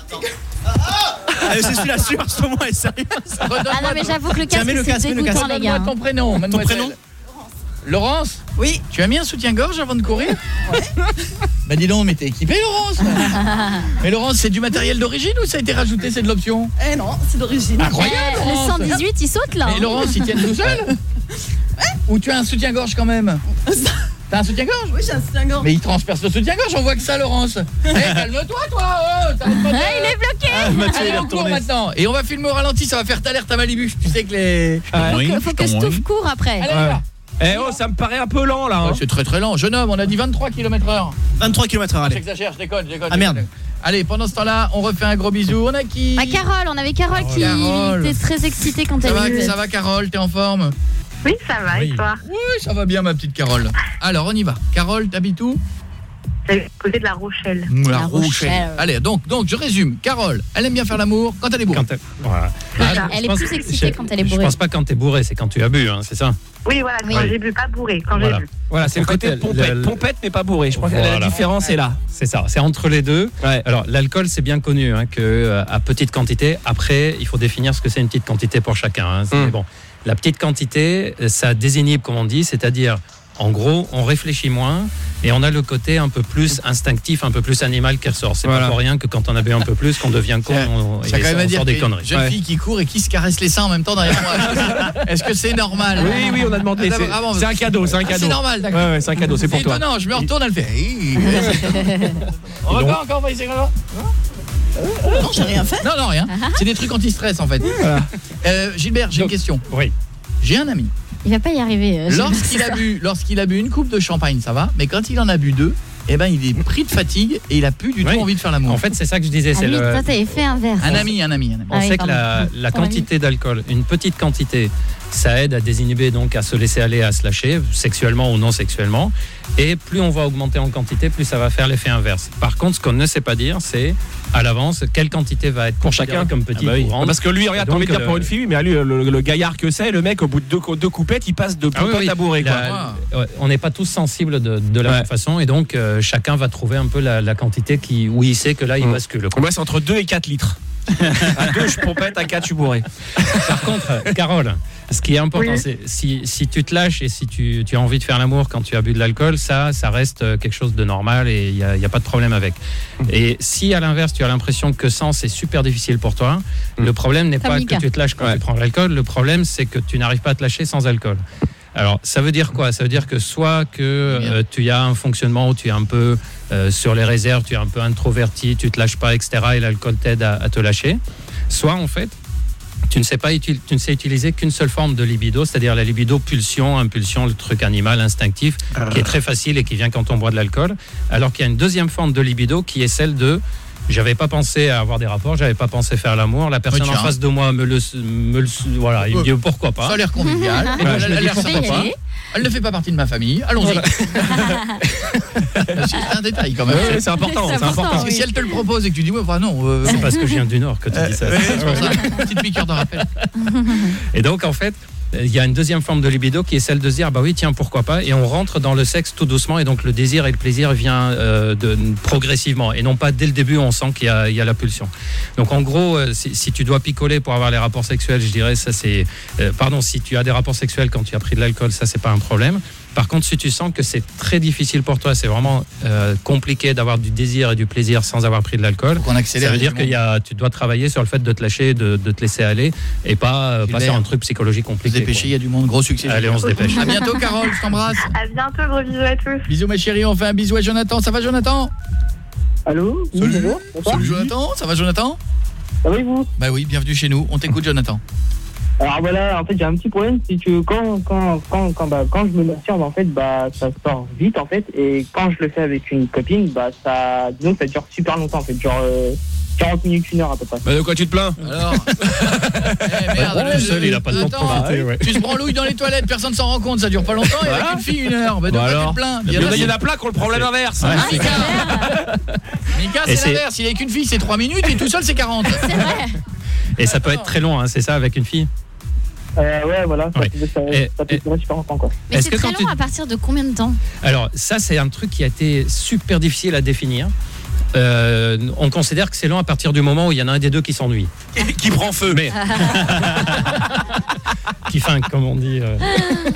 Ah, c'est celui-là sûr, en ce moment, elle est sérieuse. Ah non, mais j'avoue que le casque, c'est dégoûtant, les gars. Redonne-moi ton prénom. Ton prénom? Laurence? Oui. Tu as mis un soutien-gorge avant de courir? Ouais. Bah dis donc, mais t'es équipée, Laurence. Mais Laurence, c'est du matériel d'origine ou ça a été rajouté, c'est de l'option? Eh non, c'est d'origine. Incroyable, eh, le cent dix-huit, il saute là. Mais Laurence, il tient tout seul? Ou tu as un soutien-gorge quand même? T'as un soutien-gorge? Oui, j'ai un soutien-gorge. Mais il transperce le soutien-gorge, on voit que ça, Laurence. Eh, hey, calme-toi, toi. Oh, t'arrêtes pas de... ah, il est bloqué. Ah, Mathieu, allez, on court maintenant. Et on va filmer au ralenti, ça va faire t'alerte à Malibu. Tu sais que les... Ah, faut que, faut que Stouff court après. Allez, ouais. Eh oh, ça me paraît un peu lent là. Hein. Ouais, c'est très très lent. Jeune homme, on a dit vingt-trois kilomètres heure. vingt-trois kilomètres heure, allez. J'exagère, je déconne, je déconne. Ah merde. Allez, pendant ce temps-là, on refait un gros bisou. On a qui? Ah, Carole, on avait Carole oh, qui Carole. était très excitée quand ça elle va, est Ça va, Carole, t'es en forme? Oui, ça va, oui. Et toi? Oui, ça va bien, ma petite Carole. Alors, on y va. Carole, t'habites où? C'est à côté de La Rochelle. La, la Rochelle. Rochelle. Allez, donc, donc, je résume. Carole, elle aime bien faire l'amour quand elle est bourrée. Quand elle, voilà. ah, elle est pense, plus excitée je, quand elle est bourrée. Je pense pas quand t'es bourré, c'est quand tu as bu, hein, c'est ça? Oui, voilà, quand oui. j'ai bu, pas bourré, quand voilà. j'ai bu. Voilà, c'est le côté le, pompette. Le, pompette mais pas bourré. Je crois voilà. que la différence ouais. est là. C'est ça, c'est entre les deux. Ouais. Alors, l'alcool, c'est bien connu, hein, que euh, à petite quantité. Après, il faut définir ce que c'est une petite quantité pour chacun. Hein. Mm. Bon, la petite quantité, ça désinhibe, comme on dit, c'est-à-dire, en gros, on réfléchit moins et on a le côté un peu plus instinctif, un peu plus animal qui ressort. C'est voilà. pas pour rien que quand on a bu un peu plus, qu'on devient con, on, ça, ça, on sort des conneries. Jeune ouais. fille qui court et qui se caresse les seins en même temps derrière moi. Est-ce que c'est normal? Oui, oui, on a demandé. C'est, ah, bon, c'est un cadeau, c'est un cadeau. C'est normal, d'accord. Ouais, ouais, c'est un cadeau, c'est pour toi. Non, je me retourne, elle fait. On va voir encore, on va essayer. Non, j'ai rien fait. Non, non, rien. C'est des trucs anti-stress en fait. Voilà. Euh, Gilbert, j'ai une question. Oui. J'ai un ami. Il va pas y arriver. Euh, lorsqu'il a bu, lorsqu'il a bu une coupe de champagne, ça va, mais quand il en a bu deux, eh ben il est pris de fatigue et il a plus du oui. tout envie de faire l'amour. En fait, c'est ça que je disais, ah c'est oui, le toi t'avais fait inverse. Un ami, un ami, un ami. On ah sait oui, que la, la quantité d'alcool, une petite quantité, ça aide à désinhiber, donc à se laisser aller, à se lâcher, sexuellement ou non sexuellement. Et plus on va augmenter en quantité, plus ça va faire l'effet inverse. Par contre, ce qu'on ne sait pas dire, c'est à l'avance quelle quantité va être pour chacun comme petit ah bah oui. ou parce que lui, regarde, t'en mets dire pour une fille, mais à lui, le, le, le gaillard que c'est, le mec, au bout de deux, deux coupettes, il passe de pompette ah oui, oui. à bourré. Quoi. La, ouais, on n'est pas tous sensibles de, de la ouais. même façon, et donc euh, chacun va trouver un peu la, la quantité qui, où il sait que là, il mmh. bascule. Moi, c'est entre deux et quatre litres. À deux, je pompette, à quatre, je suis bourré. Par contre, Carole, ce qui est important, oui. c'est si, si tu te lâches et si tu, tu as envie de faire l'amour quand tu as bu de l'alcool, ça, ça reste quelque chose de normal et il n'y a, y a pas de problème avec. Mmh. Et si à l'inverse, tu as l'impression que sans, c'est super difficile pour toi, mmh. le problème n'est Comme pas Mika. que tu te lâches quand ouais. tu prends l'alcool, le problème, c'est que tu n'arrives pas à te lâcher sans alcool. Alors, ça veut dire quoi? Ça veut dire que soit que euh, tu as un fonctionnement où tu es un peu euh, sur les réserves, tu es un peu introverti, tu te lâches pas, et cetera. Et l'alcool t'aide à, à te lâcher. Soit, en fait, tu ne sais pas, tu ne sais utiliser qu'une seule forme de libido, c'est-à-dire la libido pulsion, impulsion, le truc animal, instinctif, ah. qui est très facile et qui vient quand on boit de l'alcool. Alors qu'il y a une deuxième forme de libido qui est celle de j'avais pas pensé à avoir des rapports, j'avais pas pensé faire l'amour. La personne oh, en face de moi me le, me le voilà, il me dit pourquoi pas. Ça a l'air convivial. Et donc, je me dis pourquoi pas. Elle ne fait pas partie de ma famille. Allons-y. Voilà. C'est un détail quand même. Oui, c'est important. C'est, c'est important. Parce que si elle te le propose et que tu dis ouais, bah non. Euh... C'est parce que je viens du Nord que tu dis ça. Euh, c'est pour ça. Une petite piqûre de rappel. Et donc en fait. il y a une deuxième forme de libido qui est celle de se dire bah oui tiens pourquoi pas, et on rentre dans le sexe tout doucement, et donc le désir et le plaisir vient euh, de, progressivement, et non pas dès le début on sent qu'il y a, il y a la pulsion. Donc en gros euh, si, si tu dois picoler pour avoir les rapports sexuels, je dirais ça c'est euh, pardon si tu as des rapports sexuels quand tu as pris de l'alcool, ça c'est pas un problème. Par contre, si tu sens que c'est très difficile pour toi, c'est vraiment euh, compliqué d'avoir du désir et du plaisir sans avoir pris de l'alcool, on accélère, ça veut dire que y a, tu dois travailler sur le fait de te lâcher, de, de te laisser aller, et pas, euh, pas sur un truc psychologique compliqué. Se dépêcher, il y a du monde, gros succès. Allez, on se dépêche. À bientôt, Carole, je t'embrasse. À bientôt, gros bisous à tous. Bisous, ma chérie, on fait un bisou à Jonathan. Ça va, Jonathan? Allô? Salut. Salut, Jonathan. Ça va, Jonathan? Ça va et vous? Bah oui, bienvenue chez nous. On t'écoute, Jonathan. Alors voilà, en fait j'ai un petit problème, c'est que quand quand quand quand bah quand je me masturbe en fait bah ça sort vite en fait, et quand je le fais avec une copine bah ça disons que ça dure super longtemps en fait, genre euh, quarante minutes, une heure à peu près. Bah de quoi tu te plains? Alors eh, merde, ouais, le seul, il a pas le temps de profiter, ouais. Tu se branlouilles dans les toilettes, personne s'en rend compte, ça dure pas longtemps, et avec une fille une heure. Bah de quoi tu te plains? Il y, y en a plein qui ont le problème inverse. Ouais, ah, Mika, Mika c'est l'inverse, il est avec une fille c'est trois minutes et tout seul c'est quarante. C'est vrai. Et ça peut être très long, hein, c'est ça, avec une fille? Euh, ouais, voilà, ça, ouais. ça, ça, et, ça peut durer super longtemps, quoi. Mais c'est très long tu... à partir de combien de temps? Alors, ça, c'est un truc qui a été super difficile à définir. Euh, on considère que c'est long à partir du moment où il y en a un des deux qui s'ennuie. Qui prend feu. Mais... qui fin, comme on dit. Euh...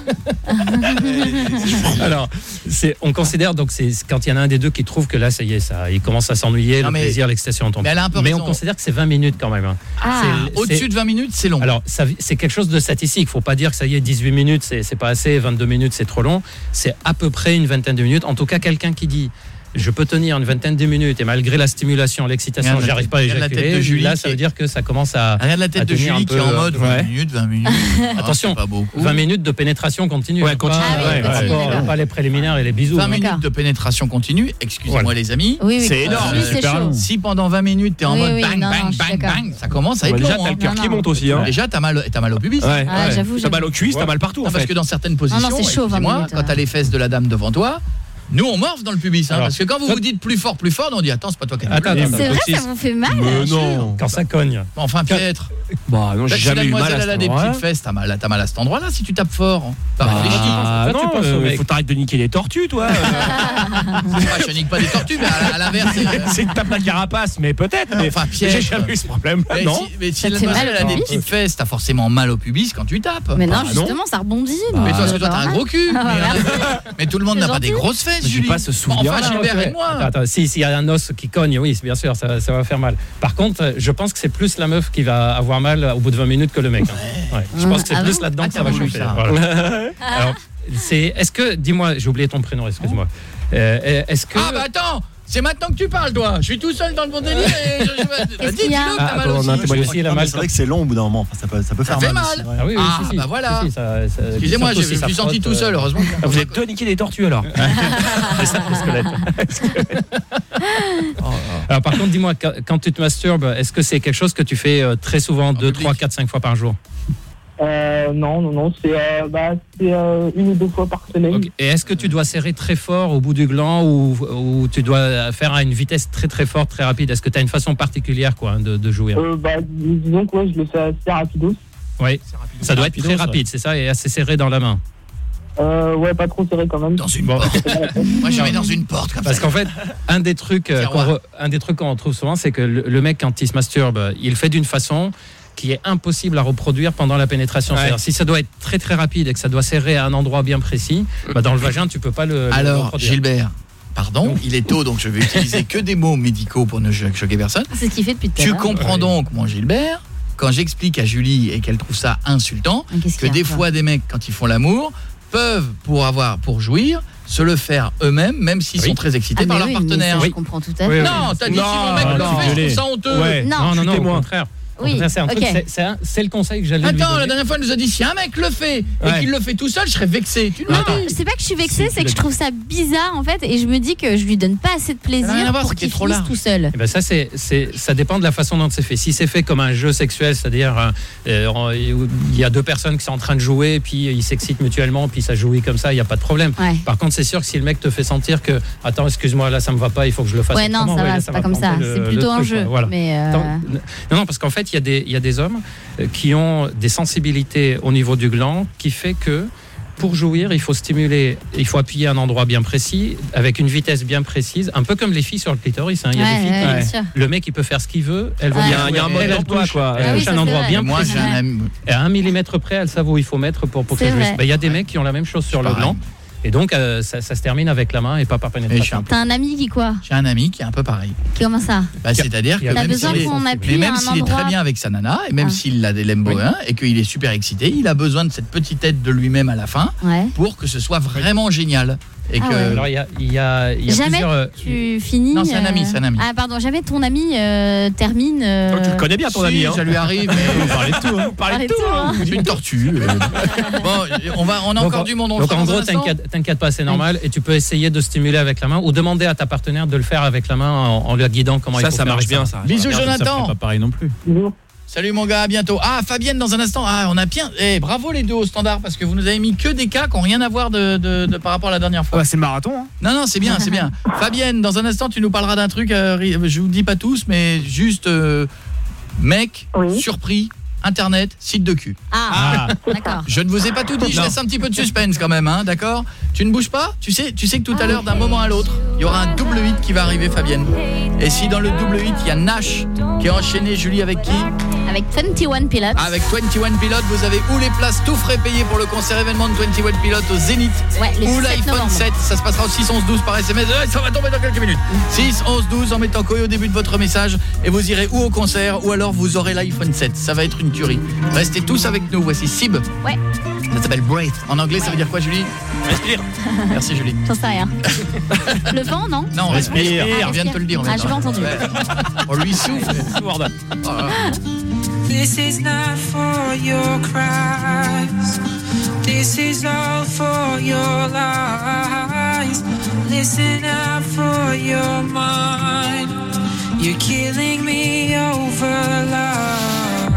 Alors, c'est, on considère donc c'est quand il y en a un des deux qui trouve que là, ça y est, ça, il commence à s'ennuyer, non, le mais, plaisir, l'excitation tombe. Mais, elle a un peu mais raison. On considère que c'est vingt minutes quand même. Hein. Ah, c'est, au-dessus c'est, de vingt minutes, c'est long. Alors, ça, c'est quelque chose de statistique. Il ne faut pas dire que ça y est, dix-huit minutes, c'est, c'est pas assez, vingt-deux minutes, c'est trop long. C'est à peu près une vingtaine de minutes. En tout cas, quelqu'un qui dit je peux tenir une vingtaine de minutes et malgré la stimulation, l'excitation, regarde j'arrive pas à éjaculer. Là, ça veut dire que ça commence à. Regarde la tête de Julie qui est en mode vingt minutes, vingt minutes. Attention, vingt minutes de pénétration continue. Ouais, continue. Pas, ouais, ouais, ouais, ouais. Pas les préliminaires et les bisous. vingt minutes de pénétration continue, excusez-moi voilà. les amis. Oui, oui, c'est énorme. Oui, c'est chaud. Si pendant vingt minutes t'es en oui, mode oui, bang, non, bang, non, bang, bang, ça commence à être déjà, long. Déjà, t'as le cœur qui monte aussi. Déjà, t'as mal au pubis. Ah, j'avoue. T'as mal au cuisse, t'as mal partout. Parce que dans certaines positions, excusez-moi, quand t'as les fesses de la dame devant toi. Nous on morphe dans le pubis hein, alors, parce que quand vous vous dites plus fort plus fort on dit attends c'est pas toi qui as dit. C'est vrai ça vous fait mal? Mais non, quand ça cogne. Enfin Pietre. Bah non, j'ai si jamais eu mal à elle a des petites fesses, t'as mal, t'as mal à cet endroit-là si tu tapes fort. Ah non, il faut t'arrêter de niquer les tortues toi. Je nique pas des tortues mais à l'inverse c'est que tape la carapace mais peut-être mais enfin Pietre. J'ai jamais eu ce problème. Non. Mais si elle a des petites fesses, t'as forcément mal au pubis quand tu tapes. Mais non, justement ça rebondit. Mais toi parce que toi t'as un gros cul. Mais tout le monde n'a pas des grosses fesses Julie. Pas ce souvenir. Enfin Gilbert et moi. Attends, attends, si s'il y a un os qui cogne, oui, bien sûr, ça, ça va faire mal. Par contre, je pense que c'est plus la meuf qui va avoir mal au bout de vingt minutes que le mec. Hein. Ouais. Je pense que c'est ah plus bon là-dedans ah, que ça va chauffer. Voilà. Alors, c'est, est-ce que, dis-moi, j'ai oublié ton prénom, excuse-moi. Euh, est-ce que ah bah attends. C'est maintenant que tu parles, toi. Je suis tout seul dans le bon délire et je, je, je, dis, dis-le que t'as mal aussi. aussi la mal. C'est vrai que c'est long au bout d'un moment. Enfin, ça peut, ça peut ça faire fait mal. mal. mal. Ah oui, oui, ah, si, si. bah voilà. Si, si, ça, ça, excusez-moi, je me suis senti tout seul, heureusement. Vous êtes deux niqués des tortues alors. C'est ça, le squelette. Alors par contre, dis-moi, quand tu te masturbes, est-ce que c'est quelque chose que tu fais très souvent, deux, trois, quatre, cinq fois par jour? Euh, non, non, non, c'est, euh, bah, c'est euh, une ou deux fois par semaine. Okay. Et est-ce que tu dois serrer très fort au bout du gland ou, ou tu dois faire à une vitesse très très forte, très rapide? Est-ce que tu as une façon particulière quoi, de, de jouer? euh, bah, Disons que ouais, je le fais assez rapidos. Oui, ça doit être très rapide, c'est ça, et assez serré dans la main. Euh, ouais, pas trop serré quand même. Dans une porte. Moi, je mets dans une porte comme Parce ça. qu'en fait, un des trucs euh, qu'on re, un des trucs qu'on retrouve souvent, c'est que le, le mec quand il se masturbe, il fait d'une façon qui est impossible à reproduire pendant la pénétration. Ouais. C'est-à-dire, si ça doit être très très rapide et que ça doit serrer à un endroit bien précis, bah dans le vagin, tu peux pas le, alors, le reproduire. Gilbert, pardon, il est tôt, donc je vais utiliser que des mots médicaux pour ne choquer personne. C'est ce qu'il fait depuis tout à l'heure. Tu comprends ouais. donc, mon Gilbert, quand j'explique à Julie et qu'elle trouve ça insultant, que des fois des mecs, quand ils font l'amour, peuvent, pour avoir, pour jouir, se le faire eux-mêmes, même s'ils oui. sont très excités ah par oui, leur partenaire. Ça, je comprends tout à fait. Oui, non, t'as dit non, si mon mec non, le fait, je trouve ça honteux. Ouais. Non, non, non, au contraire. Oui, c'est, un okay. truc, c'est, c'est, un, c'est le conseil que j'allais Attends, lui donner. La dernière fois, elle nous a dit si un mec le fait ouais. et qu'il le fait tout seul, je serais vexé. Tu non, c'est pas que je suis vexée, c'est, c'est que je trouve ça bizarre en fait, et je me dis que je lui donne pas assez de plaisir voir, pour qu'il finisse tout seul. Et ben ça, c'est, c'est, ça dépend de la façon dont c'est fait. Si c'est fait comme un jeu sexuel, c'est-à-dire euh, il y a deux personnes qui sont en train de jouer, puis ils s'excitent mutuellement, puis ça jouit comme ça, il y a pas de problème. Ouais. Par contre, c'est sûr que si le mec te fait sentir que attends, excuse-moi, là ça me va pas, il faut que je le fasse. Ouais, non, ça va, c'est pas comme ça. C'est plutôt un jeu. Non, non, parce qu'en fait, fait, il y a des, il y a des hommes qui ont des sensibilités au niveau du gland qui fait que pour jouir, il faut stimuler, il faut appuyer à un endroit bien précis, avec une vitesse bien précise, un peu comme les filles sur le clitoris. Hein. Il y a Ouais, des filles ouais, qui, bien sûr. le mec, il peut faire ce qu'il veut. Elle va Ouais. Il y a un- il y a un mode elle, elle d'emploi, touche, quoi. elle Ah oui, touche ça, un c'est endroit vrai. bien Moi, précis. j'ai un ami. Et à un millimètre près, elle savent où il faut mettre pour, pour que C'est ça jouisse. vrai. Ben, il y a des mecs qui ont la même chose sur le Pareil. gland. Et donc, euh, ça, ça se termine avec la main et pas par Et je suis pénétration. un peu- T'as un ami qui quoi? J'ai un ami qui est un peu pareil. Comment ça? Bah, c'est-à-dire que T'as même besoin s'il est, qu'on appuie mais même à un s'il est endroit- très bien avec sa nana, et même Ah. s'il a des lemboins et qu'il est super excité, il a besoin de cette petite aide de lui-même à la fin Ouais. pour que ce soit vraiment génial. Et Ah que ouais. Alors, il y a, il y a, il y a Jamais plusieurs... euh, tu finis. Non, c'est un ami, euh, c'est un ami. Ah, pardon, jamais ton ami euh, termine. euh, Oh, tu le connais bien, ton Si, ami. Hein. ça lui arrive, mais Vous parlez de tout. Hein. Vous parlez Parlez de tout. de tout, hein. c'est une tortue. euh. Bon, on va, on a Donc, encore du monde. On le Donc fera en dans un gros, instant. t'inquiète, t'inquiète pas, c'est normal. Et tu peux essayer de stimuler avec la main ou demander à ta partenaire de le faire avec la main en, en la guidant comment il Ça, faut ça faire marche avec bien, sa main. ça. Bisous, Regarde, ça Jonathan. ferait pas pareil non plus. Salut mon gars, à bientôt. Ah, Fabienne dans un instant. Ah, on a bien. Eh, bravo les deux au standard parce que vous nous avez mis que des cas qui n'ont rien à voir de, de, de- par rapport à la dernière fois. Ah bah, c'est le marathon. Hein. Non, non, c'est bien, c'est bien. Fabienne, dans un instant, tu nous parleras d'un truc. euh, ri- je vous dis pas tous, mais juste euh, mec, Oui. surpris, internet, site de cul. Ah, d'accord. Je ne vous ai pas tout dit, je Non. laisse un petit peu de suspense quand même, hein, d'accord? Tu ne bouges pas? Tu sais, tu sais que tout à l'heure, d'un moment à l'autre, il y aura un double hit qui va arriver, Fabienne. Et si dans le double hit, il y a Nash qui a enchaîné Julie avec qui? Avec vingt et un Pilots. Avec vingt et un Pilots, vous avez ou les places tout frais payées pour le concert événement de vingt et un Pilots au Zénith, Ouais, le ou sept l'iPhone novembre. sept. Ça se passera au six onze douze par S M S. Euh, Ça va tomber dans quelques minutes. six onze douze en mettant Koé au début de votre message et vous irez ou au concert ou alors vous aurez l'iPhone sept. Ça va être une tuerie. Restez tous avec nous. Voici Sib. Ouais. Ça s'appelle Breath. En anglais, ça veut dire quoi, Julie? Respire. Merci, Julie. J'en sais rien. Le vent, non? Non, respire. Ah, On vient de te le dire. on Ah, vient de- j'ai pas entendu. Ouais. On lui souffle. Oh là là. This is not for your cries. This is all for your lies. Listen out for your mind. You're killing me over love.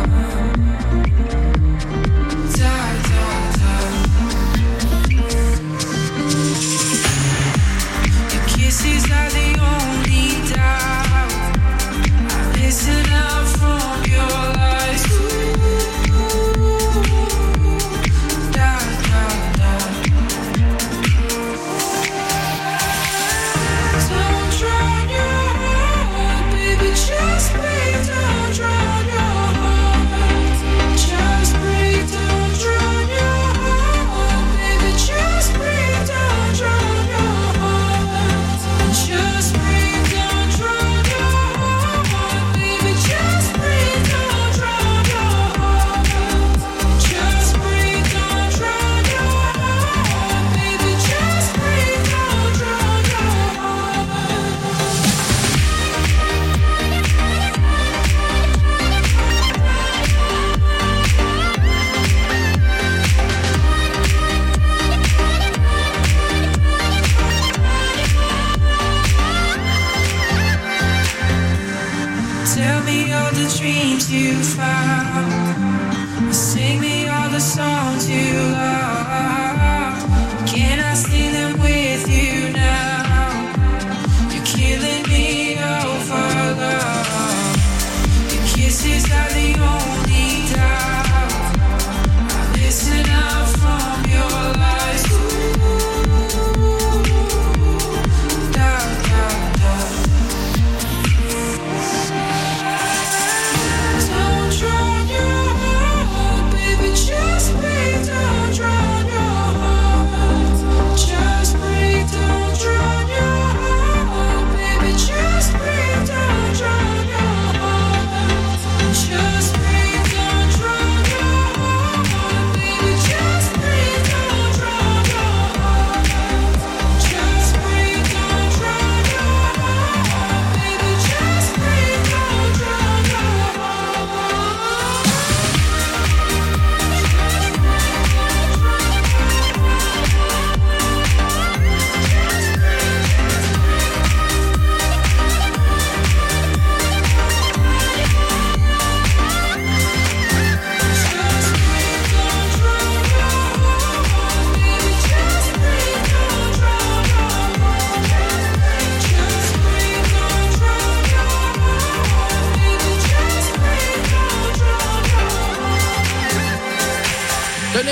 Da, da, da. Your kisses are the only doubt. Listen out from your lies. Da, da, da. Don't drown your heart, baby. Just breathe. Don't drown your heart. Just breathe. Don't drown your heart, baby. Just breathe. Don't drown your heart. Just breathe. Don't drown your heart, baby. Just breathe. Don't drown your heart. Just breathe. Don't drown your heart, baby. Just breathe. Don't drown your Tell me all the dreams you found. Sing me all the songs you love. Can I sing them with you now? You're killing me over love. Your kisses are the only doubt. I listen out from your lies. Da, da, da. Don't drown your heart, baby. Just breathe. Don't drown your heart. Just breathe. Don't drown your heart, baby. Just breathe. Don't drown your heart. Just breathe.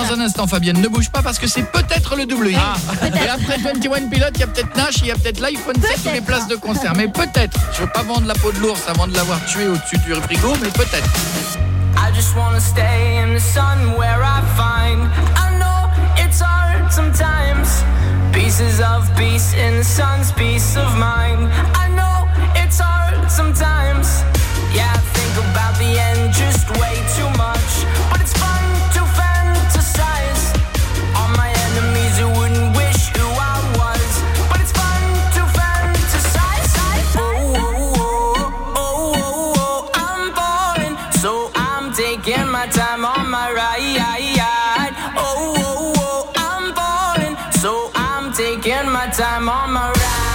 dans un instant, Fabienne. Ne bouge pas parce que c'est peut-être le double huit. Ah. Et après vingt et un Pilote, il y a peut-être Nash, il y a peut-être l'iPhone sept ou les places de concert. Mais peut-être. Je veux pas vendre la peau de l'ours avant de l'avoir tué au-dessus du frigo, mais peut-être. I just wanna stay in the sun where I find. I know it's hard sometimes. Pieces of peace in the sun's peace of mind. I know it's hard sometimes. Yeah, I think about the end just way too much. But it's fun to fantasize on my enemies who wouldn't wish who I was. But it's fun to fantasize. Oh, oh, oh, oh, oh, oh, I'm falling, so I'm taking my time on my ride. Oh, oh, oh, I'm falling, so I'm taking my time on my ride.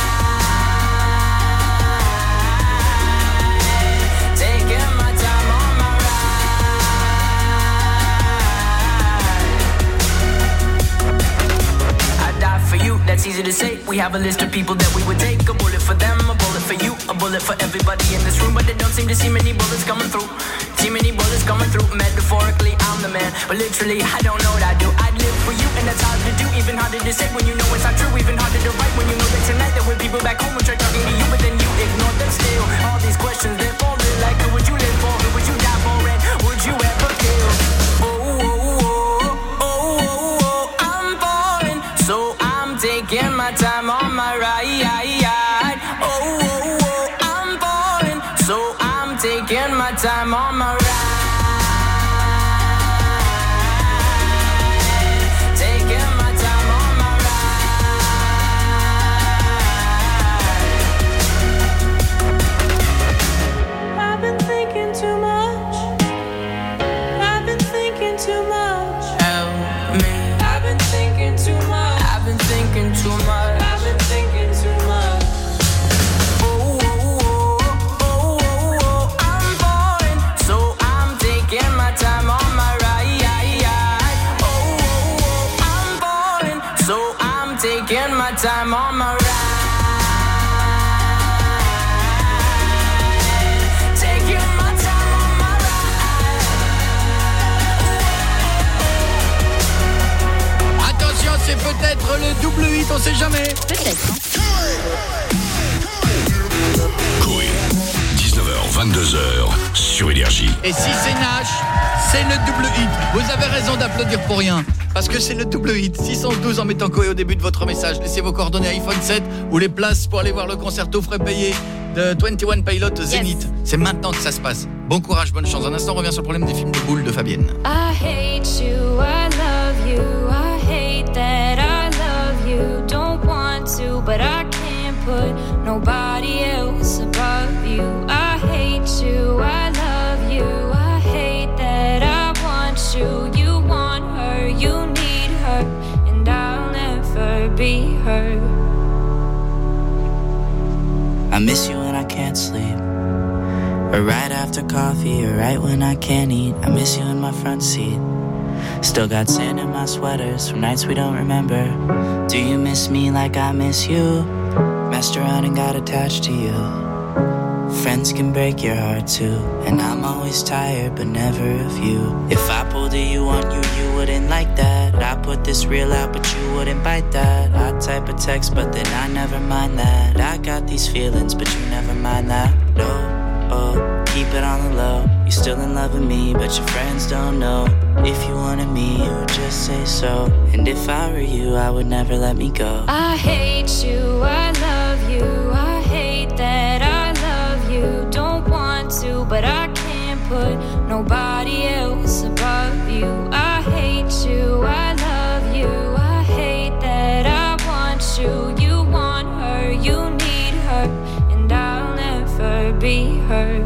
That's easy to say. We have a list of people that we would take. A bullet for them, a bullet for you, a bullet for everybody in this room. But they don't seem to see many bullets coming through. See many bullets coming through. Metaphorically, I'm the man, but literally, I don't know what I do. I'd live for you, and that's hard to do. Even harder to say when you know it's not true. Even harder to write when you know that tonight there were people back home who tried talking to you, but then you ignore them still. All these questions, they're falling like, who would you live for? Who would you die for? And would you ever kill? Oh, oh, oh, oh, oh, oh, I'm falling, so I'm taking my time on my ride. Oh, oh, oh, I'm falling, so I'm taking my time on my ride. Taking my time on my ride. I've been thinking too much. I've been thinking too much. Help me. I've been thinking too much. I've been thinking too much. I've been thinking too much. Oh, oh, oh, oh, oh, oh, I'm falling, so I'm taking my time on my ride. Oh, oh, oh, I'm falling, so I'm taking my time on my ride. Taking my time on my ride. Attention, c'est peut-être le double hit, on sait jamais. Peut-être. Coé, dix-neuf heures vingt-deux heures sur Énergie. Et si c'est Nash, c'est le double hit. Vous avez raison d'applaudir pour rien, parce que c'est le double hit. six cent douze en mettant Coé au début de votre message. Laissez vos coordonnées iPhone sept ou les places pour aller voir le concerto frais payé de vingt et un Pilots Zénith. Yes. C'est maintenant que ça se passe. Bon courage, bonne chance. Un instant, on revient sur le problème des films de boules de Fabienne. I hate you, I love you, I hate that I love you. Don't want to, but I can't put nobody else above you. I hate you, I love you, I hate that I want you. You want her, you need her, and I'll never be her. I miss you when I can't sleep, or right after coffee, or right when I can't eat. I miss you in my front seat. Still got sand in my sweaters from nights we don't remember. Do you miss me like I miss you? Messed around and got attached to you. Friends can break your heart too, and I'm always tired but never of you. If I pulled a you on you, you wouldn't like that. I put this reel out but you wouldn't bite that. I type a text but then I never mind that. I got these feelings but you never mind that. No, oh, keep it on the low. You're still in love with me but your friends don't know. If you wanted me, you would just say so. And if I were you, I would never let me go. I hate you, I love you, I hate that I love you. Don't want to, but I can't put nobody else above you. I hate you, I love you, I hate that I want you. You want her, you need her, and I'll never be her.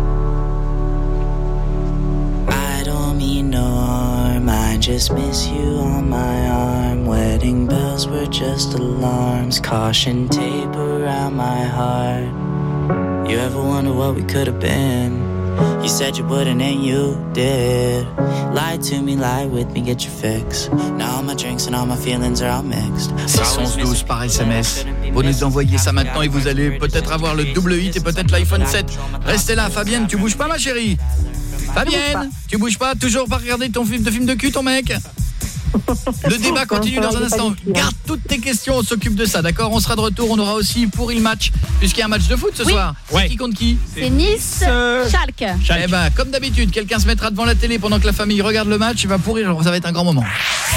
I don't mean no harm, I just miss you on my arm. Wedding bells were just alarms, caution tape around my heart. You ever wonder what we could have been? You said you wouldn't and you did. Lie to me, lie with me, get your fix. Now all my drinks and all my feelings are all mixed. six onze douze par S M S. Vous nous envoyez ça maintenant et vous allez peut-être avoir le double hit et peut-être l'iPhone sept. Restez là, Fabienne, tu bouges pas ma chérie. Fabienne, tu bouges pas, toujours pas regarder ton film de film de cul ton mec. Le débat continue dans un instant. Garde toutes tes questions, on s'occupe de ça, d'accord? On sera de retour, on aura aussi pour le match, puisqu'il y a un match de foot ce Oui. soir. C'est Ouais. qui contre qui? C'est Nice, Schalke. Eh ben, comme d'habitude, quelqu'un se mettra devant la télé pendant que la famille regarde le match, il va pourrir, ça va être un grand moment.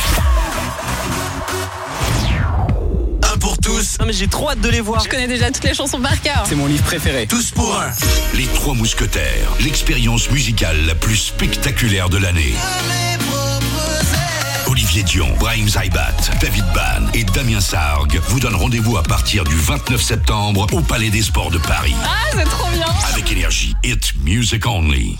Un pour tous, Non mais j'ai trop hâte de les voir. Je connais déjà toutes les chansons par cœur. C'est mon livre préféré. tous pour un. Les Trois Mousquetaires, l'expérience musicale la plus spectaculaire de l'année. Olivier Dion, Brahim Zaibat, David Ban et Damien Sargue vous donnent rendez-vous à partir du vingt-neuf septembre au Palais des Sports de Paris. Ah, c'est trop bien. Avec Énergie, Hit Music Only.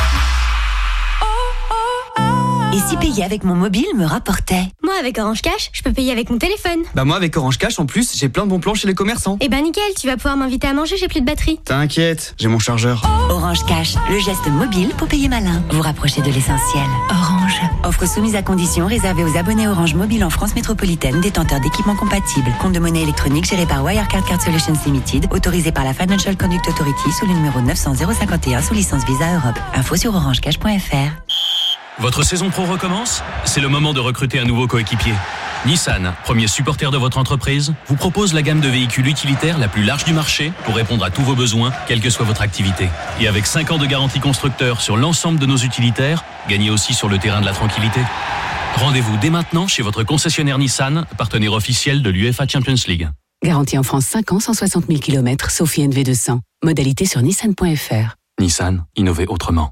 Et si payer avec mon mobile me rapportait? Moi, avec Orange Cash, je peux payer avec mon téléphone. Bah moi avec Orange Cash en plus, j'ai plein de bons plans chez les commerçants. Eh ben nickel, tu vas pouvoir m'inviter à manger, j'ai plus de batterie. T'inquiète, j'ai mon chargeur. Orange Cash, le geste mobile pour payer malin. Vous rapprochez de l'essentiel. Orange. Offre soumise à conditions réservée aux abonnés Orange Mobile en France métropolitaine, détenteurs d'équipements compatibles. Compte de monnaie électronique géré par Wirecard Card Solutions Limited, autorisé par la Financial Conduct Authority sous le numéro neuf cent zéro cinquante et un sous licence Visa Europe. Info sur orangecash point f r. Votre saison pro recommence? C'est le moment de recruter un nouveau coéquipier. Nissan, premier supporter de votre entreprise, vous propose la gamme de véhicules utilitaires la plus large du marché pour répondre à tous vos besoins, quelle que soit votre activité. Et avec cinq ans de garantie constructeur sur l'ensemble de nos utilitaires, gagnez aussi sur le terrain de la tranquillité. Rendez-vous dès maintenant chez votre concessionnaire Nissan, partenaire officiel de l'UEFA Champions League. Garantie en France cinq ans, cent soixante mille kilomètres, sauf I N V deux cents. Modalité sur nissan point f r. Nissan, innover autrement.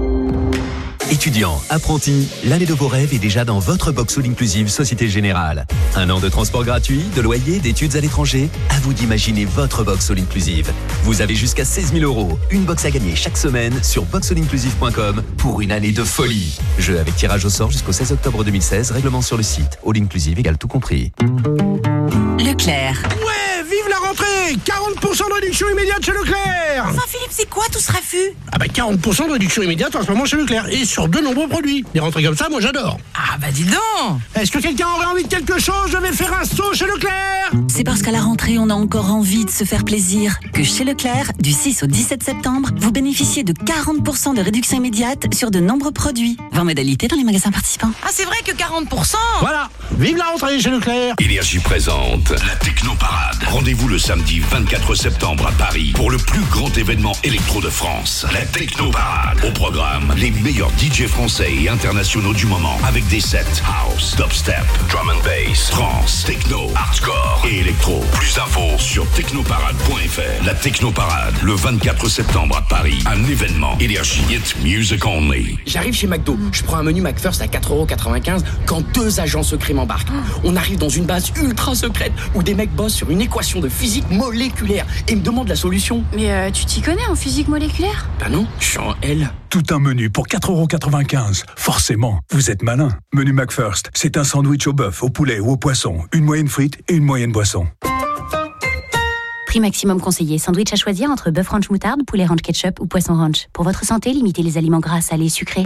Étudiants, apprentis, l'année de vos rêves est déjà dans votre box all inclusive Société Générale. Un an de transport gratuit, de loyer, d'études à l'étranger. À vous d'imaginer votre box all inclusive. Vous avez jusqu'à seize mille euros. Une box à gagner chaque semaine sur box all inclusive point com pour une année de folie. Jeu avec tirage au sort jusqu'au seize octobre deux mille seize. Règlement sur le site. All inclusive égale tout compris. Leclerc. Ouais, vive la rentrée! quarante pour cent de réduction immédiate chez Leclerc! Enfin Philippe, c'est quoi tout ce raffut? Ah bah quarante pour cent de réduction immédiate en ce moment chez Leclerc. Et sur de nombreux produits. Des rentrées comme ça, moi j'adore. Ah bah dis donc. Est-ce que quelqu'un aurait envie de quelque chose? Je vais faire un saut chez Leclerc! C'est parce qu'à la rentrée, on a encore envie de se faire plaisir que chez Leclerc, du six au dix-sept septembre, vous bénéficiez de quarante pour cent de réduction immédiate sur de nombreux produits. vingt modalités dans les magasins participants. Ah c'est vrai que quarante pour cent. Voilà, vive la rentrée chez Leclerc! Énergie présente la Technoparade. Rendez-vous le samedi vingt-quatre septembre à Paris pour le plus grand événement électro de France. La Technoparade. Au programme, les meilleurs D J français et internationaux du moment avec des sets house, dubstep, drum and bass, trance, techno, hardcore et électro. Plus d'infos sur technoparade point f r. La Technoparade, le vingt-quatre septembre à Paris. Un événement Énergie Hit Music Only. J'arrive chez McDo, je prends un menu McFirst à quatre euros quatre-vingt-quinze quand deux agents secrets m'embarquent. On arrive dans une base ultra secrète où des mecs bossent sur une équation de physique moléculaire et me demandent la solution. Mais euh, tu t'y connais en physique moléculaire? Bah non, je suis en L. Tout un menu pour quatre euros quatre-vingt-quinze. Forcément, vous êtes malin. Menu McFirst, c'est un sandwich au bœuf, au poulet ou au poisson. Une moyenne frite et une moyenne boisson. Prix maximum conseillé. Sandwich à choisir entre bœuf ranch moutarde, poulet ranch ketchup ou poisson ranch. Pour votre santé, limitez les aliments gras, salés, sucrés.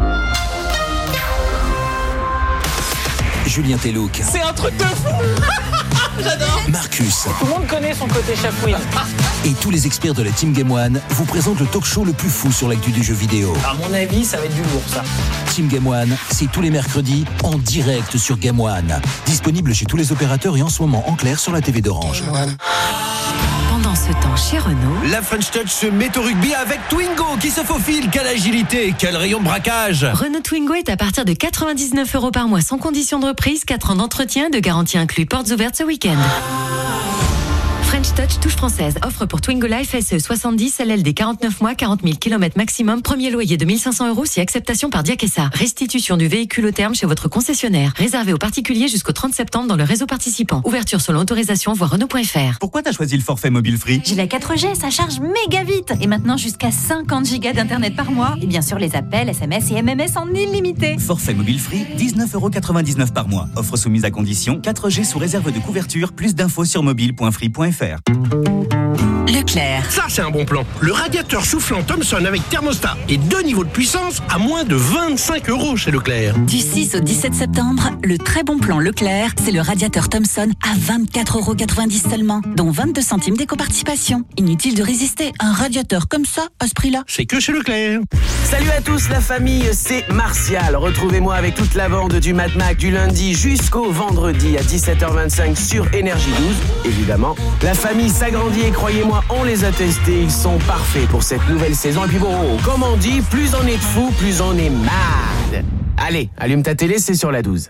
Julien Telouk, C'est un truc de fou. J'adore. Marcus Tout le monde connaît son côté chafouine. et tous les experts de la Team Game One vous présentent le talk show le plus fou sur l'actu du jeu vidéo. À mon avis, ça va être du lourd ça. Team Game One, c'est tous les mercredis en direct sur Game One. Disponible chez tous les opérateurs et en ce moment en clair sur la T V d'Orange. Pendant ce temps, chez Renault, La French Touch se met au rugby avec Twingo qui se faufile. Quelle agilité, quel rayon de braquage. Renault Twingo est à partir de quatre-vingt-dix-neuf euros par mois sans condition de reprise, quatre ans d'entretien, de garantie inclus, portes ouvertes ce week-end. French Touch touche française. Offre pour Twingo Life S E soixante-dix, L L D quarante-neuf mois, quarante mille kilomètres maximum. Premier loyer de mille cinq cents euros si acceptation par Diakessa. Restitution du véhicule au terme chez votre concessionnaire. Réservé aux particuliers jusqu'au trente septembre dans le réseau participant. Ouverture selon autorisation, voir Renault point f r. Pourquoi t'as choisi le forfait mobile free? J'ai la quatre G, ça charge méga vite. Et maintenant jusqu'à cinquante gigas d'internet par mois. Et bien sûr les appels, S M S et M M S en illimité. Forfait mobile free, dix-neuf euros quatre-vingt-dix-neuf par mois. Offre soumise à condition, quatre G sous réserve de couverture. Plus d'infos sur mobile point free point f r. Leclerc. Ça, c'est un bon plan. Le radiateur soufflant Thomson avec thermostat et deux niveaux de puissance à moins de vingt-cinq euros chez Leclerc. Du six au dix-sept septembre, le très bon plan Leclerc, c'est le radiateur Thomson à vingt-quatre euros quatre-vingt-dix seulement, dont vingt-deux centimes d'éco-participation. Inutile de résister, un radiateur comme ça, à ce prix-là. C'est que chez Leclerc. Salut à tous la famille, c'est Martial. Retrouvez-moi avec toute la bande du Mad Mac du lundi jusqu'au vendredi à dix-sept heures vingt-cinq sur Énergie douze. Évidemment, la famille s'agrandit et croyez-moi, on les a testés, ils sont parfaits pour cette nouvelle saison. Et puis bon, comme on dit, plus on est de fous, plus on est mad. Allez, allume ta télé, c'est sur la douze.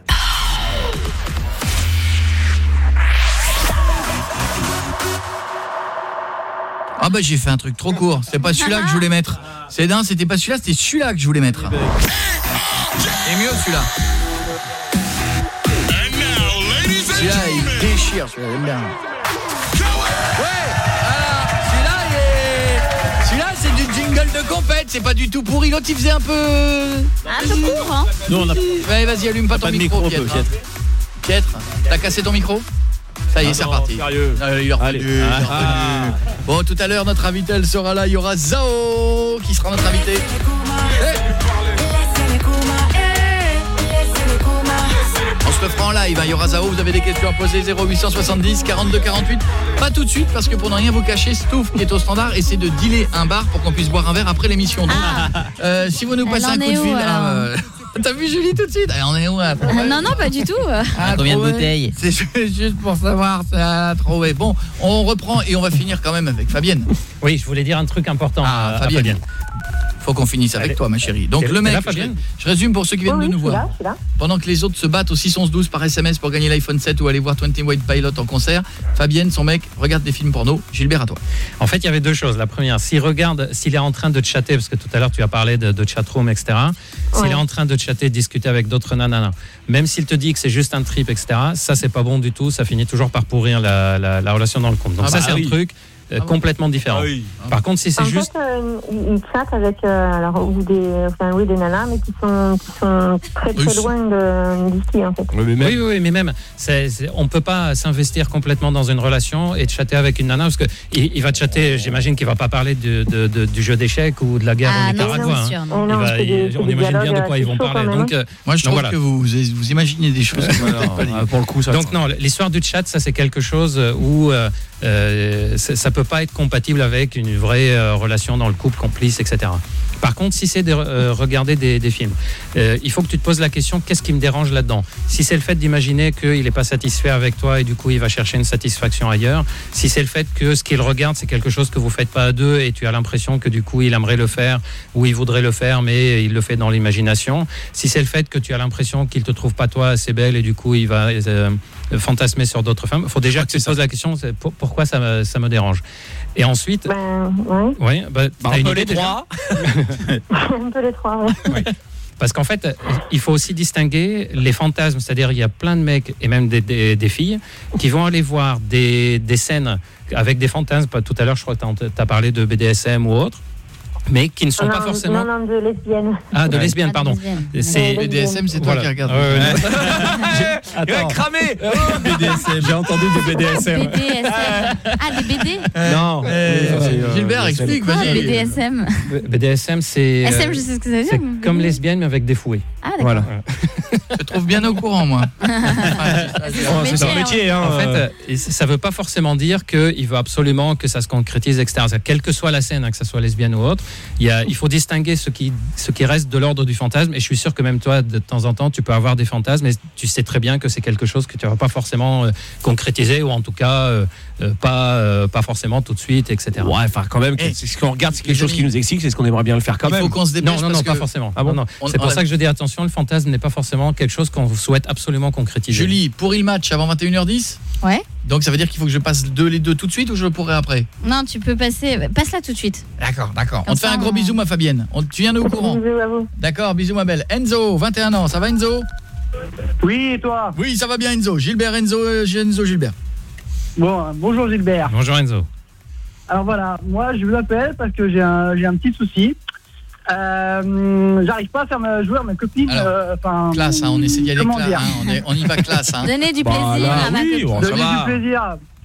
Ah bah j'ai fait un truc trop court, c'est pas celui-là que je voulais mettre. C'est dingue, c'était pas celui-là, c'était celui-là que je voulais mettre. C'est mieux celui-là. Celui-là il déchire, celui-là j'aime bien. Ouais, voilà, celui-là il est... Celui-là c'est du jingle de compète, c'est pas du tout pourri. L'autre il faisait un peu... Un peu court hein. Non, on a... Ouais, vas-y allume pas ton micro, micro Pietre. Pietre, Pietre, t'as cassé ton micro ? Ça y est, ah c'est non, reparti. Sérieux. Ah, il est revenu, il est revenu. Ah. Bon, tout à l'heure, notre invité, elle sera là. Il y aura Zao qui sera notre invité. Hey. On se le fera en live. Hein. Il y aura Zao. Vous avez des questions à poser. zéro huit soixante-dix quarante-deux quarante-huit. Pas tout de suite, parce que pour ne rien vous cacher, Stouff qui est au standard essaie de dealer un bar pour qu'on puisse boire un verre après l'émission. Donc, ah. euh, si vous nous passez un coup de fil... Euh, t'as vu Julie tout de suite? Ah, on est où là? euh, Non, non, pas du tout. Ah, combien de bouteilles? C'est juste pour savoir, ça a trouvé. Bon, on reprend et on va finir quand même avec Fabienne. Oui, je voulais dire un truc important. Ah, à Fabienne. Fabienne. Faut qu'on finisse avec Allez. toi, ma chérie. Donc, le mec, là, je, je résume pour ceux qui viennent oh, oui, de nous voir. Là, là. Pendant que les autres se battent au six onze douze par S M S pour gagner l'iPhone sept ou aller voir vingt White Pilot en concert, Fabienne, son mec, regarde des films porno. Gilbert, à toi. En fait, il y avait deux choses. La première, s'il regarde, s'il est en train de chatter, parce que tout à l'heure, tu as parlé de, de chatroom, et cetera. S'il ouais. est en train de chatter, de discuter avec d'autres nananas, même s'il te dit que c'est juste un trip, et cetera, ça, c'est pas bon du tout. Ça finit toujours par pourrir la, la, la relation dans le couple. Donc, ah ça, bah, c'est oui. un truc... Euh, ah complètement différent. Ah oui. Par contre, si c'est en juste... fait, euh, ils chatent avec euh, alors, ou des, enfin, oui, des nanas, mais qui sont, qui sont très très oui, loin de, d'ici, en fait. Oui, mais même, oui, oui, mais même c'est, c'est, on ne peut pas s'investir complètement dans une relation et de chatter avec une nana, parce qu'il il va chatter, j'imagine qu'il ne va pas parler de, de, de, du jeu d'échecs ou de la guerre ah, au Nicaragua. Non, hein. non. Il va, il, des, on imagine bien de quoi ils vont parler. Donc, euh, Moi, je trouve donc, voilà. que vous, vous imaginez des choses. non, pour le coup, ça donc non, l'histoire du chat, ça c'est quelque chose où... Euh, Euh, ça peut pas être compatible avec une vraie euh, relation dans le couple, complice, et cetera. Par contre, si c'est de euh, regarder des, des films, euh, il faut que tu te poses la question, qu'est-ce qui me dérange là-dedans? Si c'est le fait d'imaginer qu'il n'est pas satisfait avec toi et du coup il va chercher une satisfaction ailleurs, si c'est le fait que ce qu'il regarde c'est quelque chose que vous faites pas à deux et tu as l'impression que du coup il aimerait le faire ou il voudrait le faire mais il le fait dans l'imagination, si c'est le fait que tu as l'impression qu'il te trouve pas toi assez belle et du coup il va euh, fantasmer sur d'autres femmes, il faut déjà que tu te poses la question, c'est pour, pourquoi ça me, ça me dérange. Et ensuite, ben, ouais. Ouais, bah, bah, un peu les trois. Un peu les trois, ouais. Oui. Parce qu'en fait, il faut aussi distinguer les fantasmes, c'est-à-dire il y a plein de mecs et même des, des, des filles qui vont aller voir des, des scènes avec des fantasmes. Tout à l'heure, je crois que tu as parlé de B D S M ou autre. Mais qui ne sont non, pas forcément... Non, non, de lesbiennes. Ah, de lesbiennes, pardon. Ah, c'est... B D S M, c'est toi voilà. qui regardes. Euh, Il va cramer. B D S M, j'ai entendu du B D S M. B D S M. Ah, des B D Non. Euh, Gilbert, explique, vas-y. B D S M. B D S M, c'est... S M, je sais ce que ça veut dire. C'est comme lesbienne, mais avec des fouets. Ah, d'accord. Voilà. Je te trouve bien au courant, moi. C'est son métier. Hein. En fait, ça ne veut pas forcément dire qu'il veut absolument que ça se concrétise, et cetera. Quelle que soit la scène, que ça soit lesbienne ou autre, il, y a, il faut distinguer ce qui, ce qui reste de l'ordre du fantasme. Et je suis sûr que même toi, de temps en temps, tu peux avoir des fantasmes, mais tu sais très bien que c'est quelque chose que tu ne vas pas forcément euh, concrétiser, ou en tout cas, euh, euh, pas, euh, pas forcément tout de suite, et cetera. Ouais, enfin, quand même, c'est ce qu'on regarde, c'est quelque chose qui nous excite, c'est ce qu'on aimerait bien le faire quand même. Il faut qu'on se dépêche. Non, non, non, que... pas forcément. Ah bon non, non. On, c'est pour ça a... que je dis attention, le fantasme n'est pas forcément quelque chose qu'on souhaite absolument concrétiser. Julie, pourri le match avant vingt et une heures dix? Ouais. Donc ça veut dire qu'il faut que je passe deux, les deux tout de suite ou je le pourrai après? Non, tu peux passer, passe là tout de suite. D'accord, d'accord. On te fait un gros bisou, ma Fabienne. On, tu viens de au courant? Bisous à vous. D'accord, bisous ma belle. Enzo, vingt et un ans, ça va Enzo? Oui, et toi? Oui, ça va bien Enzo. Gilbert, Enzo, euh, Enzo, Gilbert. Bon, bonjour Gilbert. Bonjour Enzo. Alors voilà, moi je vous appelle parce que j'ai un, j'ai un petit souci. Euh, j'arrive pas à faire ma, jouer à ma copine. Alors, euh, classe, hein, on essaie d'y aller classe. Hein, on, est, on y va classe. Hein. Donner du plaisir bah, là, à ma oui, copine. Bon, Donner du plaisir.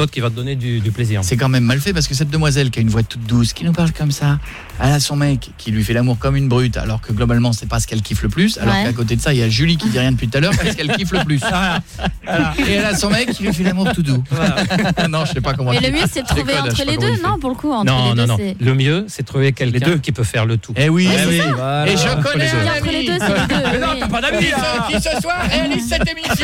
d'autre qui va te donner du, du plaisir. plaisir. C'est quand même mal fait parce que cette demoiselle qui a une voix toute douce, qui nous parle comme ça, elle a son mec qui lui fait l'amour comme une brute, alors que globalement c'est pas ce qu'elle kiffe le plus, alors Ouais. qu'à côté de ça il y a Julie qui dit rien depuis tout à l'heure, qu'est-ce qu'elle kiffe le plus. Voilà. Voilà. Et elle a son mec qui lui fait l'amour tout doux. Voilà. Non, je sais pas comment. Mais le mieux, c'est de Je trouver déconne, je entre sais pas les comment deux, il fait. non, pour le coup, entre Non, les non, deux, non. c'est... Le mieux, c'est de trouver quelqu'un qui peut faire le tout. Eh oui, Oui, eh c'est oui. ça. Voilà. Et je connais Entre un les ami deux, c'est les deux. Mais non, oui. t'as pas d'amis, qui, ce- qui ce soir réalise cette émission.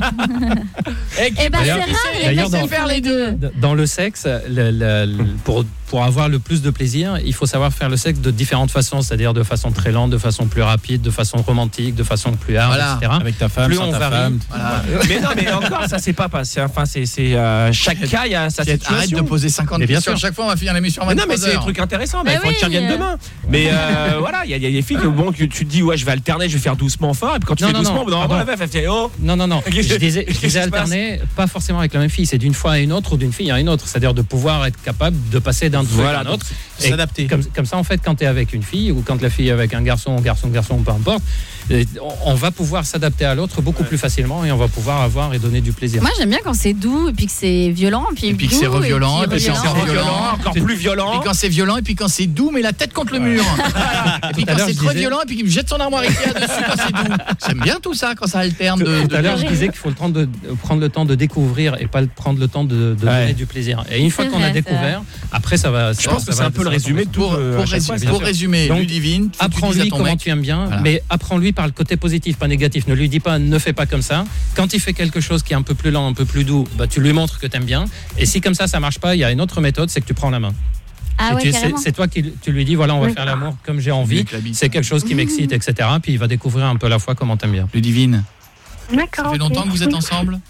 Et qui Eh ben, peut- c'est qui rare, sait- les qui gens sait qui faire les deux. Dans le sexe, le- le- le- pour, pour avoir le plus de plaisir, il faut savoir faire le sexe de différentes façons, c'est-à-dire de façon très lente, de façon plus rapide, de façon romantique, de façon plus hard, Voilà. et cetera. Avec ta femme, Plus sans on ta varie. femme. Voilà. Mais non, mais encore, ça c'est pas passé. Enfin, c'est, c'est euh, chaque cas, il y a sa Arrête situation. de poser cinquante Mais bien questions. sûr. Chaque fois, on va finir l'émission en Mais non, mais vingt-trois c'est des heures. trucs intéressants. Bah, Mais il faut oui, qu'ils reviennent euh. demain. Mais euh, voilà, il y, a- il y a des filles que bon, que tu te dis, ouais, je vais alterner, je vais faire doucement fort. Et puis quand tu Non, fais non, doucement, non, au bout d'un moment, pardon. la meuf, elle fait, oh. Non, non, non. Qu'est-ce Je que- disais, je qu'est-ce qui disais se passe alterner, pas forcément avec la même fille. C'est d'une fois à une autre ou d'une fille à une autre. C'est-à-dire de pouvoir être capable de passer d'un truc Voilà, à un donc, autre. c'est- s'adapter. Comme, comme ça, en fait, quand tu es avec une fille ou quand la fille est avec un garçon, garçon, garçon, peu importe, euh, on, on va pouvoir s'adapter à l'autre beaucoup plus facilement et on va pouvoir avoir et donner du plaisir. Moi, j'aime bien quand c'est doux, et puis que c'est violent, et puis, Et puis que doux, c'est reviolent, et et puis c'est reviolent. encore violent, encore plus violent. Et puis quand c'est violent, et puis quand c'est doux, mais la tête contre le mur. Et puis Tout à quand l'heure, c'est je trop disais- violent, et puis qu'il me jette son armoire Ikea dessus quand c'est doux. J'aime bien tout ça quand ça alterne de. Tout à l'heure, je disais qu'il faut le temps de, de prendre le temps de découvrir et pas le- prendre le temps de, de Ouais. donner du plaisir. Et une fois C'est qu'on vrai, a c'est découvert, après ça va. Je pense que c'est un peu le résumé de tout. Pour, euh, pour à chaque fois, résumer, c'est pour sûr. résumer, Donc, Ludivine, faut que tu dises à apprends-lui ton comment mec. tu aimes bien, Voilà. mais apprends-lui par le côté positif, pas négatif. Ne lui dis pas ne fais pas comme ça. Quand il fait quelque chose qui est un peu plus lent, un peu plus doux, bah, tu lui montres que tu aimes bien. Et si comme ça, ça marche pas, il y a une autre méthode, c'est que tu prends la main. Ah Et ouais, tu- c'est, carrément. c'est toi qui tu lui dis voilà, on va faire l'amour comme j'ai envie. Avec la bite. C'est quelque chose qui m'excite, et cetera. Puis il va découvrir un peu à la fois comment t'aimes bien. Ludivine, D'accord. ça fait ok. longtemps que vous êtes Oui. ensemble?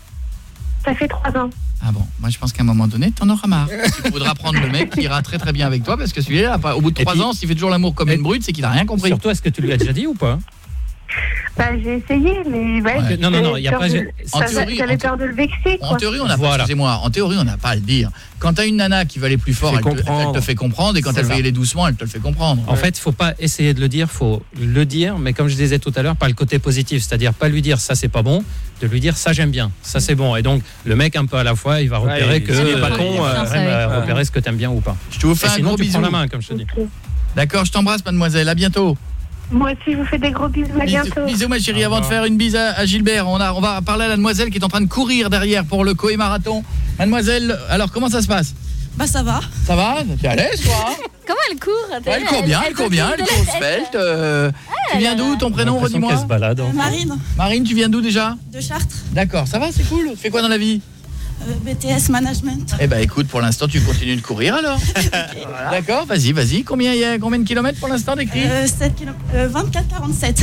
Ça fait trois ans. Ah bon, moi je pense qu'à un moment donné, t'en auras marre. Il faudra prendre le mec qui ira très très bien avec toi parce que celui-là, pas- au bout de Et trois puis- ans, s'il fait toujours l'amour comme Et- une brute, c'est qu'il a rien compris. Surtout, est-ce que tu lui as déjà dit ou pas? Bah, j'ai essayé, mais ouais, Ouais. Non, non, non, il y a peur pas- de- en ça- théorie- J'avais en peur de le vexer, En quoi. théorie, on n'a Voilà. pas, excusez-moi, en théorie, on n'a pas à le dire. Quand t'as une nana qui va aller plus fort, Fait elle te, comprendre. elle te fait comprendre, et quand C'est elle ça. veut y aller doucement, elle te le fait comprendre. En fait, il faut pas essayer de le dire, faut le dire, mais comme je disais tout à l'heure, pas le côté positif, c'est-à-dire pas lui dire ça c'est pas bon, de lui dire ça j'aime bien, ça c'est bon. Et donc le mec un peu à la fois, il va repérer Ouais, que s'il est pas euh, con, il va euh, quand même, euh, ouais. repérer ce que t'aimes bien ou pas. Je te vous Et fais un sinon gros tu bisou. prends la main, comme je te dis. Ok. D'accord, je t'embrasse, mademoiselle. À bientôt. Moi aussi, je vous fais des gros bisous. À Bisous, bientôt. bisous, ma chérie. Avant de faire une bise à, à Gilbert, on, a, on va parler à la demoiselle qui est en train de courir derrière pour le Coé Marathon. Mademoiselle, alors comment ça se passe? Bah ça va. Ça va? T'es à l'aise, toi hein? Comment elle court? Ouais, elle court bien, elle court bien, elle court svelte. euh, Tu viens d'où? Ton prénom, J'ai l'impression redis-moi. qu'elle se balade. Euh, Marine, Marine, tu viens d'où déjà? de Chartres, D'accord, ça va, c'est cool. Tu fais quoi dans la vie? euh, B T S Management. Eh ben écoute, pour l'instant, tu continues de courir alors. Voilà. D'accord, vas-y, vas-y. Combien il y a combien de kilomètres pour l'instant décrit? Euh, sept kilomètres, euh, vingt-quatre quarante-sept.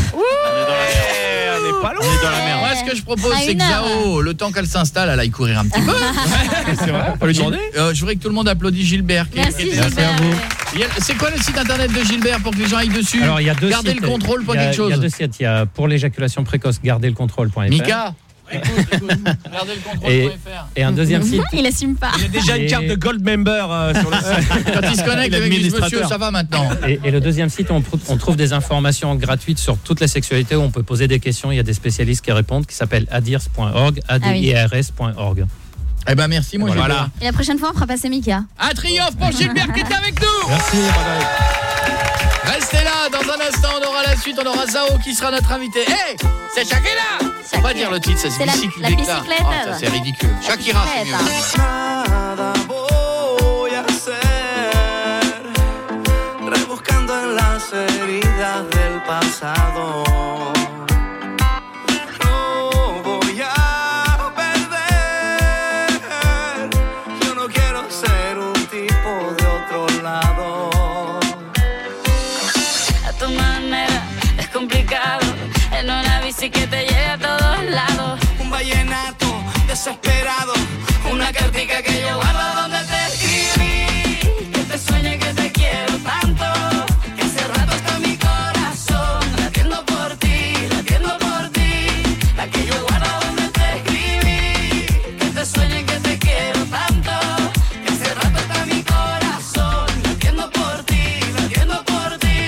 On est pas loin. On est dans la merde. Moi, ce que je propose, À c'est une que heure. Zao, le temps qu'elle s'installe, elle aille courir un petit peu. C'est vrai, on peut lui demander. Euh, je voudrais que tout le monde applaudisse Gilbert. qui- Merci qui était- Gilbert. Il y a- C'est quoi le site internet de Gilbert pour que les gens aillent dessus? Alors il y a deux Gardez sites. le contrôle pour Il y a- quelque chose. Il y a deux sites. Il y a pour l'éjaculation précoce, gardez le contrôle point f r. Mika, écoute, écoute, gardez le contrôle Et, point F R. et un deuxième site. Il assume pas. Il y a déjà une Et- carte de gold member euh, sur le site. Quand il se connecte avec les monsieur, ça va maintenant. Et, et le deuxième site, on, pr- on trouve des informations gratuites sur toutes les sexualités où on peut poser des questions. Il y a des spécialistes qui répondent, qui s'appelle adirs point org, a d i r s point org. Eh ben merci, mon Voilà. Gilbert. Et la prochaine fois, on fera passer Mika. Un triomphe pour Gilbert qui est avec nous. Merci. Restez là, dans un instant, on aura la suite, on aura Zao qui sera notre invité. Hé, c'est Shakira. On va dire le titre, ça c'est C'est la- bicyclette. la bicyclette. Ah, ça c'est ridicule. Shakira, c'est mieux. Nada voy a hacer, rebuscando en las heridas del pasado. No voy a perder, yo no quiero ser un tipo de otro lado. A tu manera es complicado. En una bici que te lleve a todos lados. Un vallenato desesperado, una cartica que yo guardo donde te escribí, que te sueñe que te quiero tanto, que hace rato está mi corazón latiendo por ti, latiendo por ti, la que yo guardo donde te escribí, que te sueñe que te quiero tanto, que hace rato está mi corazón latiendo por ti, latiendo por ti.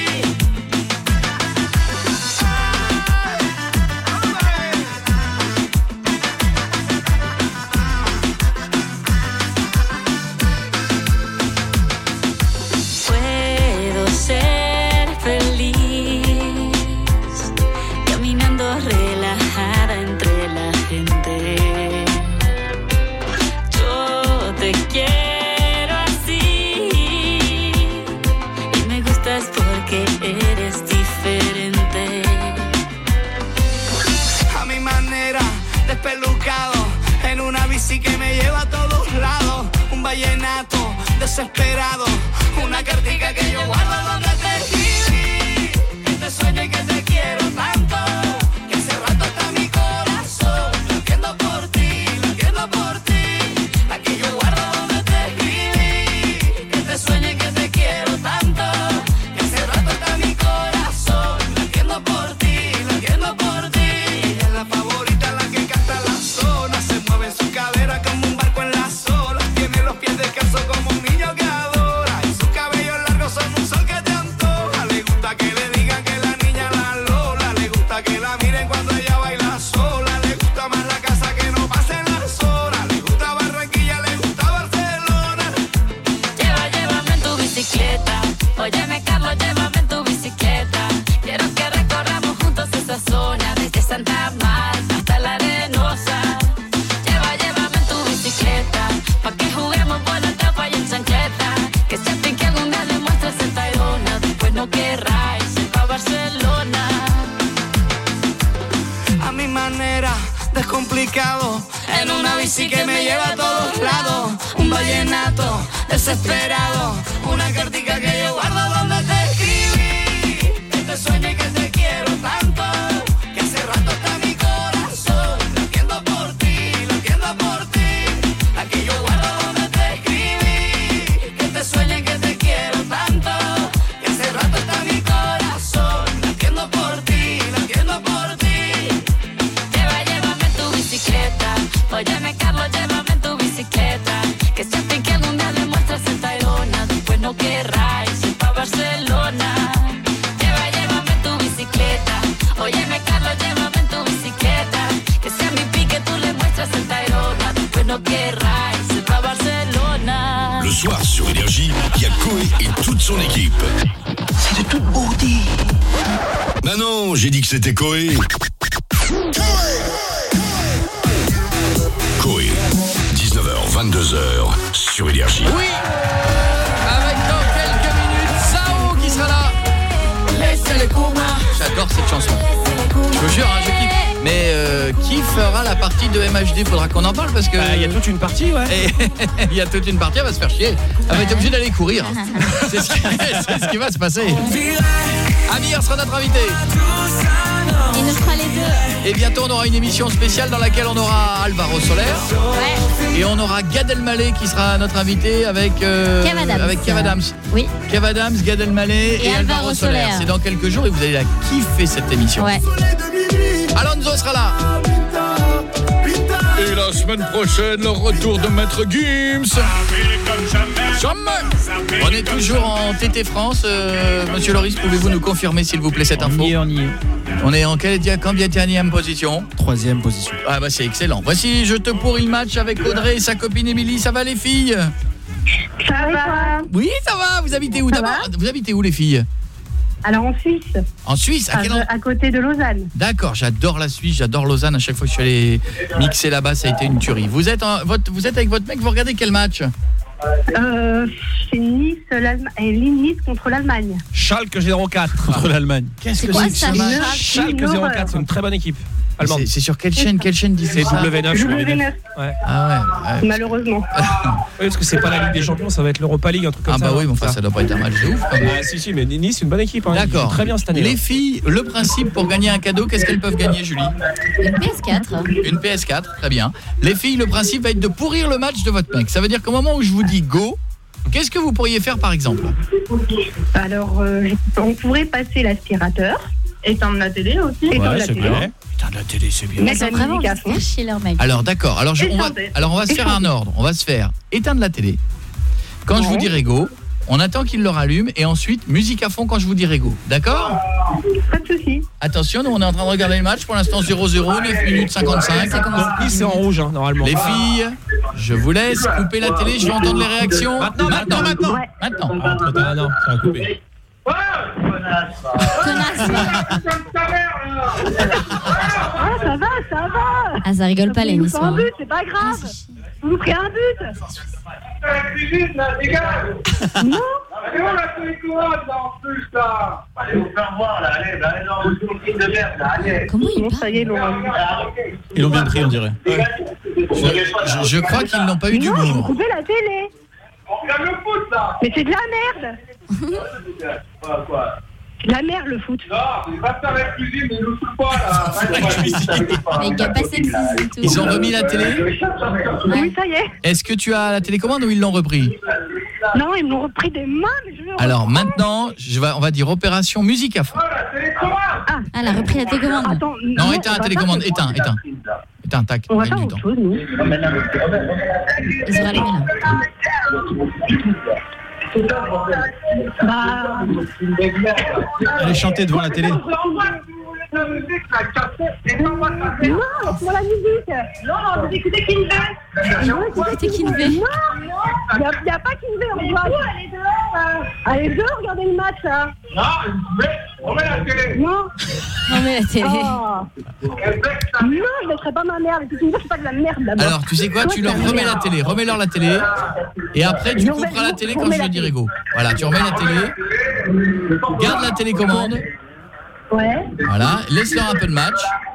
desesperado. Una cartica que yo guardo donde te escribí. Que te sueño y que te quiero tanto. Que hace rato está mi corazón. Lo entiendo por ti, lo entiendo por ti. Aquí yo guardo donde te escribí. Que te sueño y que te quiero tanto. Que hace rato está mi corazón. Lo entiendo por ti, lo entiendo por ti. Ella es la favorita, la que canta la zona. Se mueve en su cadera como un barco en las olas. Tiene los pies descalzos como un niño que adora. Y sus cabellos largos son un sol que te antoja. Le gusta que le digan que la niña la Lola. Le gusta que la miren cuando ella baila sola. Le gusta más la casa que no pasen las horas. Le gusta Barranquilla, le gusta Barcelona. Lleva, llévame en tu bicicleta. Óyeme, Carlos, llévame en tu bicicleta. Quiero que recorramos juntos esa zona. Desde Santa Marta hasta la Arenosa. Lleva, llévame en tu bicicleta. Pa' que juguemos por la tapa y en chancleta. Que siempre que algún día le muestres el Tayrona. Después no querrá irse pa' Barcelona. A mi manera, descomplicado. En una bici que me lleva a todos lados. Un vallenato desesperado. Una cartica que yo guardo donde te escribí. Que te sueño y que te quiero tanto. Que hace rato está mi corazón. Lo entiendo por ti, lo entiendo por ti. Aquí yo guardo donde te escribí. Que te sueño y que te quiero tanto. Que hace rato está mi corazón. Lo entiendo por ti, lo entiendo por ti. Lleva, llévame en tu bicicleta. Óyeme, Carlos, llévame en tu bicicleta. Que siempre que algún día le muestres el Tayrona. Después no querrá irse pa' Barcelona. Lleva, llévame en tu bicicleta. Óyeme, Carlos, llévame en tu bicicleta. Que sea mi pique, tú le muestras el Tayrona. Después no querrá irse pa' Barcelona. Le soir sur Énergie, il y a Koé et toute son équipe. C'est de toute beauté. Bah non, j'ai dit que c'était Koé. Koé, dix-neuf heures vingt-deux heures sur Énergie. Oui, avec dans quelques minutes Sao qui sera là. J'adore cette chanson. Je vous jure, hein, je kiffe. Mais euh, qui fera la partie de M H D? Faudra qu'on en parle parce que... Il bah, y a toute une partie, ouais. Il y a toute une partie, elle va se faire chier. Elle va être obligée d'aller courir. C'est ce, c'est ce qui va se passer. Amir sera notre invité. Il nous fera les deux. Et bientôt on aura une émission spéciale dans laquelle on aura Alvaro Soler. Ouais. Et on aura Gad Elmaleh qui sera notre invité avec euh, Kev Adams. avec Kev Adams. Oui. Kev Adams, Gad Elmaleh et, et Alvaro, Alvaro Soler. Soler. C'est dans quelques jours et vous allez la kiffer cette émission. Ouais. Alonso sera là. Et la semaine prochaine, le retour de Maître Gims. Jamais. On est toujours en T T France. Euh, Monsieur Loris, pouvez-vous nous confirmer s'il vous plaît cette info? On y est, on y est. On est en quelle combienième position? Troisième position. Ah bah c'est excellent. Voici Je te pourris le match avec Audrey et sa copine Émilie. Ça va les filles? Ça va? Oui, ça va. Vous habitez où d'abord? Vous habitez où les filles? Alors en Suisse. En Suisse, à, quel à, à côté de Lausanne. D'accord, j'adore la Suisse, j'adore Lausanne. À chaque fois que je suis allé mixer là-bas, ça a été une tuerie. Vous êtes, en, votre, vous êtes avec votre mec, vous regardez quel match? Euh, c'est Nice, Nice contre l'Allemagne. Schalke zéro quatre contre l'Allemagne. Qu'est-ce que quoi, c'est que ça, ce match? Schalke zéro quatre, c'est une très bonne équipe. C'est, c'est sur quelle chaîne? Quelle chaîne dit c'est ça? W neuf. W neuf. Ouais. Ah ouais, ouais. Malheureusement. Oui, parce que c'est pas la Ligue des Champions, ça va être l'Europa League, un truc comme ah ça. Ah bah oui, mais enfin ça doit pas être un match de ouf. Ah si si, mais Nice c'est une bonne équipe hein. D'accord. Très bien cette année. Les filles, le principe pour gagner un cadeau, qu'est-ce qu'elles peuvent gagner, Julie? Une P S quatre. Une P S quatre, très bien. Les filles, le principe va être de pourrir le match de votre mec. Ça veut dire qu'au moment où je vous dis go, qu'est-ce que vous pourriez faire par exemple? Alors euh, on pourrait passer l'aspirateur, éteindre la télé aussi, éteindre ouais, la télé. Bien. Putain, la télé, c'est bien. Ils ont vraiment chier leur mec. Alors d'accord, alors, je, on va, alors on va se faire un ordre. On va se faire éteindre la télé. Quand ouais. je vous dirai go, on attend qu'il le rallume et ensuite musique à fond quand je vous dirai go. D'accord? Pas de soucis. Attention, nous on est en train de regarder le match. Pour l'instant zéro zéro, neuf minutes cinquantacinq. Donc c'est en rouge hein, normalement. Les filles, je vous laisse couper la télé, je vais entendre les réactions. Maintenant, maintenant, maintenant. Ouais. Maintenant. Ah, trop tard, non, ça va couper. Connasse. Ah, ça va, ça va. Ah, ça rigole pas les Vous Niçois. un but, c'est pas grave. Vous nous ferez un but. Non. Allez, on a fait les couronnes, là, en plus, là. Allez, vous faire voir, là, allez, là, allez, on vous fait de merde, là, allez. Comment il Bon, ça y est, non. Ils l'ont bien pris, on dirait. Je, je, je crois qu'ils n'ont pas eu Non, vous d'humour. coupez la télé. On regarde le foot, là. Mais c'est de la merde. Quoi, quoi? C'est de la merde, le foot. Non, c'est pas faire la cuisine, mais ne fout pas, là. Mais il n'y a pas sexy du tout. Ils ont remis la télé? Oui, ça y est. Est-ce que tu as la télécommande ou ils l'ont repris? Non, ils me l'ont repris des mains, mais je veux Alors maintenant, je vais, on va dire opération musique à fond. Ah, elle a repris la télécommande. Attends, Non, éteins la télécommande, éteins, éteins. Éteins, tac, on va gagne faire du autre temps. chose, nous. Ils sont allumés Bah... Allez chanter devant la télé. La musique, la cassette, et non, moi, ça fait... Non, laisse-moi la musique. Non, non, vous écoutez Kinvey. Non, écoutez Kinvey. Non, il n'y a, a pas Kinvey, on voit. Elle est dehors. Elle est dehors, regardez le match, là. Non, mais on met la télé. Non. On met la télé. Oh. Non, je ne mettrai pas ma mère. Mais Kinvey, c'est pas de la merde, d'abord. Alors, tu sais quoi, tu leur remets la télé, remets-leur la télé, et après tu couperas la télé quand je le dirai go. Voilà, tu remets la télé, garde la télécommande. Ouais. Voilà, laisse-leur un peu de match.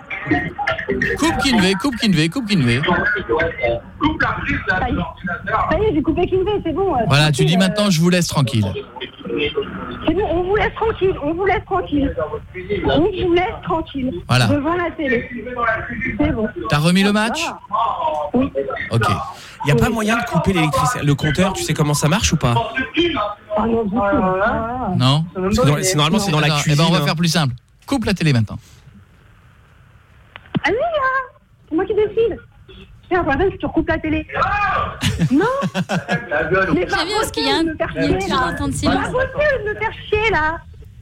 Coupe Kinvey, coupe Kinvey, coupe Kinvey. Coupe la prise, là, Ça y est. de l'ordinateur. Ça y est, j'ai coupé Kinvey, c'est bon. Voilà, tu dis maintenant je vous laisse tranquille. C'est bon, on vous laisse tranquille, on vous laisse tranquille. On vous laisse tranquille. Voilà. Devant la télé. C'est bon. T'as remis le match? Oui. Ok. Il n'y a pas moyen de couper l'électricité. Le compteur, tu sais comment ça marche ou pas? Ah non, du tout. Ah. Non? Parce que dans- c'est- normalement, c'est dans la Attends, cuisine. Eh ben on va hein. faire plus simple. Coupe la télé maintenant. Allez, là. C'est moi qui décide. Tiens, la prochaine, tu recoupes la télé. Non. Mais J'aime bien parce qu'il y a un, il y a toujours un temps de C'est pas silence. possible de me faire chier, là.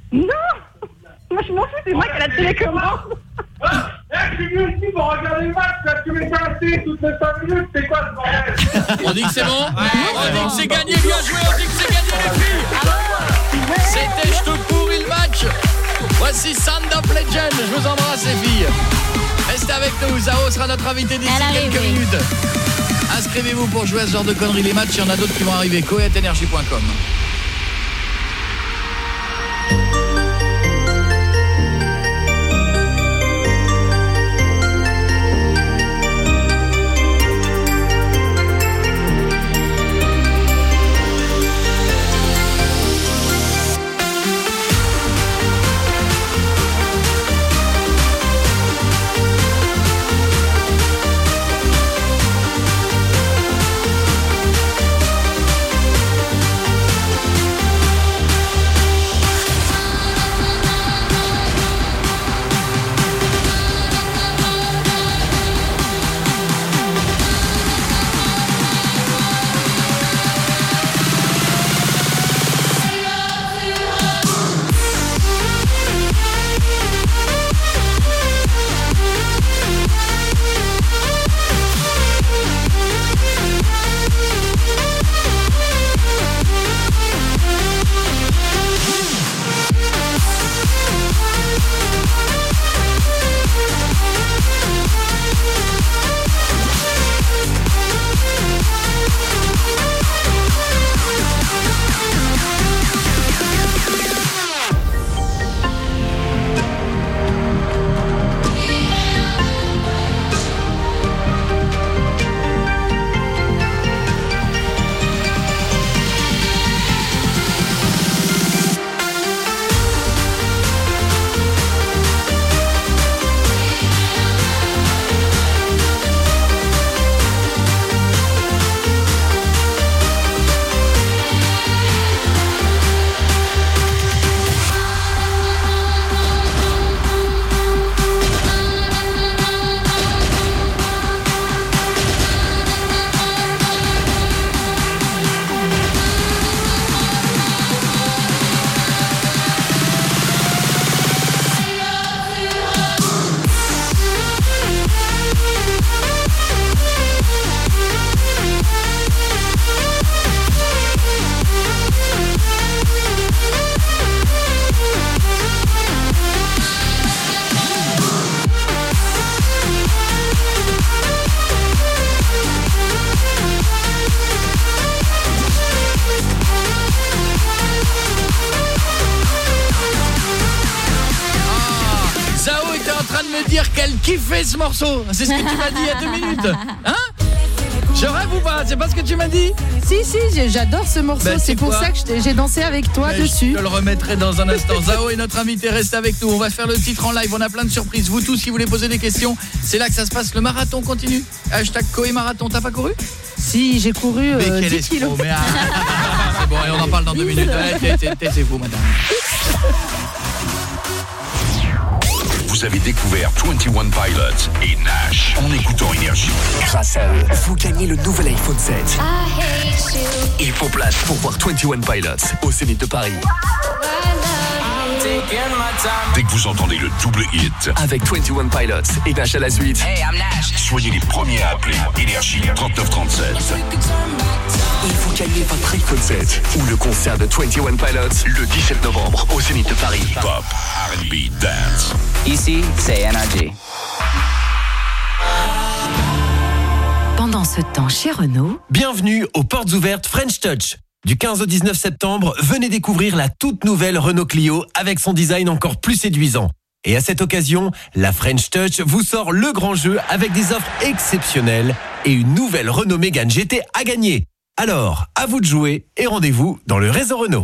Non. Moi, je m'en fous, c'est moi qui ai la télécommande. Eh, je suis venu ici pour regarder le match, là, tu m'es cassé toutes les cinq minutes, c'est quoi ce bordel? On dit que c'est bon? On dit que c'est gagné, bien joué, on dit que c'est gagné les filles. C'était Je te pourris le match. Voici Sound of Legend, je vous embrasse les filles. Restez avec nous, Zao sera notre invité d'ici Elle arrive, quelques oui. minutes. Inscrivez-vous pour jouer à ce genre de conneries les matchs, il y en a d'autres qui vont arriver. coet énergie point com. Dire qu'elle kiffait ce morceau. C'est ce que tu m'as dit il y a deux minutes. Hein? Je rêve ou pas? C'est pas ce que tu m'as dit? Si, si, j'adore ce morceau. Ben, c'est c'est pour quoi? ça que j'ai dansé avec toi Mais dessus. Je te le remettrai dans un instant. Zao est notre invité, reste avec nous. On va faire le titre en live, on a plein de surprises. Vous tous qui voulez poser des questions, c'est là que ça se passe. Le marathon continue. Hashtag Coé Marathon, t'as pas couru? Si, j'ai couru Mais euh, quel dix escroc, kilos. mais ah, c'est bon, et on en parle dans deux minutes. Ouais, taisez-vous, madame. Vous avez découvert vingt et un Pilots et Nash en écoutant Énergie. Grâce à eux, vous gagnez le nouvel iPhone sept. Et vos places pour voir vingt et un Pilots au Zénith de Paris. Dès que vous entendez le double hit Avec vingt et un Pilots et Nash à la suite. Hey, I'm Nash. Soyez les premiers à appeler Énergie trente-neuf trente-sept. Et vous gagnez votre iPhone sept ou le concert de vingt et un Pilots le dix-sept novembre au Zénith de Paris. Pop, R and B, dance. Ici, c'est Énergie. Pendant ce temps chez Renault, Bienvenue aux portes ouvertes French Touch. Du quinze au dix-neuf septembre, venez découvrir la toute nouvelle Renault Clio avec son design encore plus séduisant. Et à cette occasion, la French Touch vous sort le grand jeu avec des offres exceptionnelles et une nouvelle Renault Mégane G T à gagner. Alors, à vous de jouer et rendez-vous dans le réseau Renault.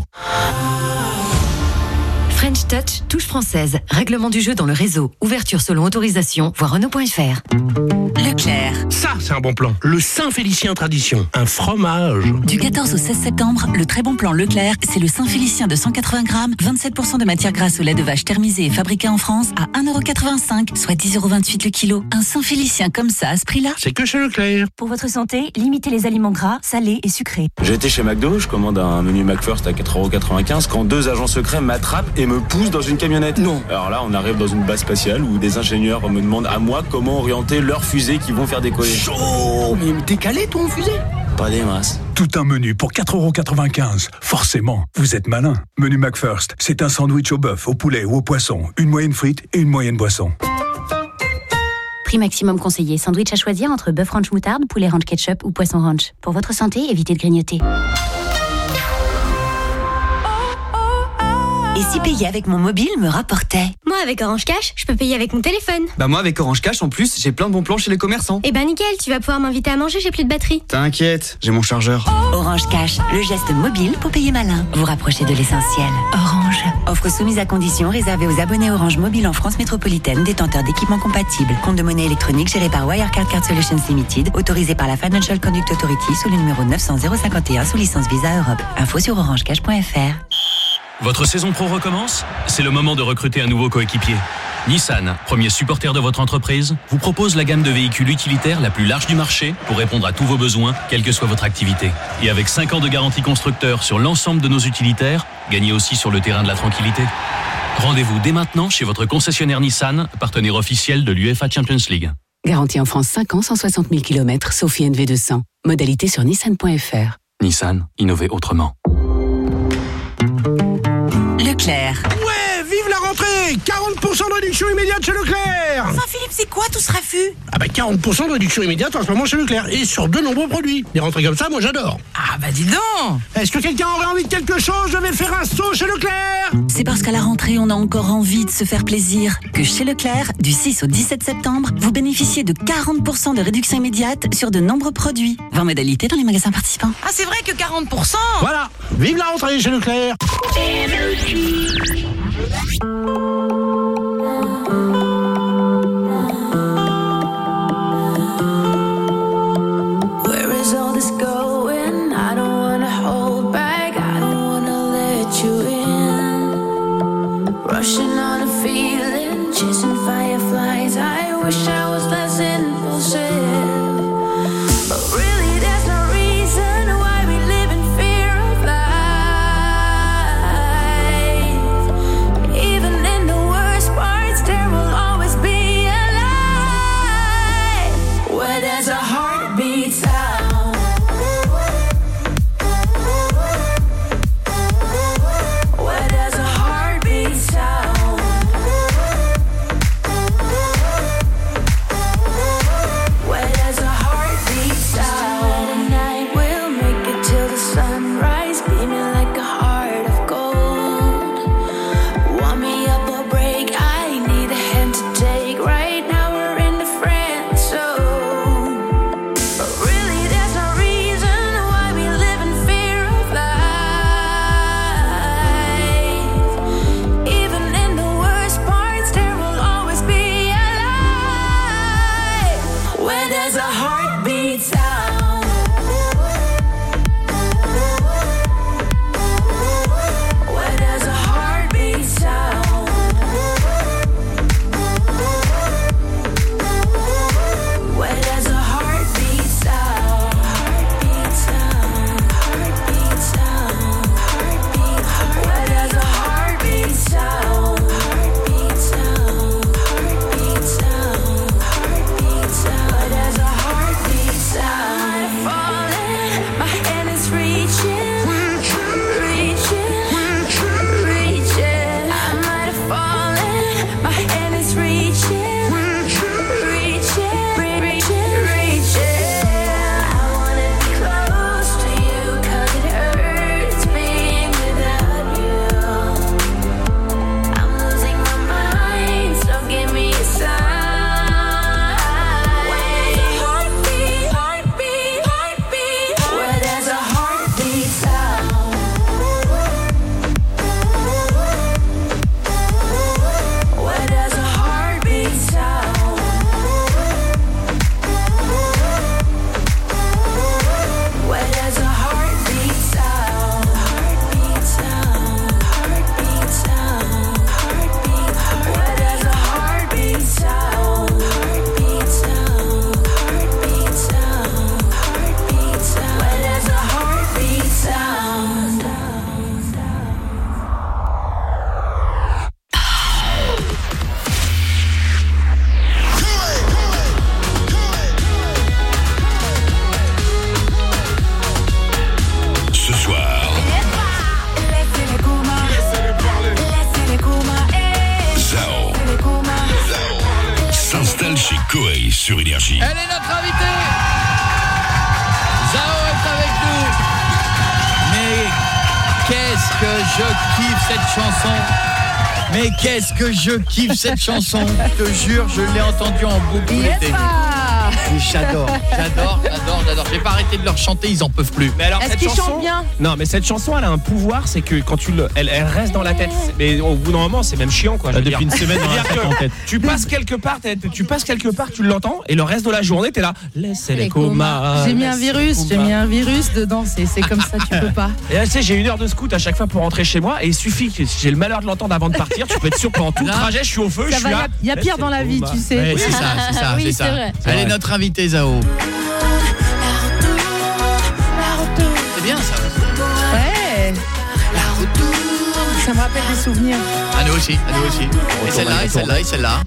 French Touch, touche française. Règlement du jeu dans le réseau. Ouverture selon autorisation. Voir Renault point F R. Leclerc. Ça, c'est un bon plan. Le Saint-Félicien Tradition. Un fromage. Du quatorze au seize septembre, le très bon plan Leclerc, c'est le Saint-Félicien de cent quatre-vingts grammes, vingt-sept pour cent de matière grasse au lait de vache thermisé et fabriqué en France à un euro quatre-vingt-cinq, soit dix euros vingt-huit le kilo. Un Saint-Félicien comme ça, à ce prix-là. C'est que chez Leclerc. Pour votre santé, limitez les aliments gras, salés et sucrés. J'ai été chez McDo, je commande un menu McFirst à quatre euros quatre-vingt-quinze quand deux agents secrets m'attrapent et me poussent dans une camionnette. Non. Alors là, on arrive dans une base spatiale où des ingénieurs me demandent à moi comment orienter leurs fusées qui vont faire décoller. Chaud. Mais t'es calé, toi, en fusée? Pas des masses. Tout un menu pour quatre euros quatre-vingt-quinze. Forcément, vous êtes malin. Menu McFirst, c'est un sandwich au bœuf, au poulet ou au poisson, une moyenne frite et une moyenne boisson. Prix maximum conseillé. Sandwich à choisir entre bœuf ranch moutarde, poulet ranch ketchup ou poisson ranch. Pour votre santé, évitez de grignoter. Et si payer avec mon mobile me rapportait? Moi, avec Orange Cash, je peux payer avec mon téléphone. Bah moi avec Orange Cash en plus, j'ai plein de bons plans chez les commerçants. Eh ben nickel, tu vas pouvoir m'inviter à manger, j'ai plus de batterie. T'inquiète, j'ai mon chargeur. Orange Cash, le geste mobile pour payer malin. Vous rapprochez de l'essentiel. Orange. Offre soumise à conditions réservée aux abonnés Orange Mobile en France métropolitaine, détenteurs d'équipements compatibles. Compte de monnaie électronique géré par Wirecard Card Solutions Limited, autorisé par la Financial Conduct Authority sous le numéro neuf cent zéro cinquante et un sous licence Visa Europe. Info sur orangecash point F R. Votre saison pro recommence? C'est le moment de recruter un nouveau coéquipier. Nissan, premier supporter de votre entreprise, vous propose la gamme de véhicules utilitaires la plus large du marché pour répondre à tous vos besoins, quelle que soit votre activité. Et avec cinq ans de garantie constructeur sur l'ensemble de nos utilitaires, gagnez aussi sur le terrain de la tranquillité. Rendez-vous dès maintenant chez votre concessionnaire Nissan, partenaire officiel de l'U E F A Champions League. Garantie en France cinq ans, cent soixante mille kilomètres, sauf I N V deux cents. Modalité sur nissan point F R. Nissan, innover autrement. Leclerc. Ouais, vive la rentrée! quarante pour cent de réduction immédiate chez Leclerc! Enfin Philippe, c'est quoi tout ce raffut? Ah bah quarante pour cent de réduction immédiate en ce moment chez Leclerc. Et sur de nombreux produits. Des rentrées comme ça, moi j'adore. Ah bah dis donc! Est-ce que quelqu'un aurait envie de quelque chose? Je vais faire un saut chez Leclerc! C'est parce qu'à la rentrée, on a encore envie de se faire plaisir que chez Leclerc, du six au dix-sept septembre, vous bénéficiez de quarante pour cent de réduction immédiate sur de nombreux produits. vingt modalités dans les magasins participants. Ah c'est vrai que quarante pour cent! Voilà! Vive la rentrée chez Leclerc! Where is all this going? I don't wanna hold back. I don't wanna let you in. Rushing on a feeling, chasing fireflies. I wish I was less impulsive. But really, there's no reason why we live in fear of life. Even in the worst parts, there will always be a light. Where there's a heartbeat sound. Where there's a heartbeat sound. chez Koei sur Énergie. Elle est notre invitée. Zao est avec nous. Mais qu'est-ce que je kiffe cette chanson. Mais qu'est-ce que je kiffe cette chanson. Je te jure, je l'ai entendue en boucle l'été. Oui, j'adore, j'adore, j'adore, j'adore. J'ai pas arrêté de leur chanter, ils en peuvent plus. Mais alors, Est-ce cette qu'ils chanson, chantent bien? Non, mais cette chanson, elle a un pouvoir, c'est que quand tu le, elle, elle reste dans la tête. Mais au bout d'un moment, c'est même chiant, quoi. Je veux Depuis dire. une semaine, on C'est-à-dire l'a que en tête. tu passes quelque part, t'es- tu passes quelque part, tu l'entends, et le reste de la journée, t'es là. Laissez les comas. J'ai mis un virus, j'ai mis un virus dedans, c'est c'est comme ça, tu peux pas. Et là, tu sais, j'ai une heure de scout à chaque fois pour rentrer chez moi, et il suffit que si j'ai le malheur de l'entendre avant de partir, tu peux être sûr que pendant tout le Là, trajet, je suis au feu, Ça je va, suis y là. a- y a pire dans la vie, tu sais. Ouais, c'est ça, c'est ça, Oui, c'est c'est ça. vrai. Elle est notre invitée, Zao. C'est bien ça. Ouais. Ça me rappelle des souvenirs. À nous aussi, à nous aussi. Et celle-là, et celle-là, et celle-là.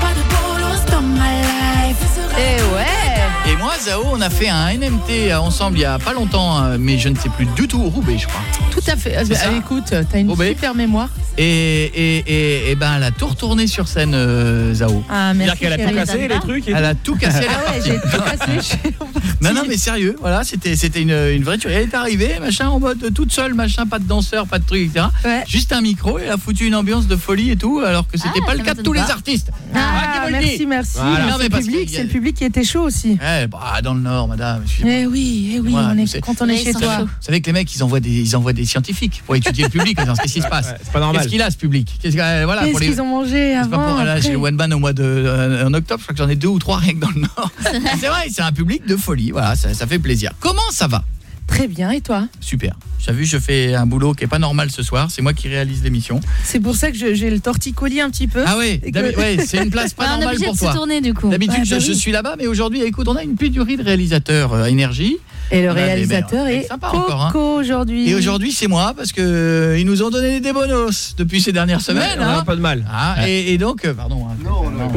Et ouais. Et moi, Zao, on a fait un N M T ensemble il y a pas longtemps, hein, mais je ne sais plus du tout, Roubaix, je crois. Tout à fait. C'est ça. Ah, écoute, t'as une Roubaix. super mémoire. Et, et, et, et ben, elle a tout retourné sur scène, euh, Zao. Ah, merci. C'est-à-dire qu'elle a tout chérie. cassé, les trucs et Elle a tout cassé, elle est Ah ouais, repartie. j'ai tout cassé. je suis repartie. Non, non, mais sérieux, voilà, c'était c'était une, une vraie tuerie. Elle est arrivée, machin, en mode toute seule, machin, pas de danseur, pas de truc, et cetera. Ouais. Juste un micro, et elle a foutu une ambiance de folie et tout, alors que c'était Ah, pas ça le cas de m'étonne tous les pas. artistes. Ah, qui vous le dit. merci, merci. Voilà. C'est Non, mais le parce public, qu'il y a- c'est le public qui était chaud aussi. Eh, bah, dans le Nord, madame. excusez-moi. Eh oui, eh oui, Moi, on vous est savez- quand on est Mais chez ils sont toi. chauds. Vous savez que les mecs, ils envoient des, ils envoient des scientifiques pour étudier le public. Qu'est-ce qui se passe? Ouais, c'est pas normal. Qu'est-ce qu'il a, ce public? Qu'est-ce que- euh, voilà, Qu'est-ce pour les- qu'ils ont mangé C'est pas avant pour là, après j'ai le One Ban au mois de euh, en octobre, je crois que j'en ai deux ou trois rien que dans le Nord. C'est vrai, c'est un public de folie. Voilà, ça, ça fait plaisir. Comment ça va? Très bien, et toi? Super. J'ai vu, je fais un boulot qui est pas normal ce soir. C'est moi qui réalise l'émission. C'est pour ça que je- j'ai le torticolis un petit peu. Ah ouais, Et que- d'habi- ouais, c'est une place pas Ah, on est normale obligé pour de se toi. tourner du coup. D'habitude, Ouais, je, bah je oui. suis là-bas, mais aujourd'hui, écoute, on a une pénurie de réalisateurs euh, à Énergie. Et le On a des réalisateur meilleurs. est C'est sympa encore, hein. Coco aujourd'hui. Et aujourd'hui, c'est moi, parce que euh, ils nous ont donné des bonus depuis ces dernières semaines. On hein. a pas de mal. Ah, et, et donc, euh, pardon. hein, Non, non.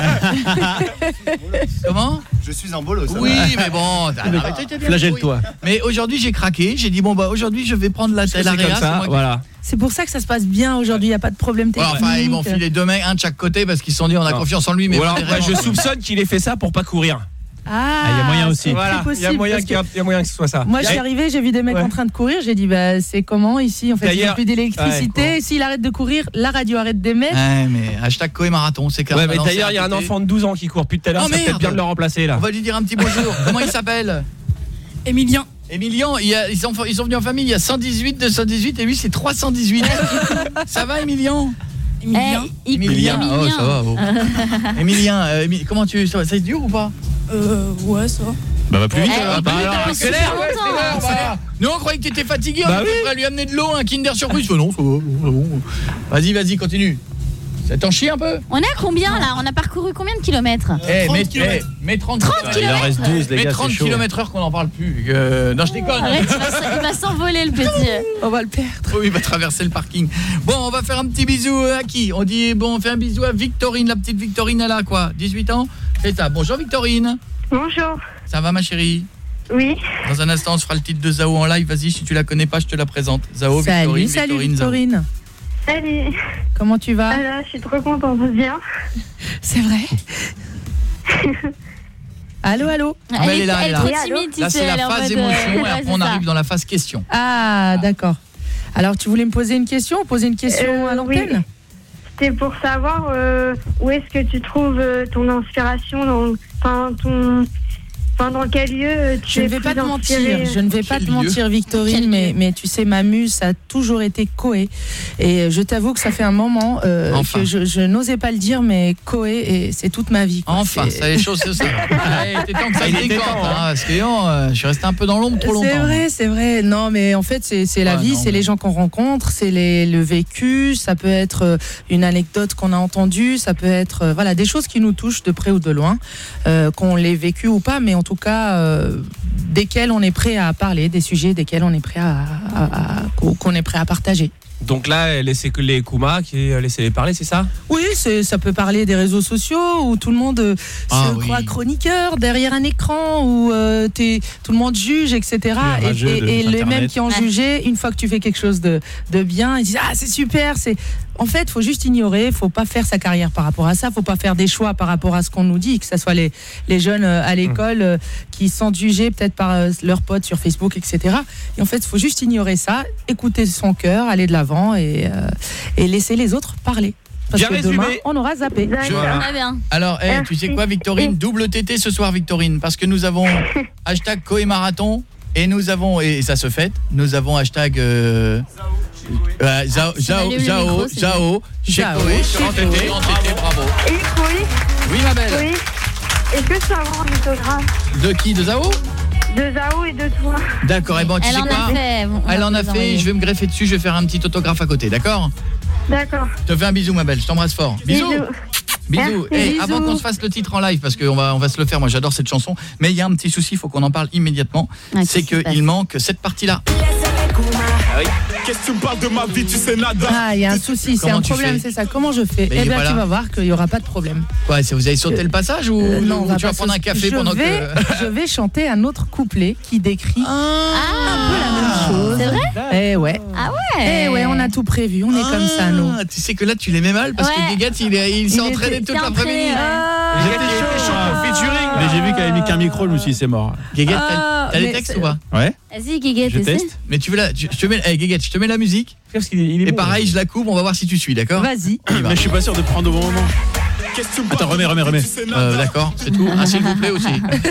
Comment? Je suis en bolo, ça Oui, va. mais bon, t'as- arrête, t'as bien Flagelle-toi. compris. Mais aujourd'hui, j'ai craqué. J'ai dit, bon, bah, aujourd'hui, je vais prendre la C'est telle comme aréa. c'est ça, moi qui- voilà. C'est pour ça que ça se passe bien aujourd'hui, il n'y a pas de problème Voilà, technique. enfin, ils vont filer deux mecs, un de chaque côté, parce qu'ils se sont dit, on a Non. confiance en lui. Mais Ou alors, vraiment, bah, je quoi. soupçonne qu'il ait fait ça pour pas courir. Ah, il y a moyen aussi. c'est Voilà, très il y a possible, moyen parce qu'il y a- il y a moyen que ce soit ça. Moi, je suis Et- arrivée, j'ai vu des mecs Ouais. en train de courir, j'ai dit, bah, c'est comment ici? En fait, il n'y a D'ailleurs- plus d'électricité. Ouais, S'il arrête de courir, la radio arrête d'émettre. Ouais, mais hashtag Coé Marathon, c'est clair. Ouais, on va mais lancer d'ailleurs, il y a un côté. enfant de douze ans qui court plus tout à l'heure, Oh, ça peut être merde. bien de le remplacer là. On va lui dire un petit bonjour. Comment il s'appelle? Emilien. Emilien, il y a- ils, sont, ils sont venus en famille, il y a cent dix-huit, deux cent dix-huit et lui c'est trois cent dix-huit. Ça va Emilien? Emilien. Eh, il- Emilien, Emilien. oh, ça va. Oh. Emilien, euh, Émi- comment tu ça, ça est dur ou pas? Euh, ouais, ça va. Bah, va plus vite. Eh, alors. il Bah peut alors, pas accélère, super ouais, longtemps, accélère, hein. voilà. Nous on croyait que t'étais fatigué, on Bah était oui. prêt à lui amener de l'eau, un Kinder Surprise. Oh, non, ça va, ça va. Vas-y, vas-y, continue. Ça t'en chie un peu? On est à combien là? On a parcouru combien de kilomètres? Eh, trente mais, kilomètres. eh, mais trente, trente Il en reste douze, les Mais gars, trente c'est chaud. kilomètres heure qu'on n'en parle plus. Euh, non, je déconne. Arrête, il va s- il va s'envoler le petit. On va le perdre. Oui, il va traverser le parking. Bon, on va faire un petit bisou à qui? On dit, bon, on fait un bisou à Victorine, la petite Victorine, elle a quoi? dix-huit ans? C'est ça. Bonjour Victorine. Bonjour. Ça va ma chérie? Oui. Dans un instant, on se fera le titre de Zao en live. Vas-y, si tu la connais pas, je te la présente. Zao, Salut, Victorine, salut Victorine, Zao. Victorine. Salut. Comment tu vas? Ah là, je suis trop contente, bien. C'est vrai. Allô, allô. Ah, mais elle est là, elle est là. trop timide, tu Là, sais, c'est la elle est en phase mode, émotion euh, et ouais, après c'est on ça. arrive dans la phase question. Ah, d'accord. Alors, tu voulais me poser une question? Poser une question Euh, à l'antenne? C'était pour savoir euh, où est-ce que tu trouves euh, ton inspiration, dans, enfin, ton, enfin, dans quel lieu euh, tu Je ne es vais pas plus te mentir, inspirée. je ne vais pas Quel te lieu? mentir Victorine, Quel mais, lieu? mais tu sais, ma muse, ça a toujours été Koé. Et je t'avoue que ça fait un moment euh, Enfin. que je, je n'osais pas le dire, mais Koé, et c'est toute ma vie, quoi. Enfin, C'est- ça les choses, c'est ça. Ouais, il était temps que ça Il se était décante, temps, hein, hein. parce que non, euh, je suis resté un peu dans l'ombre trop longtemps. C'est vrai, c'est vrai. Non, mais en fait, c'est c'est la Ouais, vie, non, c'est mais- les gens qu'on rencontre, c'est les- le vécu, ça peut être euh, une anecdote qu'on a entendue, ça peut être euh, voilà, des choses qui nous touchent de près ou de loin, euh, qu'on l'ait vécu ou pas, mais en tout cas, euh, desquels on est prêt à parler, des sujets desquels on est prêt à, à- à- qu'on est prêt à partager. Donc là, laissez que les Kuma qui laissez parler, c'est ça? Oui, c'est- ça peut parler des réseaux sociaux où tout le monde euh, Ah se oui. croit chroniqueur derrière un écran, où euh, t'es- tout le monde juge, et cetera. Tu es Et, rageux et- de et les Internet. mêmes qui ont Ouais. jugé, une fois que tu fais quelque chose de, de bien, ils disent ah c'est super, c'est en fait, faut juste ignorer, faut pas faire sa carrière par rapport à ça, faut pas faire des choix par rapport à ce qu'on nous dit, que ce soit les, les jeunes à l'école euh, qui sont jugés peut-être par euh, leurs potes sur Facebook, et cetera. Et en fait, faut juste ignorer ça, écouter son cœur, aller de l'avant et, euh, et laisser les autres parler. Parce Bien que résumé. demain, on aura zappé. Je- voilà. Très bien. Alors, hey, tu sais quoi, Victorine, double T T ce soir, Victorine, parce que nous avons hashtag Koé Marathon et nous avons, et ça se fête, nous avons hashtag euh, euh, Zao, Zao, allume le Zao, micro, c'est Zao, chez Zao, Koé, chez en T T, en T T, bravo. Et oui. Oui, ma belle. Oui. Est-ce que tu peux avoir un autographe De qui, de Zao? de Zao et de toi? D'accord, et bon, tu Elle sais en a quoi fait, bon, on Elle va en a vous fait, envoyer. je vais me greffer dessus, je vais faire un petit autographe à côté, d'accord? D'accord. Je te fais un bisou, ma belle, je t'embrasse fort. Bisous. Bisous. Bisous. Merci, Et bisous. avant qu'on se fasse le titre en live, parce qu'on va, on va se le faire, moi j'adore cette chanson, mais il y a un petit souci, il faut qu'on en parle immédiatement, Ah, c'est qu'il manque cette partie-là. Ah oui. Qu'est-ce que tu me parles de ma vie, tu sais nada. Ah, il y a un souci, c'est Comment un tu problème, fais c'est ça. Comment je fais? Mais Eh bien, voilà. tu vas voir qu'il n'y aura pas de problème. Ouais, c'est vous avez sauté le passage ou, Euh, non, on ou va tu vas pas prendre un sauter. café je pendant vais, que... je vais chanter un autre couplet qui décrit un peu la même chose. C'est vrai? Eh ouais. Ah ouais. Eh ouais, on a tout prévu, on est comme ça, nous. Ah, tu sais que là tu l'aimais mal parce Ouais. que Guéguette il, est- il s'est Il entraîné était- toute il s'est l'après-midi. entraîné, ouais. Ah, J'étais chaud pour featuring. Mais j'ai vu qu'elle avait mis qu'un micro, je me suis dit c'est mort. Guéguette, Ah, t'as t'as les mais textes c'est- ou pas? Ouais. Vas-y, Guéguette, Je essaie. teste. Mais tu veux la, je, je te mets, hey, Guéguette, je te mets la musique Parce qu'il est, il est et bon. pareil je la coupe, on va voir si tu suis, d'accord? Vas-y. On y va. Mais je suis pas sûr de prendre au bon moment. Attends, remets, remets, remets. Euh, d'accord, c'est tout. Un s'il vous plaît aussi.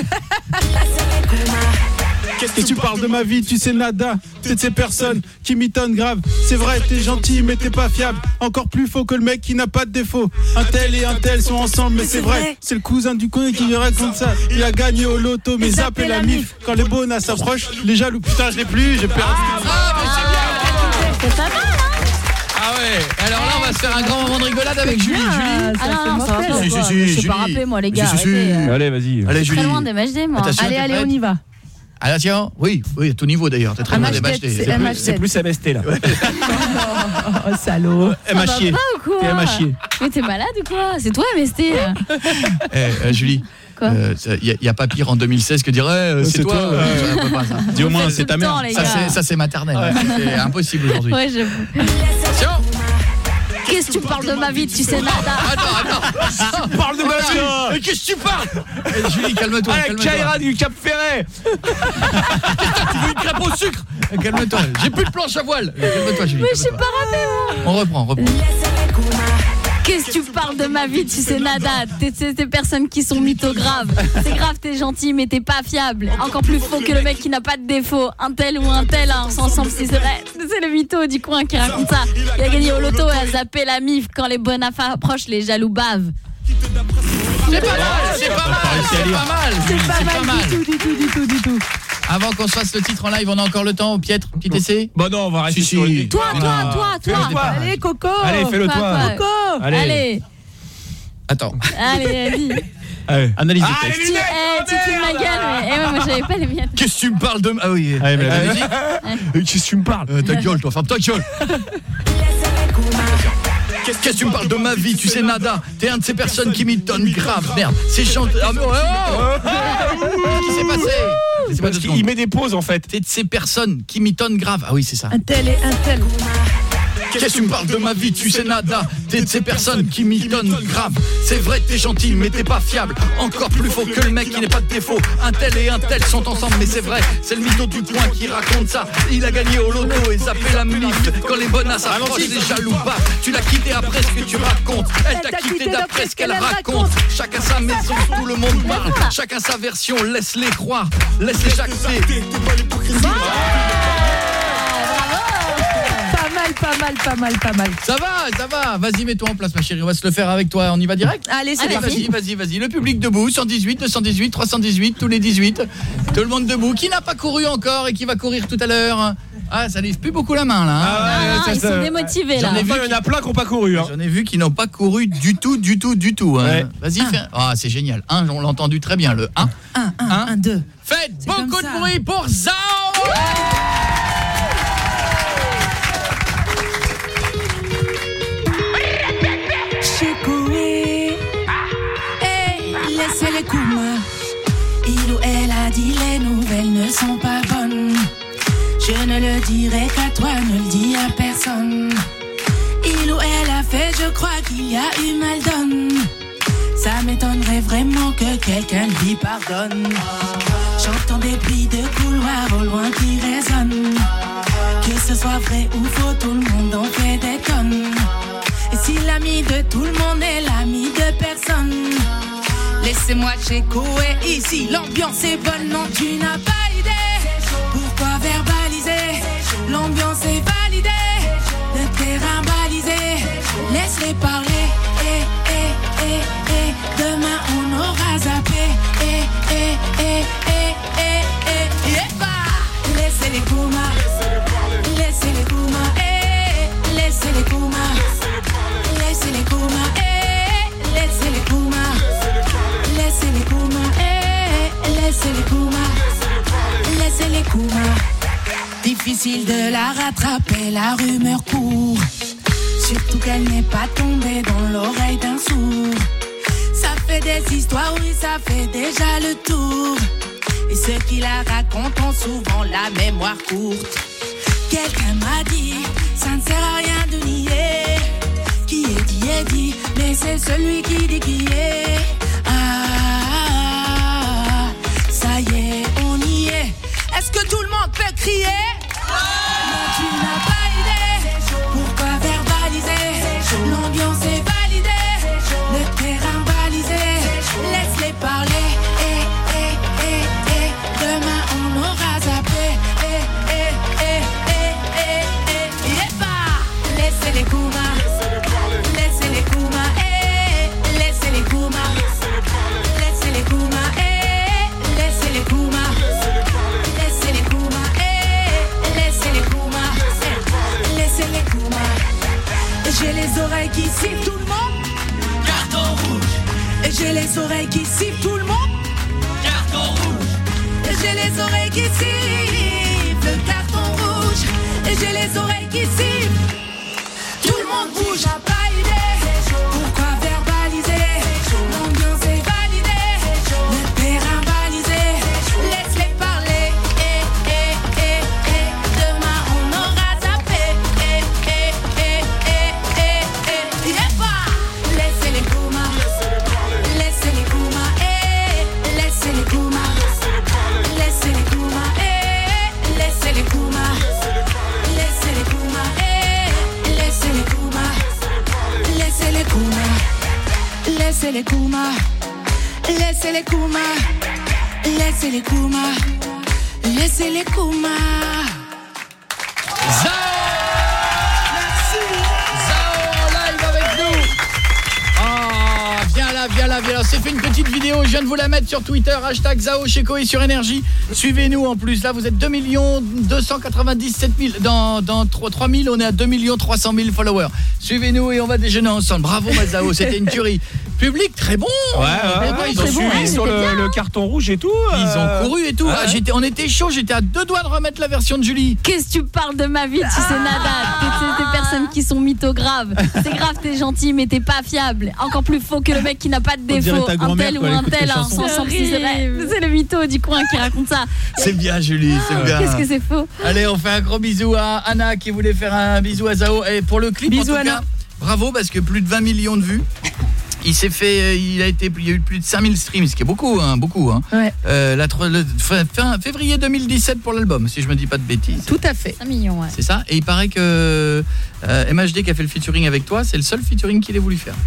Qu'est-ce que tu parles de ma vie, tu sais nada. T'es de ces personnes qui m'étonnent grave. C'est vrai, t'es gentil, mais t'es pas fiable. Encore plus faux que le mec qui n'a pas de défaut. Un tel et un tel sont ensemble, mais c'est vrai. C'est le cousin du coin qui lui raconte ça. Il a gagné au loto, mais zappé la mif. Quand les bonnes s'approchent, les jaloux. Putain, je l'ai plus, j'ai perdu. C'est pas mal, hein? Ah ouais, alors là on va se faire un grand moment de rigolade avec Julie. Julie. Ah non, non, ça va pas. Si, si, quoi. si, Je sais Julie. pas rappeler, moi, les gars. Si, si, si. arrêtez, euh. Allez, vas-y. Allez Julie. Très loin des M H D, moi. Attention, Allez, t'es allez, prête on y va. Attention, oui, oui, à tout niveau d'ailleurs. T'es très Un loin match des matchs. tête, t'es- c'est un match C'est tête. plus M S T là. Oh, salaud. M Ça H va chier. pas ou quoi? T'es M H chier. Mais t'es malade ou quoi? C'est toi, M S T. Eh, euh, Julie. Quoi? Il n'y a, a pas pire en deux mille seize que dire eh, euh, c'est c'est toi, toi, euh, ouais. ça peut pas, ça. Dis au moins, Tout c'est ta le mère. temps, les Ça gars. c'est, ça c'est maternel, Ouais. c'est impossible aujourd'hui. Ouais, j'avoue. Attention. Qu'est-ce que tu parles de ma vie? Tu sais nada. Attends, attends. Parle de ma vie. Mais qu'est-ce que tu parles? Eh, Julie, calme-toi, Avec calme-toi. Kaira du Cap Ferret. Tu veux une crêpe au sucre? Eh, Calme-toi, j'ai plus de planche à voile. Eh, Calme-toi, Julie. Mais je sais calme-toi. pas rappeler, moi. On reprend, on reprend. Qu'est-ce que tu parles de ma vie? Tu sais nada. T'es t'es des personnes qui sont mythographes. C'est grave, t'es gentil, mais t'es pas fiable. Encore plus faux que le mec qui n'a pas de défaut. Un tel ou un tel, hein, on s'en ensemble, si c'est vrai. C'est le mytho du coin qui raconte ça. Il a gagné au loto et a zappé la mif. Quand les bonnes affaires approchent, les jaloux bavent. C'est pas mal, c'est pas mal, c'est pas mal, Julie, C'est pas mal du tout, du tout, du tout, du tout. Avant qu'on se fasse le titre en live, on a encore le temps, Pietre, petit essai. Bah non, on va rester Si, sur si. le. Toi, Mais toi, non. toi, Fais-le toi. toi. Allez, Coco. Allez, fais-le Quoi, toi. quoi Coco. Allez. Allez, Attends. allez, vas-y. Allez. Analyse Ah, le les texte. Tu, eh, tu te fous de ma gueule, mais eh ouais, moi j'avais pas les miennes. Qu'est-ce que tu me parles de... Ah oui, Allez, mais la Allez, musique. vas-y. Qu'est-ce que tu me parles? Euh, ta gueule, toi, ferme ta gueule. Qu'est-ce que tu me parles de ma vie? Tu sais nada. T'es un de ces personnes qui m'étonnent grave. Merde, c'est chiant. Ah, mais oh, oh. Qu'est-ce qui s'est passé? Laissez-moi Parce deux qu'il secondes. met des pauses en fait. T'es de ces personnes qui m'étonnent grave. Ah oui, c'est ça. Un tel et un tel. Qu'est-ce que tu me parles de ma vie? Tu sais nada. T'es de ces personnes qui m'étonnent grave. C'est vrai, t'es gentil, mais t'es pas fiable. Encore plus faux que le mec qui n'est pas de défaut. Un tel et un tel sont ensemble, mais c'est vrai. C'est le mytho du coin qui raconte ça. Il a gagné au loto et zappé la mif. Quand les bonnes s'approchent, les jaloux pas. Tu l'as quitté après ce que tu racontes. Elle t'a quitté d'après ce qu'elle raconte. Chacun sa maison, tout le monde parle. Chacun sa version, laisse-les croire. Laisse-les jacter. Pas mal, pas mal, pas mal, pas mal. Ça va, ça va. Vas-y, mets-toi en place, ma chérie. On va se le faire avec toi. On y va direct? Allez, c'est Allez, parti. vas-y, vas-y, vas-y. Le public debout, cent dix-huit, deux cent dix-huit, trois cent dix-huit, tous les dix-huit. Tout le monde debout. Qui n'a pas couru encore et qui va courir tout à l'heure? Ah, ça lève plus beaucoup la main, là. hein. Ah ouais, Ah, ça, ils ça- sont démotivés là. J'en ai vu, il y en a plein qui n'ont pas couru. Hein. J'en ai vu qui n'ont pas couru du tout, du tout, du tout. hein. Ouais. Vas-y, fais. Ah, c'est génial. Un, on l'a entendu très bien. Le un. Un, un, un, deux. Faites C'est beaucoup comme de ça. bruit pour Zao. Chekoué, hey, laissez-les coups. Il ou elle a dit les nouvelles ne sont pas bonnes. Je ne le dirai qu'à toi, ne le dis à personne. Il il ou elle a fait, je crois qu'il y a eu mal donne. Ça m'étonnerait vraiment que quelqu'un lui pardonne. J'entends des bruits de couloir au loin qui résonnent. Que ce soit vrai ou faux, tout le monde en fait des tonnes. Et si l'ami de tout le monde est l'ami de personne, laissez-moi t'écouter ici, l'ambiance est bonne, non tu n'as pas idée. Pourquoi verbaliser? L'ambiance est validée, le terrain balisé. Laisse-les parler, eh, eh, eh, eh. Demain on aura zappé, eh, eh, eh, eh, eh, eh, eh, bah. Laissez les koumas, laissez les koumas, eh, laissez les koumas, laissez les koumas, eh, laissez les koumas, laissez les koumas, eh, laissez les koumas, laissez les koumas. Difficile de la rattraper, la rumeur court. Surtout qu'elle n'est pas tombée dans l'oreille d'un sourd. Ça fait des histoires, oui, ça fait déjà le tour. Et ceux qui la racontent ont souvent la mémoire courte. Quelqu'un m'a dit, ça ne sert à rien de nier. Qui est dit est dit, mais c'est celui qui dit qui est. Ah, ça y est, on y est. Est-ce que tout le monde peut crier? Non, tu n'as pas idée. Pourquoi verbaliser? L'ambiance est validée, le terrain balisé. Laisse-les parler, eh, eh, eh, eh. Demain on aura zappé, eh, eh, eh, eh, eh, eh. Yeah, bah. Laissez les koumas, laissez les koumas, eh, laissez les koumas, laissez les koumas, eh, laissez les koumas, laissez les koumas, eh, laissez les koumas, eh, laissez les koumas. J'ai les oreilles qui sifflent tout le monde. Carton rouge. Et j'ai les oreilles qui sifflent tout le monde. Carton rouge. Et j'ai les oreilles qui sifflent. Carton rouge. Et j'ai les oreilles qui sifflent. Tout le monde bouge. N'a pas idée. Pourquoi verbaliser? L'ambiance est validée. Le terrain balisé. Laisse-les parler. Eh, eh, eh, eh. Demain on aura zappé. Eh, eh, eh, eh, eh, eh. Yeah, bah. Laissez les koumas, laissez les koumas, eh, laissez les koumas, laissez les koumas, eh, laissez les koumas, laissez les koumas, eh, laissez les koumas, laissez les koumas, laissez les koumas, laissez les koumas, laissez les koumas, laissez les koumas. Viens là, viens là, viens là. C'est fait une petite vidéo, je viens de vous la mettre sur Twitter, hashtag Zao chez Koé sur Énergie. Suivez-nous en plus, là vous êtes deux millions deux cent quatre-vingt-dix-sept mille. Dans, dans trois mille, on est à deux millions trois cent mille followers. Suivez-nous et on va déjeuner ensemble. Bravo Zao, c'était une tuerie. Public très bon. Ouais, ouais, ouais, ils ont suivi bon, sur le, le carton rouge et tout. Ils euh... ont couru et tout. Ouais. Ah, j'étais, on était chaud, j'étais à deux doigts de remettre la version de Julie. Qu'est-ce que tu parles de ma vie, tu sais Nada? T'es des personnes qui sont mythos graves. C'est grave, t'es gentil, mais t'es pas fiable. Encore plus faux que le mec qui n'a pas de défaut. Un tel ou un tel, hein, sans sans si c'est vrai. C'est le mytho du coin qui raconte ça. C'est bien Julie, c'est bien. Qu'est-ce que c'est faux? Allez, on fait un gros bisou à Anna qui voulait faire un bisou à Zao. Et pour le clip, bisou en tout Anna. cas, bravo parce que plus de vingt millions de vues. Il s'est fait, il a été, il y a eu plus de cinq mille streams, ce qui est beaucoup, hein, beaucoup. Hein. Ouais. Euh, la, le, fin, fin février deux mille dix-sept pour l'album, si je me dis pas de bêtises. Tout à fait. cinq millions, ouais. C'est ça. Et il paraît que euh, M H D qui a fait le featuring avec toi, c'est le seul featuring qu'il ait voulu faire.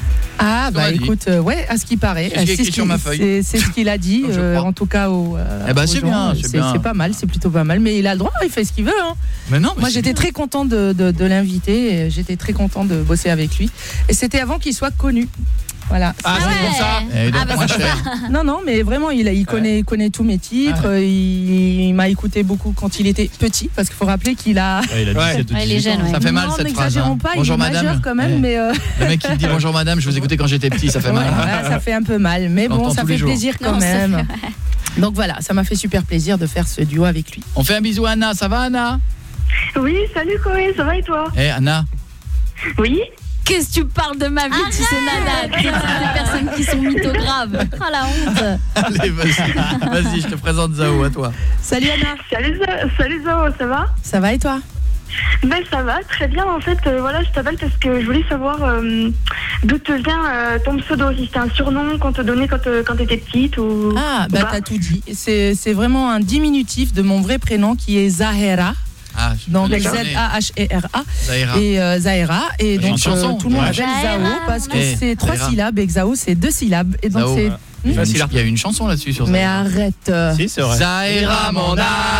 Ah bah dit. écoute, euh, ouais, à ce qui paraît, C'est ce qui est écrit ce sur ma feuille. c'est- c'est ce qu'il a dit, Je euh, crois. en tout cas au. euh, Eh bah, aux c'est gens. bien, c'est bien. C'est pas mal, c'est plutôt pas mal, mais il a le droit, il fait ce qu'il veut. Hein. Mais non, mais Moi c'est j'étais bien. très content de, de, de l'inviter, et j'étais très content de bosser avec lui, et c'était avant qu'il soit connu. Voilà. Ah, c'est pour ça. Et donc, Ah, bah, moins c'est cher. Non, non, mais vraiment, il, a- il, connaît, il connaît tous mes titres. Ouais. Il, il m'a écouté beaucoup quand il était petit, parce qu'il faut rappeler qu'il a. Ouais, il a Ouais. dix-sept ou Ouais, il est dix-huit ans. jeune, ouais. Ça fait mal non, cette phrase. n'exagérons hein. pas, Bonjour il est madame. majeur quand même, Ouais. mais. euh, Le mec qui dit bonjour madame, je vous écoutais quand j'étais petit, ça fait mal. voilà, ça fait un peu mal, mais On bon, l'entend ça tous les fait jours. plaisir quand Non, ça même. Donc voilà, ça m'a fait super plaisir de faire ce duo avec lui. On fait un bisou à Anna, ça va Anna? Oui, salut Koé, ça va et toi? Eh Anna, Oui. Qu'est-ce que tu parles de ma vie, tu sais Nada? T'es des personnes qui sont mythos graves. Oh la honte. allez vas-y, vas-y, je te présente Zao, à toi. Salut Anna, Salut, Za- salut Zao, ça va? ça va et toi? Ben ça va, très bien. En fait, euh, voilà, je t'appelle parce que je voulais savoir euh, d'où te vient euh, ton pseudo. Si c'était un surnom qu'on te donnait quand, euh, quand t'étais petite ou. Ah, ou bah pas. t'as tout dit. C'est, c'est vraiment un diminutif de mon vrai prénom qui est Zahera. Ah, donc Z d'accord. A H E R A Zahera. et euh, Zahera et Une donc chanson, euh, tout le monde ouais. appelle Zao parce que Eh, c'est trois Zahera. syllabes et Xao c'est deux syllabes et donc Zao. c'est Il y a une- il y a une chanson là-dessus sur ça. mais arrête. Si, c'est vrai. Zahera, mon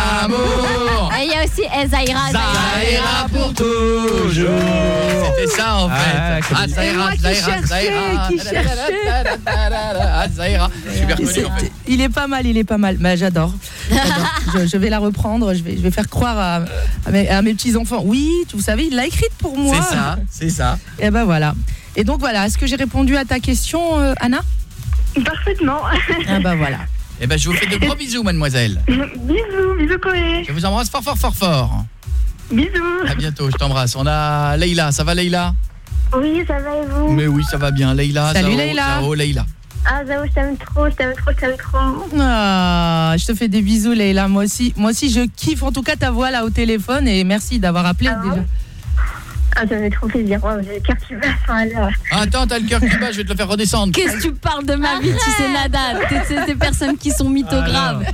amour. Et il y a aussi eh, Zahira, Zahera pour toujours. C'était ça en fait. Ah, Ah, Zahera, Zahera, Zahera. qui cherchait. Ah, Zahera. Super Et connu c'est- en fait. Il est pas mal, il est pas mal. Bah, j'adore. J'adore. je, je vais la reprendre. Je vais, je vais faire croire à, à mes, à mes petits enfants. Oui, vous savez, il l'a écrite pour moi. C'est ça, c'est ça. Et ben voilà. Et donc voilà. Est-ce que j'ai répondu à ta question, euh, Anna? Parfaitement. Ah bah voilà. Eh ben, je vous fais de gros bisous, mademoiselle. Bisous, bisous Chloé. Je vous embrasse fort, fort, fort, fort. Bisous. À bientôt, je t'embrasse. On a Leïla, ça va Leïla? Oui, ça va et vous? Mais oui, ça va bien. Leïla, Salut, Zao, Leïla. Zao, Leïla. Ah Zao, je t'aime trop, je t'aime trop, je t'aime trop. Ah, je te fais des bisous, Leïla. Moi aussi, moi aussi, je kiffe en tout cas ta voix là au téléphone et merci d'avoir appelé Ah, déjà. Ah, ça me fait trop plaisir. Wow, j'ai le cœur qui bat. Enfin, là. Attends, t'as le cœur qui bat, je vais te le faire redescendre. Qu'est-ce que tu parles de ma vie, tu sais Nada? T'es c'est des personnes qui sont mythographes.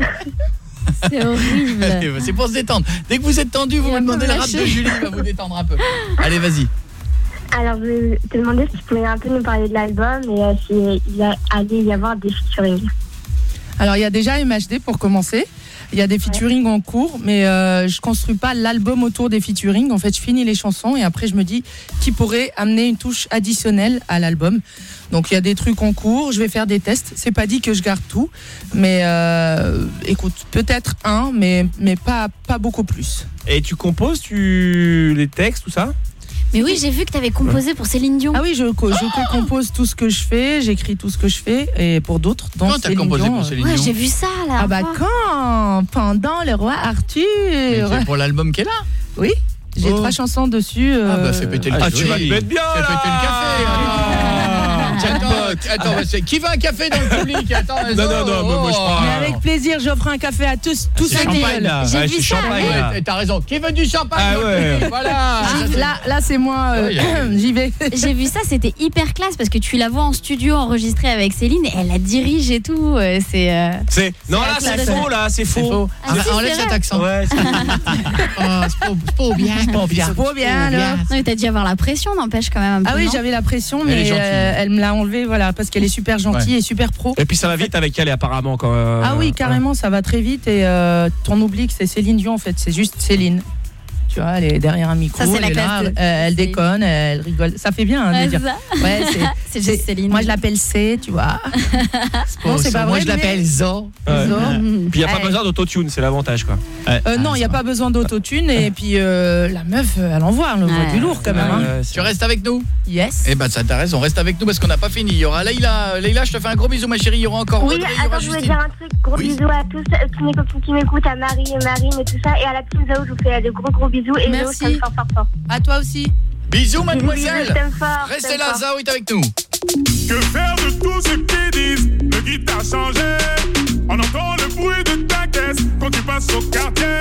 C'est horrible. C'est pour se détendre. Dès que vous êtes tendu, vous me demandez le rap de Julie, il va vous détendre un peu. Allez, vas-y. Alors, je vais te demander si tu pouvais un peu nous parler de l'album et euh, s'il y a- allait y avoir des featuring. Alors il y a déjà M H D pour commencer. Il y a des featuring en cours, mais euh, je construis pas l'album autour des featuring. En fait, je finis les chansons et après je me dis qui pourrait amener une touche additionnelle à l'album. Donc il y a des trucs en cours, je vais faire des tests. C'est pas dit que je garde tout, mais euh, écoute, peut-être un, mais mais pas pas beaucoup plus. Et tu composes, tu les textes, tout ça? Mais oui, j'ai vu que t'avais composé pour Céline Dion. Ah oui, je, co- je compose tout ce que je fais, j'écris tout ce que je fais, et pour d'autres, dont Quand t'as Céline composé Dion, pour euh, Céline Ouais, Dion? j'ai vu ça là. Ah bah quand Pendant le roi Arthur. Mais c'est pour l'album qu'elle a? Oui, j'ai Oh. trois chansons dessus. euh, Ah bah fais péter le Ah, café. tu vas te mettre bien, Fais là. péter le café. Attends, attends, attends, mais c'est- qui veut un café dans le public? Attends, Non, non, non, mais moi, je prends- Mais avec plaisir, j'offre un café à tous, tous C'est ceux qui champagne, veulent. là. J'ai Ouais, vu c'est ça, champagne, ouais. là. Ouais, t'as raison. Qui veut du champagne Ah dans le ouais. public? Voilà. Là, là c'est moi, euh, Oui. j'y vais. J'ai vu ça, c'était hyper classe parce que tu la vois en studio enregistrée avec Céline et elle la dirige et tout. euh, C'est. euh, C'est Non, là, la c'est classe. faux, là, c'est C'est faux. faux. Ah, si, Enlève c'est cet vrai. accent. Ouais, c'est- Oh, c'est pas- c'est pas bien. C'est pas bien. C'est pas bien, là. Non, mais t'as dû avoir la pression, n'empêche quand même un peu. Ah oui, non j'avais la pression, Elle est mais gentille. euh, elle me l'a enlevé, voilà, parce qu'elle est super gentille et super pro. Et puis ça va vite avec elle, apparemment. Quand, euh, Ah oui, carrément, ça va très vite et euh, t'en oublies que c'est Céline Dion en fait, c'est juste Céline. Tu vois, elle est derrière un micro, Ça, c'est elle, la est classe là, de- euh, elle Céline. déconne, elle rigole. Ça fait bien hein, de Ouais, dire. ça. Ouais, c'est, C'est juste Céline. Moi, je l'appelle C, tu vois. Non, c'est pas Moi, vrai, je l'appelle mais- Zo. Ouais. Zo. Puis il n'y a pas Ouais. besoin d'autotune, c'est l'avantage, quoi. Euh, non, il n'y a pas besoin d'autotune et puis euh, la meuf, elle envoie, elle envoie Ouais. du lourd quand même. hein. Euh, Tu restes avec nous? Yes. Eh ben ça t'intéresse, on reste avec nous parce qu'on n'a pas fini. Il y aura Leïla, Leïla, je te fais un gros bisou ma chérie, il y aura encore Oui, Audrey, il y aura attends, je voulais Justine. dire un truc. Gros Oui. bisous à tous, euh, tous mes copines qui m'écoutent, à Marie et Marine et tout ça. Et à la team Zao, je vous fais de gros gros bisous. Et Zao, Merci. je t'aime fort, fort, fort. À toi aussi. Bisous Bisous, mademoiselle. je t'aime fort. je Restez t'aime là, fort. Zao est avec nous. Que faire de tout ce qu'ils disent? Le guide a changé. On entend le bruit de ta caisse quand tu passes au quartier.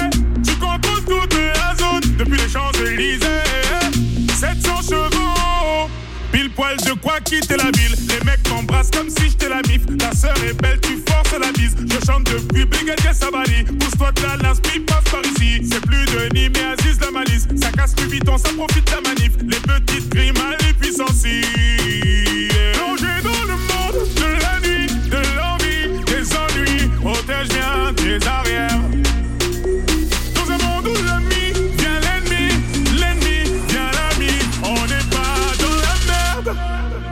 Tu contrôles toute la zone depuis les Champs-Élysées. sept cents chevaux, pile poil de quoi quitter la ville. Les mecs m'embrassent comme si j'étais la mif. Ta sœur est belle, tu forces la bise. Je chante depuis Brigadier Sabali. Pousse-toi de la l'inspi, passe par ici. C'est plus de Nîmes et Aziz la malice. Ça casse plus vite, on ça profite de la manif. Les petites grimes à l'impuissance. Plongé dans le monde de la nuit, de l'envie, des ennuis. Protège bien tes arrières. Dans un monde où l'ami vient l'ennemi, l'ennemi vient l'ami. On n'est pas dans la merde.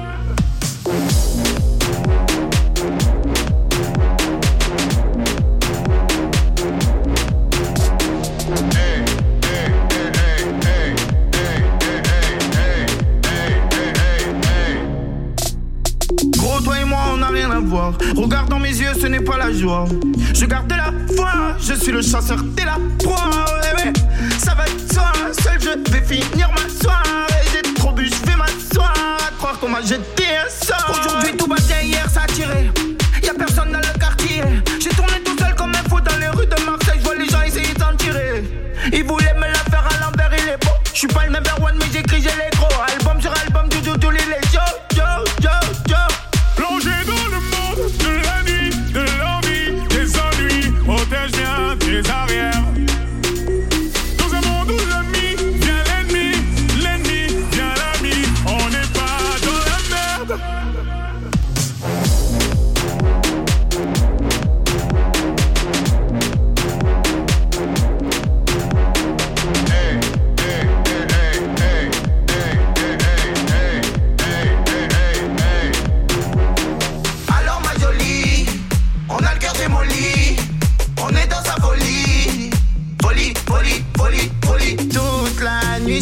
Gros, toi et moi, on n'a rien à voir. Regarde dans mes yeux, ce n'est pas la joie. Je garde de la foi, je suis le chasseur, t'es la proie. Ouais, ouais. Ça va être toi, seul je vais finir ma soirée. J'ai trop bu, je vais m'asseoir. À croire qu'on m'a jeté un sort. Aujourd'hui, tout battait, hier ça a tiré. Y'a personne dans le quartier. J'ai tourné tout seul comme un fou dans les rues de Marseille. Je vois les gens essayer d'en tirer. Ils voulaient me la faire à l'envers.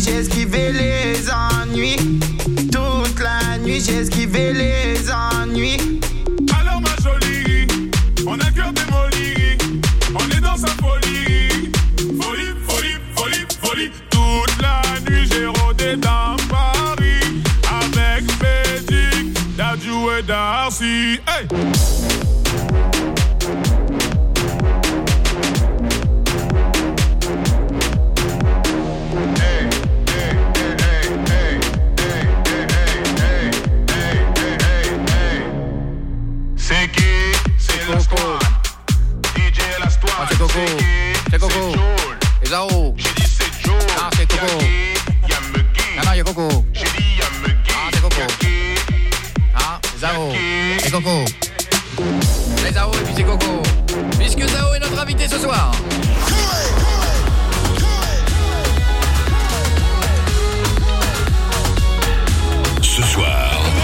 j'ai esquivé les ennuis. Toute la nuit, j'ai esquivé les ennuis. Alors ma jolie, on a cœur démoli, on est dans sa folie. Folie, folie, folie, folie. Toute la nuit j'ai rôdé dans Paris avec Bédic, Dadju et Darcy. Hey! C'est qui? C'est la squad. D J la squad. Ah, c'est Coco. C'est Coco. Et Zao. J'ai dit c'est Joe. Ah, c'est Coco. Y'a Muggy. Ah non, y'a Coco. J'ai dit y'a Muggy. Ah, c'est Coco. Ah, Zao. Et Coco. C'est Zao et puis c'est Coco. Puisque Zao est notre invité ce soir. Ce soir,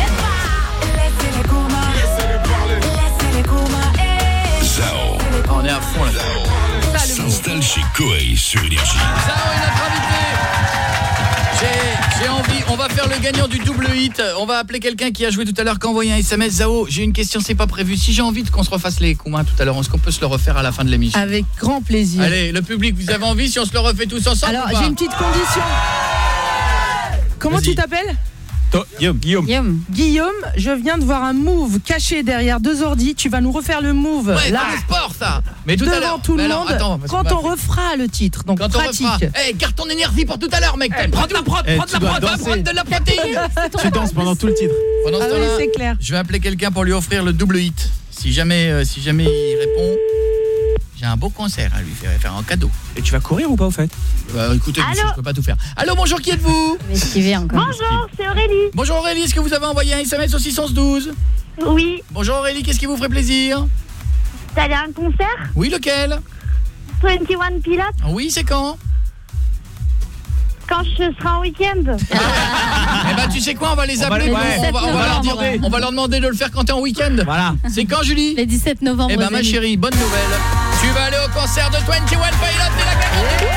Zao On est à fond là. s'installe chez Koei sur Énergie. Zao est notre invité. J'ai, j'ai envie, on va faire le gagnant du double hit. On va appeler quelqu'un qui a joué tout à l'heure, qui a envoyé un S M S. Zao, j'ai une question, c'est pas prévu. Si j'ai envie qu'on se refasse les Koumins tout à l'heure, est-ce qu'on peut se le refaire à la fin de l'émission? Avec grand plaisir. Allez, le public, vous avez envie si on se le refait tous ensemble? Alors, ou pas? j'ai une petite condition. Comment Vas-y. tu t'appelles? Guillaume, Guillaume. Guillaume. Guillaume, je viens de voir un move caché derrière deux ordis. Tu vas nous refaire le move Ouais, là, c'est le sport ça. Mais tout à devant l'heure. tout le Mais alors, monde, attends, parce qu'on quand va- on refera le titre. Donc Quand on pratique. refera. Eh, garde ton énergie pour tout à l'heure, mec. Prends de la prod, Eh, prends de tu la dois prod, va danser. prendre de la protéine. Tu danses pendant tout le titre. Pendant ce Ah oui, temps-là, c'est clair. je vais appeler quelqu'un pour lui offrir le double hit. Si jamais, euh, si jamais il répond, j'ai un beau concert à lui faire, faire en cadeau. Et tu vas courir ou pas au fait? Bah, écoutez, Allô monsieur, je peux pas tout faire. Allô, bonjour, qui êtes-vous? Mais esquiver encore. Bonjour, c'est Aurélie. Bonjour Aurélie, est-ce que vous avez envoyé un S M S au six un un douze? Oui, Bonjour Aurélie, qu'est-ce qui vous ferait plaisir? t'es allé à un concert Oui, lequel? vingt et un Pilotes Oui, c'est quand? quand je serai en week-end. Eh ben, tu sais quoi, on va les On va appeler, les- on, ouais. va, on va leur dire, on va leur demander de le faire quand t'es en week-end. Voilà. C'est quand, Julie? Le dix-sept novembre. Eh ben, au ma Zénith. chérie, bonne nouvelle. Tu vas aller au concert de vingt et un Pilots et la gagnante.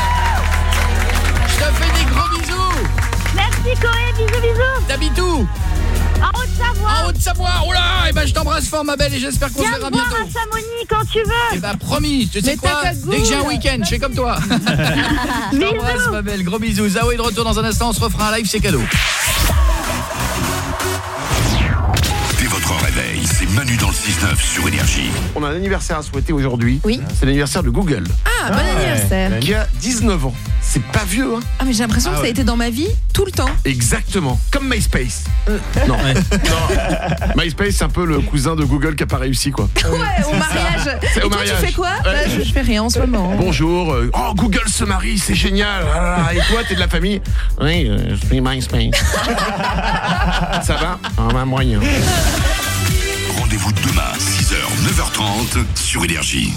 Je te fais des gros bisous. Merci Coé, bisous bisous. T'habites où? En Haute-Savoie. En Haute-Savoie. Oh là, eh ben, je t'embrasse fort, ma belle, et j'espère qu'on se Viens verra me voir bientôt. à Chamonix quand tu veux. Eh ben, promis, tu sais Mais quoi? t'as ta Dès que j'ai un goule. week-end, je fais comme toi. Je t'embrasse, ma belle, gros bisous. Zao est de retour dans un instant, on se refera un live, c'est cadeau. Dès votre réveil, c'est Manu dans le six neuf sur Énergie. On a un anniversaire à souhaiter aujourd'hui. Oui. C'est l'anniversaire de Google. Ah, bon anniversaire. Qui a dix-neuf ans. C'est pas vieux, hein? Ah, mais j'ai l'impression Ah que ça ouais. a été dans ma vie tout le temps. Exactement. Comme MySpace. Non. non. MySpace, c'est un peu le cousin de Google qui a pas réussi, quoi. Ouais, au mariage. C'est Et au toi, mariage. tu fais quoi? Ouais. Bah, je, je fais rien en ce moment. Bonjour. euh, oh, Google se marie, c'est génial. Ah, et toi, t'es de la famille? Oui, euh, je suis MySpace. Ça va? Ah, bah, moyen. Rendez-vous demain, six heures, neuf heures trente sur Énergie.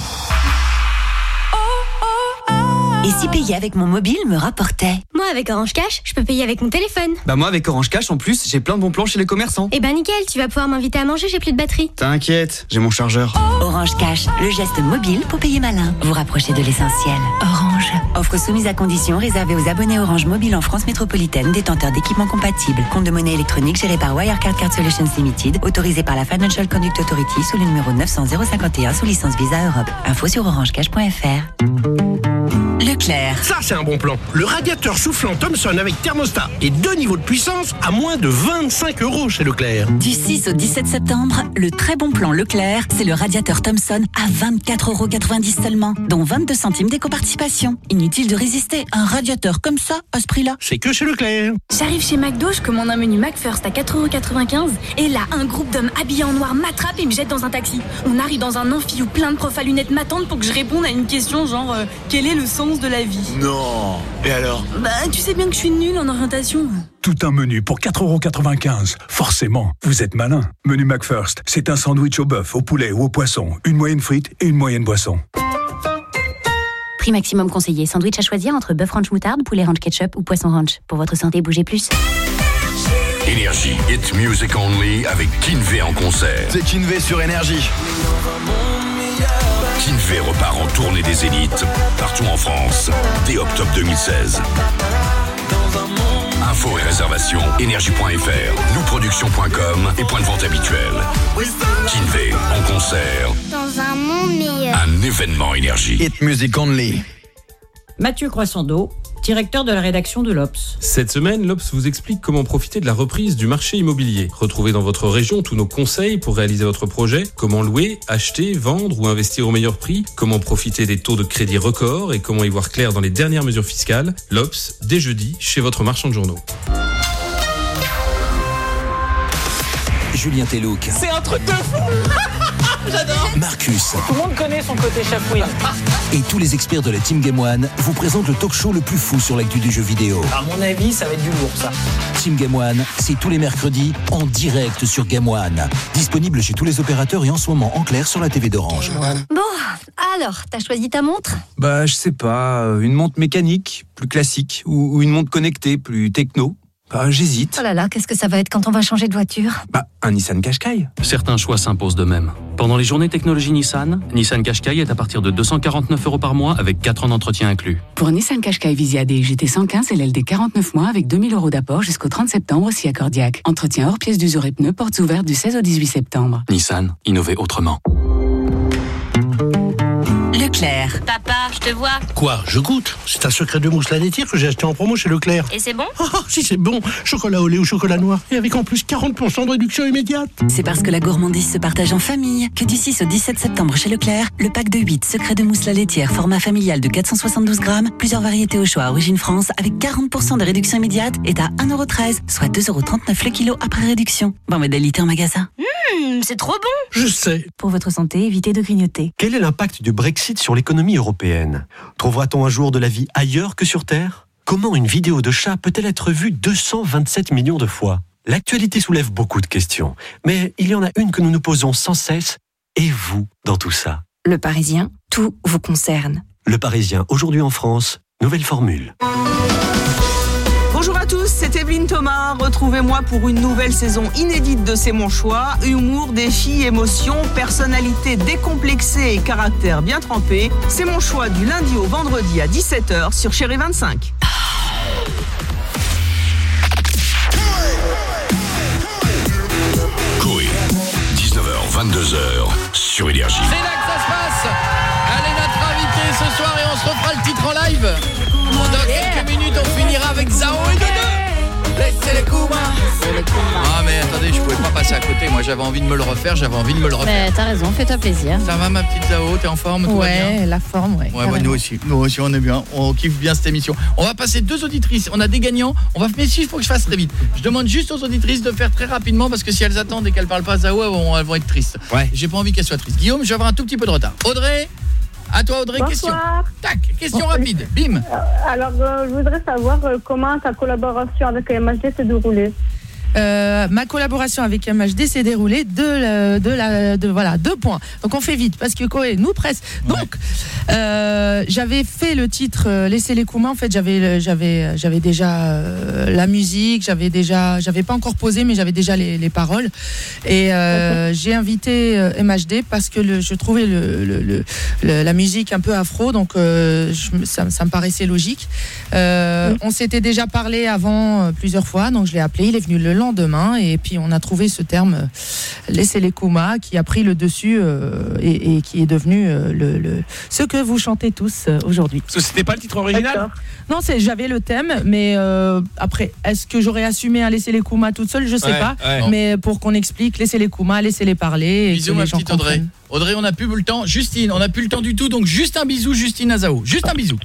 Et si payer avec mon mobile me rapportait? Moi, avec Orange Cash, je peux payer avec mon téléphone. Bah moi avec Orange Cash en plus, j'ai plein de bons plans chez les commerçants. Eh ben nickel, tu vas pouvoir m'inviter à manger, j'ai plus de batterie. T'inquiète, j'ai mon chargeur. Orange Cash, le geste mobile pour payer malin. Vous rapprochez de l'essentiel. Orange. Offre soumise à conditions réservée aux abonnés Orange Mobile en France métropolitaine, détenteurs d'équipements compatibles. Compte de monnaie électronique géré par Wirecard Card Solutions Limited, autorisé par la Financial Conduct Authority sous le numéro neuf cent zéro cinquante et un sous licence Visa Europe. Info sur orangecash point f r. Leclerc. Ça, c'est un bon plan. Le radiateur soufflant Thomson avec thermostat et deux niveaux de puissance à moins de vingt-cinq euros chez Leclerc. Du six au dix-sept septembre, le très bon plan Leclerc, c'est le radiateur Thomson à vingt-quatre euros quatre-vingt-dix seulement, dont vingt-deux centimes d'éco-participation. Inutile de résister, un radiateur comme ça, à ce prix-là. C'est que chez Leclerc. J'arrive chez McDo, je commande un menu McFirst à quatre euros quatre-vingt-quinze et là, un groupe d'hommes habillés en noir m'attrape et me jette dans un taxi. On arrive dans un amphi où plein de profs à lunettes m'attendent pour que je réponde à une question genre euh, quel est le sens de la vie? Non. Et alors? Bah, tu sais bien que je suis nulle en orientation. Tout un menu pour quatre euros quatre-vingt-quinze. Forcément, vous êtes malin. Menu McFirst, c'est un sandwich au bœuf, au poulet ou au poisson, une moyenne frite et une moyenne boisson. Prix maximum conseillé. Sandwich à choisir entre bœuf ranch moutarde, poulet ranch ketchup ou poisson ranch. Pour votre santé, bougez plus. Énergie, Hit Music Only avec Kinvey en concert. C'est Kinvey sur Énergie. Kinvey repart en tournée des Zéniths partout en France dès octobre deux mille seize. Infos et réservations, énergie point f r, nous productions point com et point de vente habituel. Kinvey en concert. Dans un monde meilleur. Un événement énergie. Hit music only. Mathieu Croissando, directeur de la rédaction de l'Obs. Cette semaine, l'Obs vous explique comment profiter de la reprise du marché immobilier. Retrouvez dans votre région tous nos conseils pour réaliser votre projet, comment louer, acheter, vendre ou investir au meilleur prix, comment profiter des taux de crédit records et comment y voir clair dans les dernières mesures fiscales. L'Obs, dès jeudi, chez votre marchand de journaux. Julien Telouk. C'est un truc de fou. J'adore. Marcus. Tout le monde connaît son côté chapouine. Et tous les experts de la Team Game One vous présentent le talk show le plus fou sur l'actu du jeu vidéo. À mon avis, ça va être du lourd, ça. Team Game One, c'est tous les mercredis en direct sur Game One. Disponible chez tous les opérateurs et en ce moment en clair sur la T V d'Orange. Bon, alors, t'as choisi ta montre? Bah, je sais pas, euh, une montre mécanique, plus classique, ou, ou une montre connectée, plus techno. Bah, j'hésite. Oh là là, qu'est-ce que ça va être quand on va changer de voiture? Bah, un Nissan Qashqai. Certains choix s'imposent d'eux-mêmes. Pendant les journées technologie Nissan, Nissan Qashqai est à partir de deux cent quarante-neuf euros par mois avec quatre ans d'entretien inclus. Pour un Nissan Qashqai Visia D G T cent quinze, c'est L D quarante-neuf mois avec deux mille euros d'apport jusqu'au trente septembre si accordiaque. Entretien hors pièces d'usure et pneus, portes ouvertes du seize au dix-huit septembre. Nissan, innover autrement. Leclerc. Papa, je te vois. Quoi? Je goûte. C'est un secret de mousse laitière que j'ai acheté en promo chez Leclerc. Et c'est bon? Oh, si c'est bon. Chocolat au lait ou chocolat noir. Et avec en plus quarante pour cent de réduction immédiate. C'est parce que la gourmandise se partage en famille que du six au dix-sept septembre chez Leclerc, le pack de huit secrets de mousse la laitière format familial de quatre cent soixante-douze grammes, plusieurs variétés au choix origine France avec quarante pour cent de réduction immédiate est à un euro treize, soit deux euros trente-neuf le kilo après réduction. Bon, modalité en magasin. Mmh, c'est trop bon. Je sais. Pour votre santé, évitez de grignoter. Quel est l'impact du Brexit sur l'économie européenne? Trouvera-t-on un jour de la vie ailleurs que sur Terre? Comment une vidéo de chat peut-elle être vue deux cent vingt-sept millions de fois? L'actualité soulève beaucoup de questions, mais il y en a une que nous nous posons sans cesse. Et vous, dans tout ça? Le Parisien, tout vous concerne. Le Parisien, aujourd'hui en France, nouvelle formule. Bonjour à tous, c'est Evelyne Thomas. Retrouvez-moi pour une nouvelle saison inédite de C'est mon choix. Humour, défis, émotions, personnalité décomplexée et caractère bien trempé. C'est mon choix du lundi au vendredi à dix-sept heures sur Chérie vingt-cinq. Coé, dix-neuf heures vingt-deux heures sur Énergie. C'est là que ça se passe. Elle est notre invitée ce soir et on se refera le titre en live. Dans quelques minutes, on finira avec Zao et Dodo. Laissez les coups. Ah mais attendez, je pouvais pas passer à côté. Moi j'avais envie de me le refaire, j'avais envie de me le refaire. Bah, t'as raison, fais-toi plaisir. Ça va ma petite Zao, t'es en forme? Tout ouais, va bien la forme, ouais. Ouais, bah, nous aussi, nous aussi on est bien, on kiffe bien cette émission. On va passer deux auditrices, on a des gagnants. On va, mais si, il faut que je fasse très vite. Je demande juste aux auditrices de faire très rapidement parce que si elles attendent et qu'elles parlent pas Zao, elles vont, elles vont être tristes. Ouais. J'ai pas envie qu'elles soient tristes. Guillaume, je vais avoir un tout petit peu de retard. Audrey, à toi Audrey, Bonsoir. question. Tac, question rapide, bim. Alors, euh, je voudrais savoir euh, comment ta collaboration avec M H D s'est déroulée. Euh, ma collaboration avec M H D s'est déroulée de, la, de la, de voilà, deux points. Donc on fait vite parce que Koé nous presse. Donc ouais. euh, j'avais fait le titre euh, Laissez les coups mains. En fait, j'avais, j'avais, j'avais déjà euh, la musique, j'avais déjà, j'avais pas encore posé, mais j'avais déjà les, les paroles. Et euh, okay. j'ai invité euh, M H D parce que le, je trouvais le, le, le, le, la musique un peu afro, donc euh, je, ça, ça me paraissait logique. Euh, mmh. On s'était déjà parlé avant euh, plusieurs fois, donc je l'ai appelé. Il est venu le lendemain et puis on a trouvé ce terme euh, laissez les coumas qui a pris le dessus euh, et, et qui est devenu euh, le, le ce que vous chantez tous euh, aujourd'hui. Ce c'était pas le titre original? D'accord. Non, c'est j'avais le thème, mais euh, après est-ce que j'aurais assumé à laisser les coumas toute seule, je sais ouais, pas, ouais. mais pour qu'on explique laissez les coumas, laissez les parler. Bisous ma petite Audrey. Audrey, on n'a plus le temps. Justine, on n'a plus le temps du tout, donc juste un bisou Justine Azao. Juste un bisou.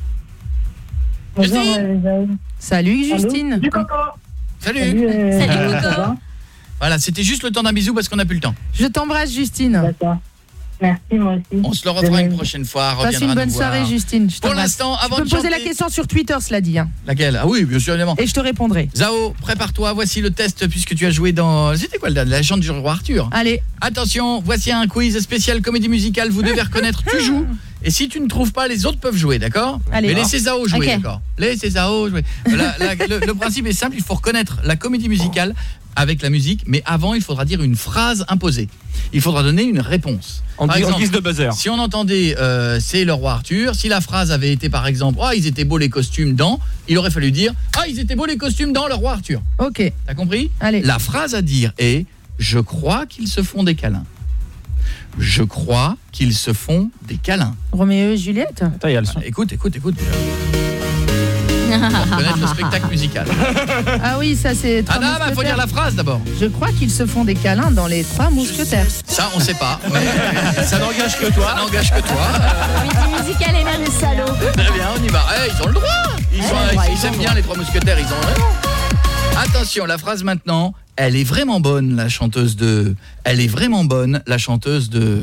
Bonjour, Justine. Salut Justine. Du coco. Salut. Salut, euh, Salut euh, Coco. Voilà, c'était juste le temps d'un bisou parce qu'on n'a plus le temps. Je t'embrasse Justine. D'accord. Merci, moi aussi. On se le refera une prochaine fois. Passe une bonne soirée Justine. Pour l'instant, avant tu peux de poser chanter... la question sur Twitter, cela dit. Hein. Laquelle? Ah oui, bien sûr, évidemment. Et je te répondrai. Zao, prépare-toi, voici le test puisque tu as joué dans... C'était quoi, la légende du roi Arthur? Allez. Attention, voici un quiz spécial comédie musicale, vous devez reconnaître, tu joues. Et si tu ne trouves pas, les autres peuvent jouer, d'accord? Allez. Mais laissez Zao jouer, okay. d'accord? Laissez Zao jouer. La, la, le, le principe est simple, il faut reconnaître la comédie musicale. avec la musique, mais avant, il faudra dire une phrase imposée. Il faudra donner une réponse. En, par en exemple, guise de buzzer. Si on entendait euh, c'est le roi Arthur, si la phrase avait été par exemple "Ah, oh, ils étaient beaux les costumes dans", il aurait fallu dire "Ah, oh, ils étaient beaux les costumes dans le roi Arthur". OK. T'as compris? Allez. La phrase à dire est "Je crois qu'ils se font des câlins". Je crois qu'ils se font des câlins. Roméo et Juliette. Attends, il y a le son. Ah, écoute, écoute, écoute. On va connaître le spectacle musical. Ah oui, ça c'est Ah non, bah faut dire la phrase d'abord. Je crois qu'ils se font des câlins dans les Trois Mousquetaires. Ça, on sait pas. Mais ça n'engage que toi. Ça n'engage que toi. Comédie musicale et même les salauds. Très bien, on y va. Eh, ils ont le droit. Ils, sont, ouais, ils, ils ils aiment ont bien droit. les Trois Mousquetaires. Ils ont raison. Attention, la phrase maintenant. Elle est vraiment bonne, la chanteuse de... Elle est vraiment bonne, la chanteuse de...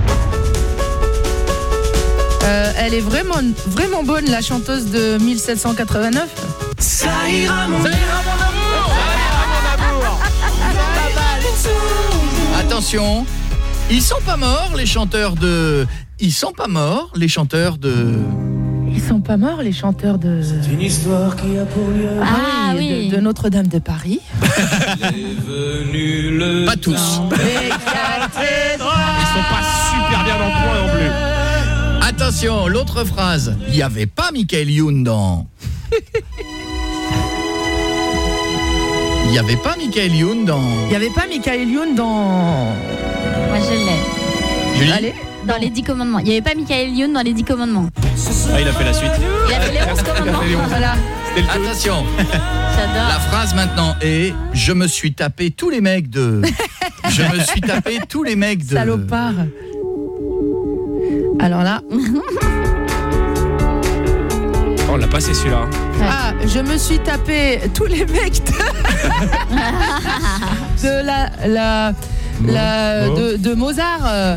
Euh, elle est vraiment, vraiment bonne, la chanteuse de mille sept cent quatre-vingt-neuf. Ça ira mon, ça ira mon amour. Ça ira mon amour. Attention, ils sont pas morts, les chanteurs de... Ils sont pas morts, les chanteurs de... Ils sont pas morts, les chanteurs de... C'est une histoire qui a pour lieu. Ah oui, oui. De, de Notre-Dame de Paris. Pas tous. Ils sont pas super bien en point non plus. Attention, l'autre phrase. Il n'y avait pas Michael Youn dans... Il n'y avait pas Michael Youn dans... Il n'y avait pas Michael Youn dans... Moi je l'ai. Julie. Allez. Dans les dix commandements. Il n'y avait pas Michael Youn dans les dix commandements. Ah, il a fait la suite. Il a fait les onze commandements. Voilà. Attention. J'adore. La phrase maintenant est « Je me suis tapé tous les mecs de... » Je me suis tapé tous les mecs de... Salopard. Alors là... On l'a passé celui-là. Ah, je me suis tapé tous les mecs de, de la... la... La, de, de Mozart. euh.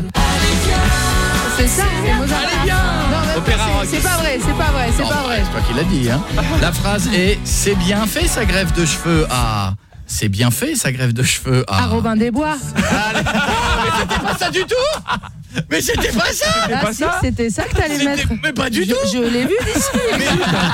C'est ça, c'est Mozart. Allez bien. Non, mais Opéra rock. c'est, c'est pas vrai, c'est pas vrai, c'est Non, pas vrai. C'est toi qui l'as dit. Hein. La phrase est « C'est bien fait sa greffe de cheveux à... » C'est bien fait sa greffe de cheveux à... À Robin des Bois. Allez. Mais c'était pas ça du tout. Mais c'était pas ça. Ah, pas si, ça c'était ça que t'allais C'était- mettre. Mais pas du je, tout. Je l'ai vu d'ici. Mais...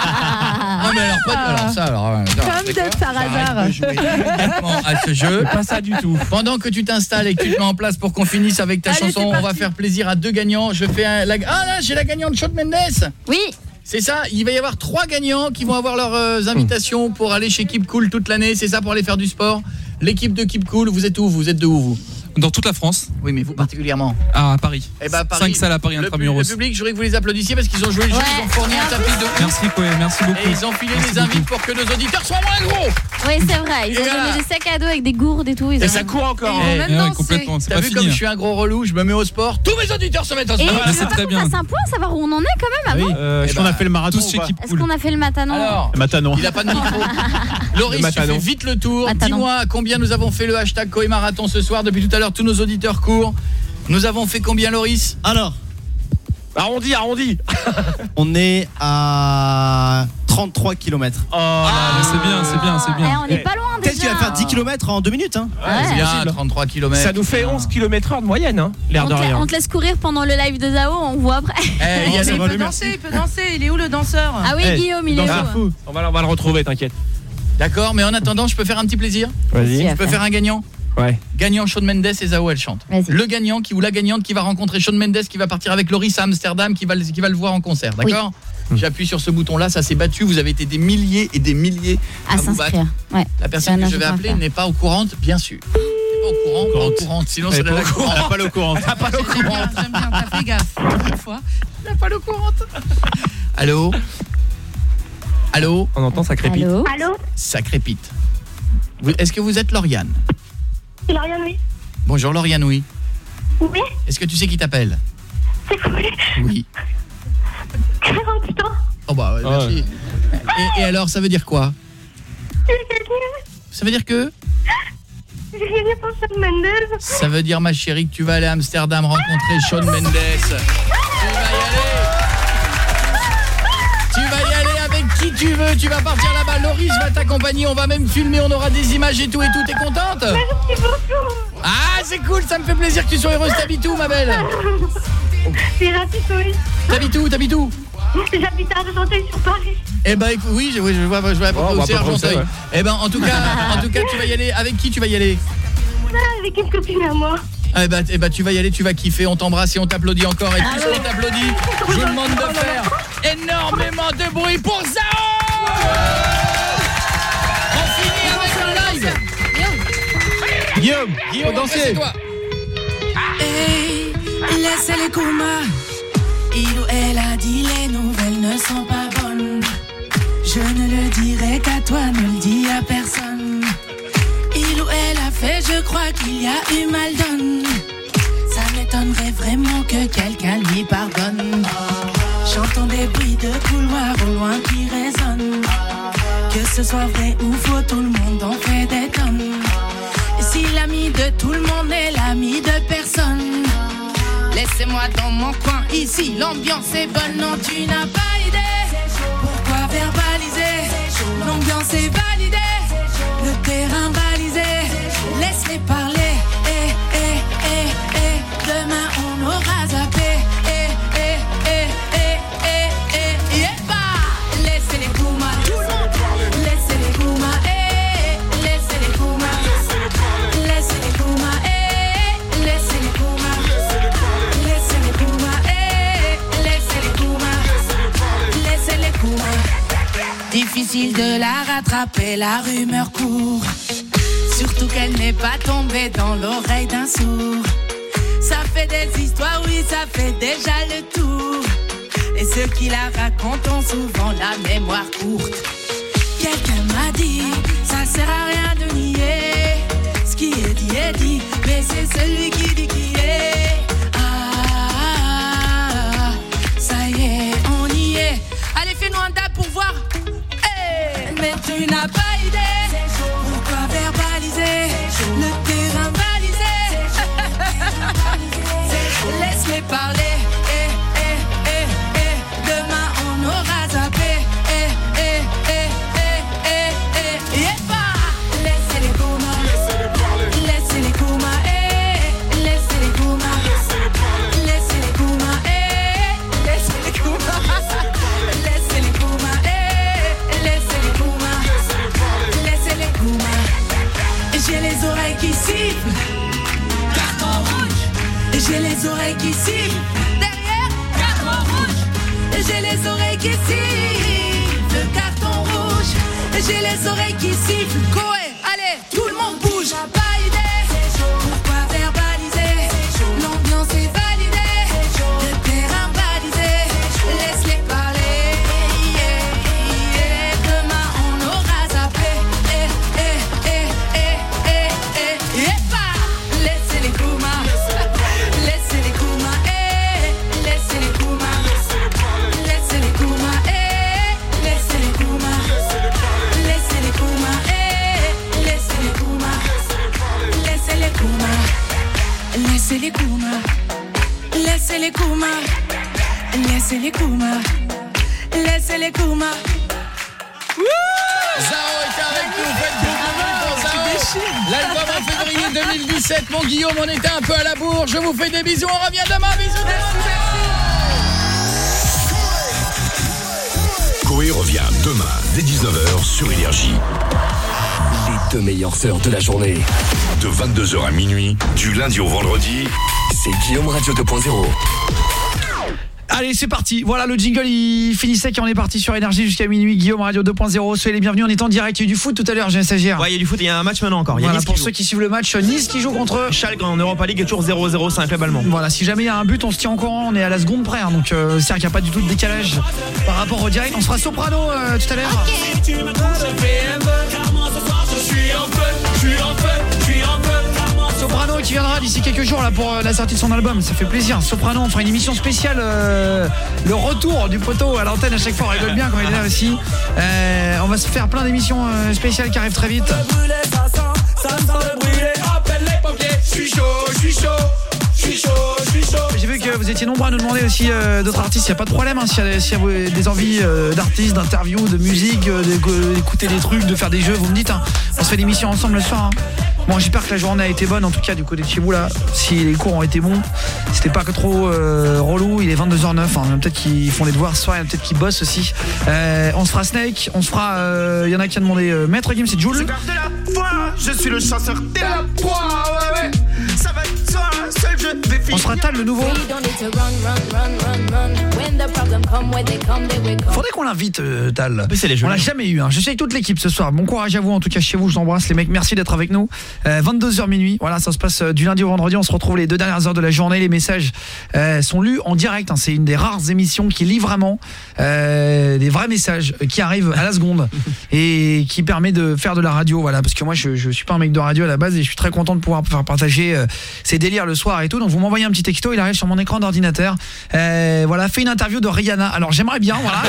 Ah mais alors, pas, alors ça alors, alors Comme de par hasard. Arrête de jouer immédiatement à ce jeu. Pas ça du tout. Pendant que tu t'installes et que tu te mets en place pour qu'on finisse avec ta Allez, chanson, c'est on va parti. faire plaisir à deux gagnants. Je fais un, la... Ah là, j'ai la gagnante Shawn Mendes. Oui. C'est ça, il va y avoir trois gagnants qui vont avoir leurs euh, invitations pour aller chez Keep Cool toute l'année, c'est ça, pour aller faire du sport. L'équipe de Keep Cool, vous êtes où? Vous êtes de où vous? Dans toute la France. Oui, mais vous particulièrement. Ah, à Paris. Eh ben, Paris, cinq salles à Paris le, intramuros. le public, je voudrais que vous les applaudissiez parce qu'ils ont joué le jeu, Ouais. ils ont fourni un tapis de... Merci Koé, merci beaucoup. Et ils ont filé Merci des invites pour que nos auditeurs soient moins gros. Oui, c'est vrai. Ils Et ont voilà. donné des sacs à dos avec des gourdes et tout. Ils Et ont- ça court encore. Ils vont Eh, même ouais, danser. complètement, c'est T'as pas vu fini. comme je suis un gros relou, je me mets au sport. Tous mes auditeurs se mettent au Et sport. tu c'est veux pas très qu'on bien. fasse un point, savoir où on en est quand même avant? Euh, Eh Est-ce qu'on ben, a fait le marathon Tous ou chez pas Keep Est-ce Cool. qu'on a fait le matanon? Alors, Matanon. il a pas de micro. Loris, Le tu fais Matanon. vite le tour. Matanon. Dis-moi combien nous avons fait le hashtag Koé Marathon ce soir. Depuis tout à l'heure, tous nos auditeurs courent. Nous avons fait combien, Loris? Alors, Arrondi, arrondi. on est à trente-trois kilomètres. Oh là Ah, c'est bien, c'est bien, c'est Eh, bien. on est pas loin Peut-être déjà. qu'il va faire dix kilomètres en deux minutes. Hein. Ouais. C'est bien, possible. trente-trois kilomètres. Ça nous fait onze kilomètres heure de moyenne, hein, l'air On de te, rien. on te laisse courir pendant le live de Zao, on voit après. Eh, il y a ça des- va, Il le peut merci. danser, il peut danser. Il est où le danseur? Ah oui, Eh, Guillaume, il est dans où? un fou. On va, on va le retrouver, t'inquiète. D'accord, mais en attendant, je peux faire un petit plaisir. Vas-y. Je peux faire un gagnant. Ouais. Gagnant Shawn Mendes et Zao, elle chante. Vas-y. Le gagnant qui ou la gagnante qui va rencontrer Shawn Mendes, qui va partir avec Loris à Amsterdam, qui va, le- qui va le voir en concert, d'accord? J'appuie sur ce bouton-là, ça s'est battu. Vous avez été des milliers et des milliers À vous battre. s'inscrire. Ouais. La personne C'est un que je vais agent appeler à faire. n'est pas au courant, bien sûr. N'est pas au courant, pas au courant. Sinon, c'est Elle est la pas au courant. Elle a pas le courant. Ah, pas le J'aime courant. bien, j'aime bien. T'as fait gaffe. Une fois. Elle n'a pas le courant. Allô? Allô? On entend ça crépite. Allô? Allô? Ça crépite. Vous- Est-ce que vous êtes Lauriane? C'est Lauriane, oui. Bonjour Lauriane, oui. Oui, Est-ce que tu sais qui t'appelle? c'est cool. Oui. Oh putain. Oh bah ouais, Ah merci. Et, et alors, ça veut dire quoi? J'ai gagné. Ça veut dire que? J'ai gagné pour Shawn Mendes. Ça veut dire, ma chérie, que tu vas aller à Amsterdam rencontrer Shawn Mendes. Tu vas y aller. Tu vas y aller avec qui tu veux. Tu vas partir là-bas. Loris va t'accompagner. On va même filmer. On aura des images et tout et tout. T'es contente? Merci beaucoup. Ah, c'est cool. Ça me fait plaisir que tu sois heureuse. T'habites où, ma belle? C'est rapide, oui. T'habites où? T'habites où? J'habite à Argenteuil sur Paris. Eh ben écoute, oui, je, je vois, je vois Oh, on va c'est pas prendre ça, Argenteuil. ouais. Eh ben en tout cas, en tout cas, tu vas y aller. Avec qui tu vas y aller? Avec une copine à moi. Eh ben, eh ben tu vas y aller, tu vas kiffer. On t'embrasse et on t'applaudit encore. Et puisqu'on t'applaudit, je vous demande de faire énormément de bruit pour Zao. On finit avec le live. Guillaume, Guillaume, faut danser. c'est toi. Hey, laissez les Kuma. Il ou elle a dit les nouvelles ne sont pas bonnes. Je ne le dirai qu'à toi, ne le dis à personne. Il ou elle a fait, je crois qu'il y a eu mal donne. Ça m'étonnerait vraiment que quelqu'un lui pardonne. J'entends des bruits de couloir au loin qui résonnent. Que ce soit vrai ou faux, tout le monde en fait des tonnes. Et si l'ami de tout le monde est l'ami de personne, laissez-moi dans mon coin, ici l'ambiance est bonne. Non, tu n'as pas idée. Pourquoi verbaliser? L'ambiance est validée, le terrain balisé. Laisse-les parler. Eh, eh, eh, eh. Demain on aura zappé. Eh, eh, eh, eh, eh, eh. Yeah, bah. Laissez les Kuma, tout le monde. Laissez les Kuma, eh. Laissez les Kuma. Laissez les Kuma, eh. Laissez les Kuma. Laissez les Kuma, eh. Laissez les Kuma. Laissez les Kuma. Difficile de la rattraper, la rumeur court. Surtout qu'elle n'est pas tombée dans l'oreille d'un sourd. Ça fait des histoires, oui, ça fait déjà le tour. Et ceux qui la racontent ont souvent la mémoire courte. Quelqu'un m'a dit, ça sert à rien de nier. Ce qui est dit est dit, mais c'est celui qui dit qui est. Ah, ça y est, on y est. Allez, fais-nous un dab pour voir. Hey, mais tu n'as pas idée. Pourquoi verbaliser? Le terrain balisé. Laisse-les parler. Eh, eh, eh, eh. Demain on aura zappé. Eh, eh, eh, eh, eh, eh. Yeah, bah. Laissez les Kuma. Laissez les Kuma. Eh, laissez les Kuma. Laissez les Kuma. Eh, laissez les Kuma. Laissez les Kuma. Eh, laissez les Kuma. Laissez les Kuma. J'ai les oreilles qui sifflent. Carton rouge. J'ai les oreilles qui sifflent. Derrière, carton rouge. J'ai les oreilles qui sifflent. Carton rouge. J'ai les oreilles qui sifflent. Coé, allez, tout le monde bouge. Pas idée. Pourquoi verbaliser? L'ambiance est validée. Le terrain balisé. Laisse-les parler. Yeah, yeah. Demain on aura zappé. Eh, eh, eh, eh, eh, eh. Yeah, bah. Laissez les Kuma. Laissez les Kuma. Eh, laissez les Kuma. Laissez les Kuma. Eh, laissez les Kuma. Laissez les Kuma. Eh, laissez les Kuma. Laissez les Kuma. Laissez les Kuma. Laissez les Kuma. Laissez les Kuma. Laissez les Kuma. Zao est avec nous, faites beaucoup de bruit pour Zao. L'album en février deux mille dix-sept. Mon Guillaume, on était un peu à la bourre. Je vous fais des bisous, on revient demain. Bisous. Coé revient demain dès dix-neuf heures sur Énergie. Les deux meilleures heures de la journée. De vingt-deux heures à minuit, du lundi au vendredi, c'est Guillaume Radio deux point zéro. Allez, c'est parti. Voilà, le jingle il finissait et on est parti sur Énergie jusqu'à minuit. Guillaume Radio deux point zéro. Soyez les bienvenus. On est en direct. Il y a eu du foot tout à l'heure, j'ai un stagiaire. Ouais, il y a du foot, il y a un match maintenant encore. Il y a Voilà, Nice pour qui ceux joue. qui suivent le match, Nice qui joue contre Schalke en Europa League est toujours zéro zéro, c'est un club allemand. Voilà, si jamais il y a un but, on se tient en courant, on est à la seconde près, hein, donc euh, c'est-à-dire qu'il n'y a pas du tout de décalage par rapport au direct. On sera soprano euh, tout à l'heure. Soprano qui viendra d'ici quelques jours là pour euh, la sortie de son album, ça fait plaisir. Soprano, on fera une émission spéciale, euh, le retour du poteau à l'antenne à chaque fois, on rigole bien quand il est là aussi. Euh, on va se faire plein d'émissions euh, spéciales qui arrivent très vite. J'ai vu que vous étiez nombreux à nous demander aussi euh, d'autres artistes, il n'y a pas de problème, hein, s'il y a, s'il y a des envies euh, d'artistes, d'interviews, de musique, euh, d'écouter des trucs, de faire des jeux, vous me dites, hein, on se fait l'émission ensemble le soir. Hein. Bon, j'espère que la journée a été bonne, en tout cas du côté de chez vous là. Si les cours ont été bons, c'était pas que trop euh, relou. Il est vingt-deux heures neuf, hein. Peut-être qu'ils font les devoirs ce soir, il y en a peut-être qui bossent aussi. euh, On se fera Snake, on se fera il euh, y en a qui a demandé euh, Maître Gims, c'est Jules. De la foi, je suis le chasseur de la proie, ouais, ouais. Ça va être toi, seul je vais finir. On se fera Tal le nouveau. Faudrait qu'on l'invite euh, Tal. On l'a jamais eu, hein. Je suis avec toute l'équipe ce soir. Bon courage à vous, en tout cas chez vous, je vous embrasse les mecs, merci d'être avec nous. euh, vingt-deux heures minuit, voilà, ça se passe euh, du lundi au vendredi. On se retrouve les deux dernières heures de la journée. Les messages euh, sont lus en direct, hein. C'est une des rares émissions qui lit vraiment euh, des vrais messages qui arrivent à la seconde et qui permet de faire de la radio, voilà, parce que moi je, je suis pas un mec de radio à la base et je suis très content de pouvoir faire partager euh, ces délires le soir et tout. Donc vous m'envoyez un petit texto, il arrive sur mon écran d'ordinateur. euh, Voilà, fait une interview de Rihanna. Alors j'aimerais bien, voilà.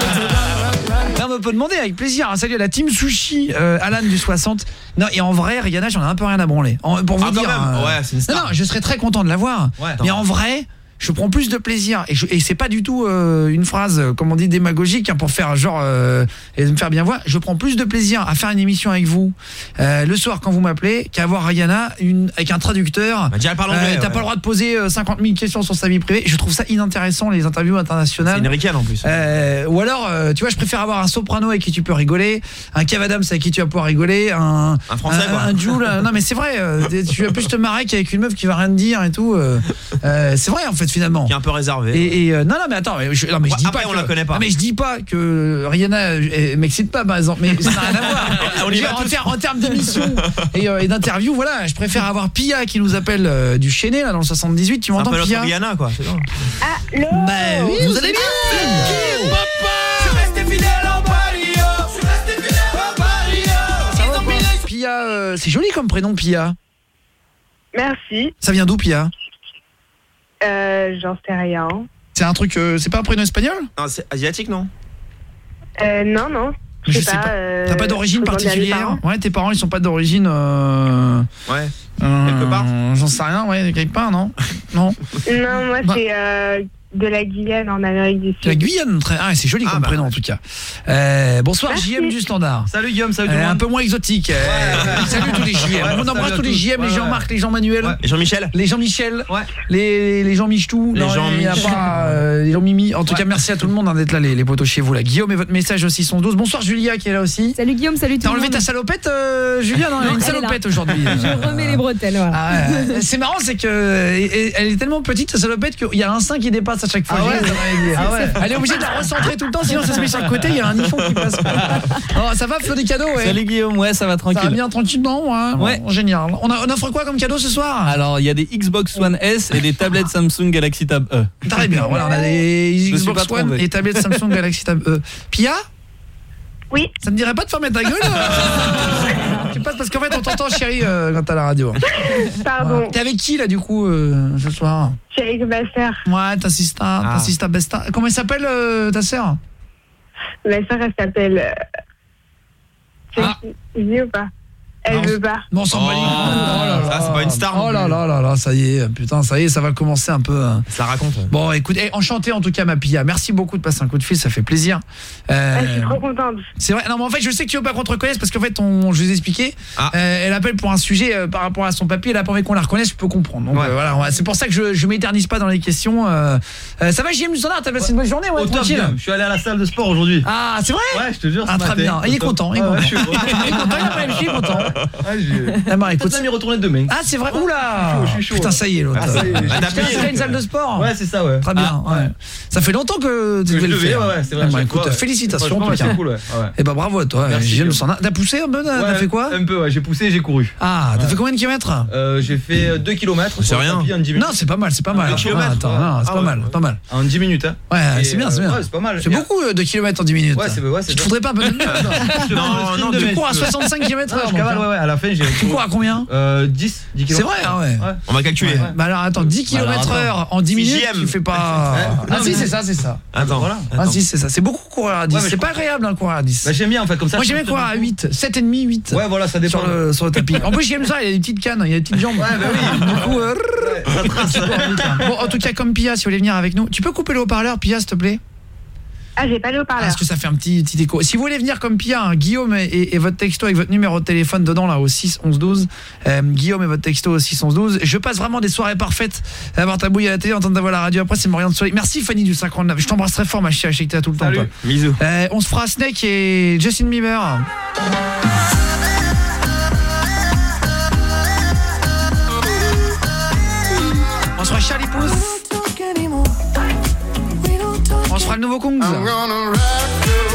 On peut demander avec plaisir. Salut à la team Sushi, euh, Alan du soixante. Non, et en vrai, Rihanna, j'en ai un peu rien à branler. En, pour vous ah, dire, euh, ouais, c'est une star. Non, non, je serais très content de la voir. Ouais, mais en vrai, je prends plus de plaisir et, je, et c'est pas du tout euh, une phrase euh, comme on dit démagogique, hein, pour faire genre euh, et me faire bien voir. Je prends plus de plaisir à faire une émission avec vous euh, le soir quand vous m'appelez qu'à voir Rihanna une, avec un traducteur. Bah, déjà, elle parle anglais, euh, T'as ouais. pas le droit de poser euh, cinquante mille questions sur sa vie privée. Je trouve ça inintéressant, les interviews internationales. C'est une ricaine en plus. Euh, ou alors, euh, tu vois, je préfère avoir un soprano avec qui tu peux rigoler, un Kev Adams avec qui tu vas pouvoir rigoler, un un français un, quoi. un Jules. Non mais c'est vrai, euh, tu vas plus te marrer qu'avec une meuf qui va rien te dire et tout. Euh, euh, c'est vrai en fait finalement. Qui est un peu réservé. Et, et euh, non non mais attends, mais je, non, mais je dis après pas on que, la connaît pas. Non, mais je dis pas que Rihanna euh, m'excite pas par exemple, mais ça n'a rien à voir. On y Je veux va dire, en, tous. ter- en termes d'émission et, euh, et d'interview, voilà, je préfère avoir Pia qui nous appelle euh, du Chénet là dans le soixante-dix-huit. Tu m'entends, un peu Pia? notre Rihanna quoi, c'est bon. Allô. Bah oui, vous allez bien? Je suis resté fidèle en Paris, oh. Je suis resté fidèle en Paris, oh. Ça va quoi? Pia, euh, c'est joli comme prénom, Pia. Merci. Ça vient d'où, Pia? Euh, j'en sais rien. C'est un truc, euh, c'est pas un prénom espagnol? Non, c'est asiatique non? Euh, non, non. Je sais pas. euh, T'as pas d'origine faut demander à mes particulière? parents. Ouais, tes parents ils sont pas d'origine. Euh... Ouais. euh, Quelque part. J'en sais rien, ouais, quelque part, non? Non. Non, moi Bah. c'est euh, de la Guyane en Amérique du Sud. La Guyane, très... ah, c'est joli Ah, comme bah. prénom en tout cas. Euh, bonsoir Merci. J M du Standard. Salut Guillaume, salut tout le Euh, un monde. peu moins exotique. Euh, salut tous les J M. Ouais, On embrasse salut à tous les tous. J M, les Ouais, Jean-Marc, les Jean-Manuel, Ouais. Et Jean-Michel. les Jean-Michel, Ouais. les, les Jean-Michtou, Les non, Jean-Mich. il y a pas, euh, les Jean-Mimi. En tout cas, merci à tout le monde hein, d'être là, les, les potos chez vous là. Guillaume et votre message aussi sont douze. Bonsoir Julia qui est là aussi. Salut Guillaume, salut tout T'as le enlevé monde. ta salopette, euh, Julia? Non, elle a Non, une elle est salopette là. aujourd'hui. Je remets les bretelles, voilà. Ah ouais. C'est marrant, c'est que et- et elle est tellement petite, sa salopette, qu'il y a un sein qui dépasse à chaque fois. Ah ouais. J'ai- Ah ouais. Elle est obligée de la recentrer tout le temps, sinon ça se met sur le côté, il y a un nichon qui passe. Oh, ça va, Flo des cadeaux, ouais. Salut Guillaume, ouais, ça va Ça tranquille. va bien tranquillement, ouais. Ouais. Bon, génial. On, a- on offre quoi comme cadeau ce soir? Alors, il y a des Xbox One S et des tablettes Samsung Galaxy Tab E. Très bien, voilà, on a des Je suis Xbox pas One trompé. et tablettes Samsung Galaxy Tab E. Pia? Oui. Ça me dirait pas de fermer ta gueule? euh Tu passes parce qu'en fait on t'entend chérie euh, quand t'as la radio. Pardon. T'es avec qui là du coup euh, ce soir? Je suis avec ma sœur. Ouais, ta sista, ta Ah. sista besta. Comment elle s'appelle euh, ta sœur? Ma sœur, elle s'appelle. euh, Je Ah. je dis ou pas? Elle Non. veut pas. Non, on s'en bat les couilles. Oh là ça, là. c'est pas une star non Oh là plus. là là là, ça y est, putain, ça y est, ça va commencer un peu. hein. Ça raconte. Bon, écoute, eh, enchanté en tout cas ma Pia. Merci beaucoup de passer un coup de fil, ça fait plaisir. Euh, Ah, je suis trop contente. C'est vrai. Non, mais en fait, je sais que tu veux pas qu'on te reconnaisse parce qu'en fait, on, je vous ai expliqué. Ah. euh, elle appelle pour un sujet euh, par rapport à son papier. Elle a pas envie qu'on la reconnaisse. Je peux comprendre. Donc Ouais. euh, voilà, on va- c'est pour ça que je, je m'éternise pas dans les questions. Euh, euh, ça va, J M du Standard? T'as passé une bonne journée, ouais, Au top, tranquille. Guillaume. Je suis allé à la salle de sport aujourd'hui. Ah, c'est vrai? Ouais, je te jure. Ah, ce très matin. bien. Il est Au top. content. Il est Ouais, content. ouais, je suis heureux. Il est content. Il a pas il est content. Ouais, j'ai- Ah, bah, écoute. Peut-être même y retourner demain. Ah, c'est vrai. Oula. Je suis chaud, je suis chaud, Putain, ouais. ça y est, l'autre. Ah, ça y est, j'ai- Putain, T'as c'est payé, une salle de sport. Ouais, c'est ça, ouais. Très bien. Ah, ouais. Ça fait longtemps que tu Que devais je le devais, faire. ouais, ouais, c'est vrai. Ah, à bah, chaque écoute, fois, ouais. félicitations en Franchement, tout cas. c'est cool, ouais. Ouais. Et bah bravo à toi. Merci, J M du Guillaume. Standard. T'as poussé un peu? T'as Ouais, fait quoi? Un peu, ouais. J'ai poussé et j'ai couru. Ah, t'as Ouais. fait combien de kilomètres? Euh, j'ai fait deux kilomètres. C'est rien. En dix minutes. Non, c'est pas mal, c'est pas mal. deux Ah, kilomètres, attends, ouais. non, c'est Ah, pas ouais, mal, ouais. pas mal. En dix minutes, hein. Ouais, Et, c'est bien, c'est euh, bien. Ouais, c'est pas mal. C'est Et- beaucoup euh, de kilomètres en dix minutes. Ouais, c'est ouais, c'est Tu voudrais pas un peu de mieux? Je te Non, prends le sprint non, de Tu mai, cours à si tu veux. soixante-cinq kilomètres Non, heure. je cavale, ouais, ouais. À la fin, j'ai. Tu cours à combien? Euh, dix, dix C'est kilomètres. vrai, ah ouais. On va calculer. Ouais. Bah alors attends, dix Bah alors, kilomètres heure en dix C'est minutes, J M. tu fais pas. Ouais. Ah Non, si, mais- c'est ça, c'est ça. Attends. Voilà. Ah attends. si, c'est ça. C'est beaucoup courir à dix. Ouais, mais C'est je pas crois- agréable hein, courir à dix. Bah, j'aime bien en fait comme ça. Moi je j'aimais peux courir te- à huit, sept et demi, huit. Ouais, voilà, ça dépend. Sur le, sur le tapis. En plus, j'aime ça, il y a des petites cannes, il y a des petites jambes. Ouais, bah oui. Du coup, euh, Ouais, ça trace. tu cours vite, hein. Bon, en tout cas, comme Pia, si vous voulez venir avec nous, tu peux couper le haut-parleur, Pia, s'il te plaît? Ah, j'ai pas le haut-parleur. Est-ce que ça fait un petit, petit écho? Si vous voulez venir comme Pia, hein, Guillaume et, et, et votre texto avec votre numéro de téléphone dedans là au six onze douze. Euh, Guillaume et votre texto au six onze douze. Je passe vraiment des soirées parfaites à avoir ta bouille à la télé, entendre ta voix à la radio. Après c'est Morien de Soleil. Merci Fanny du cinquante-neuf. Je t'embrasse très fort ma chère, je sais que t'es là tout le temps. Salut. Toi. Bisous. Euh, on se fera Snake et Justin Bieber. On se fera Charlie Puth. On se fera le nouveau Kongs.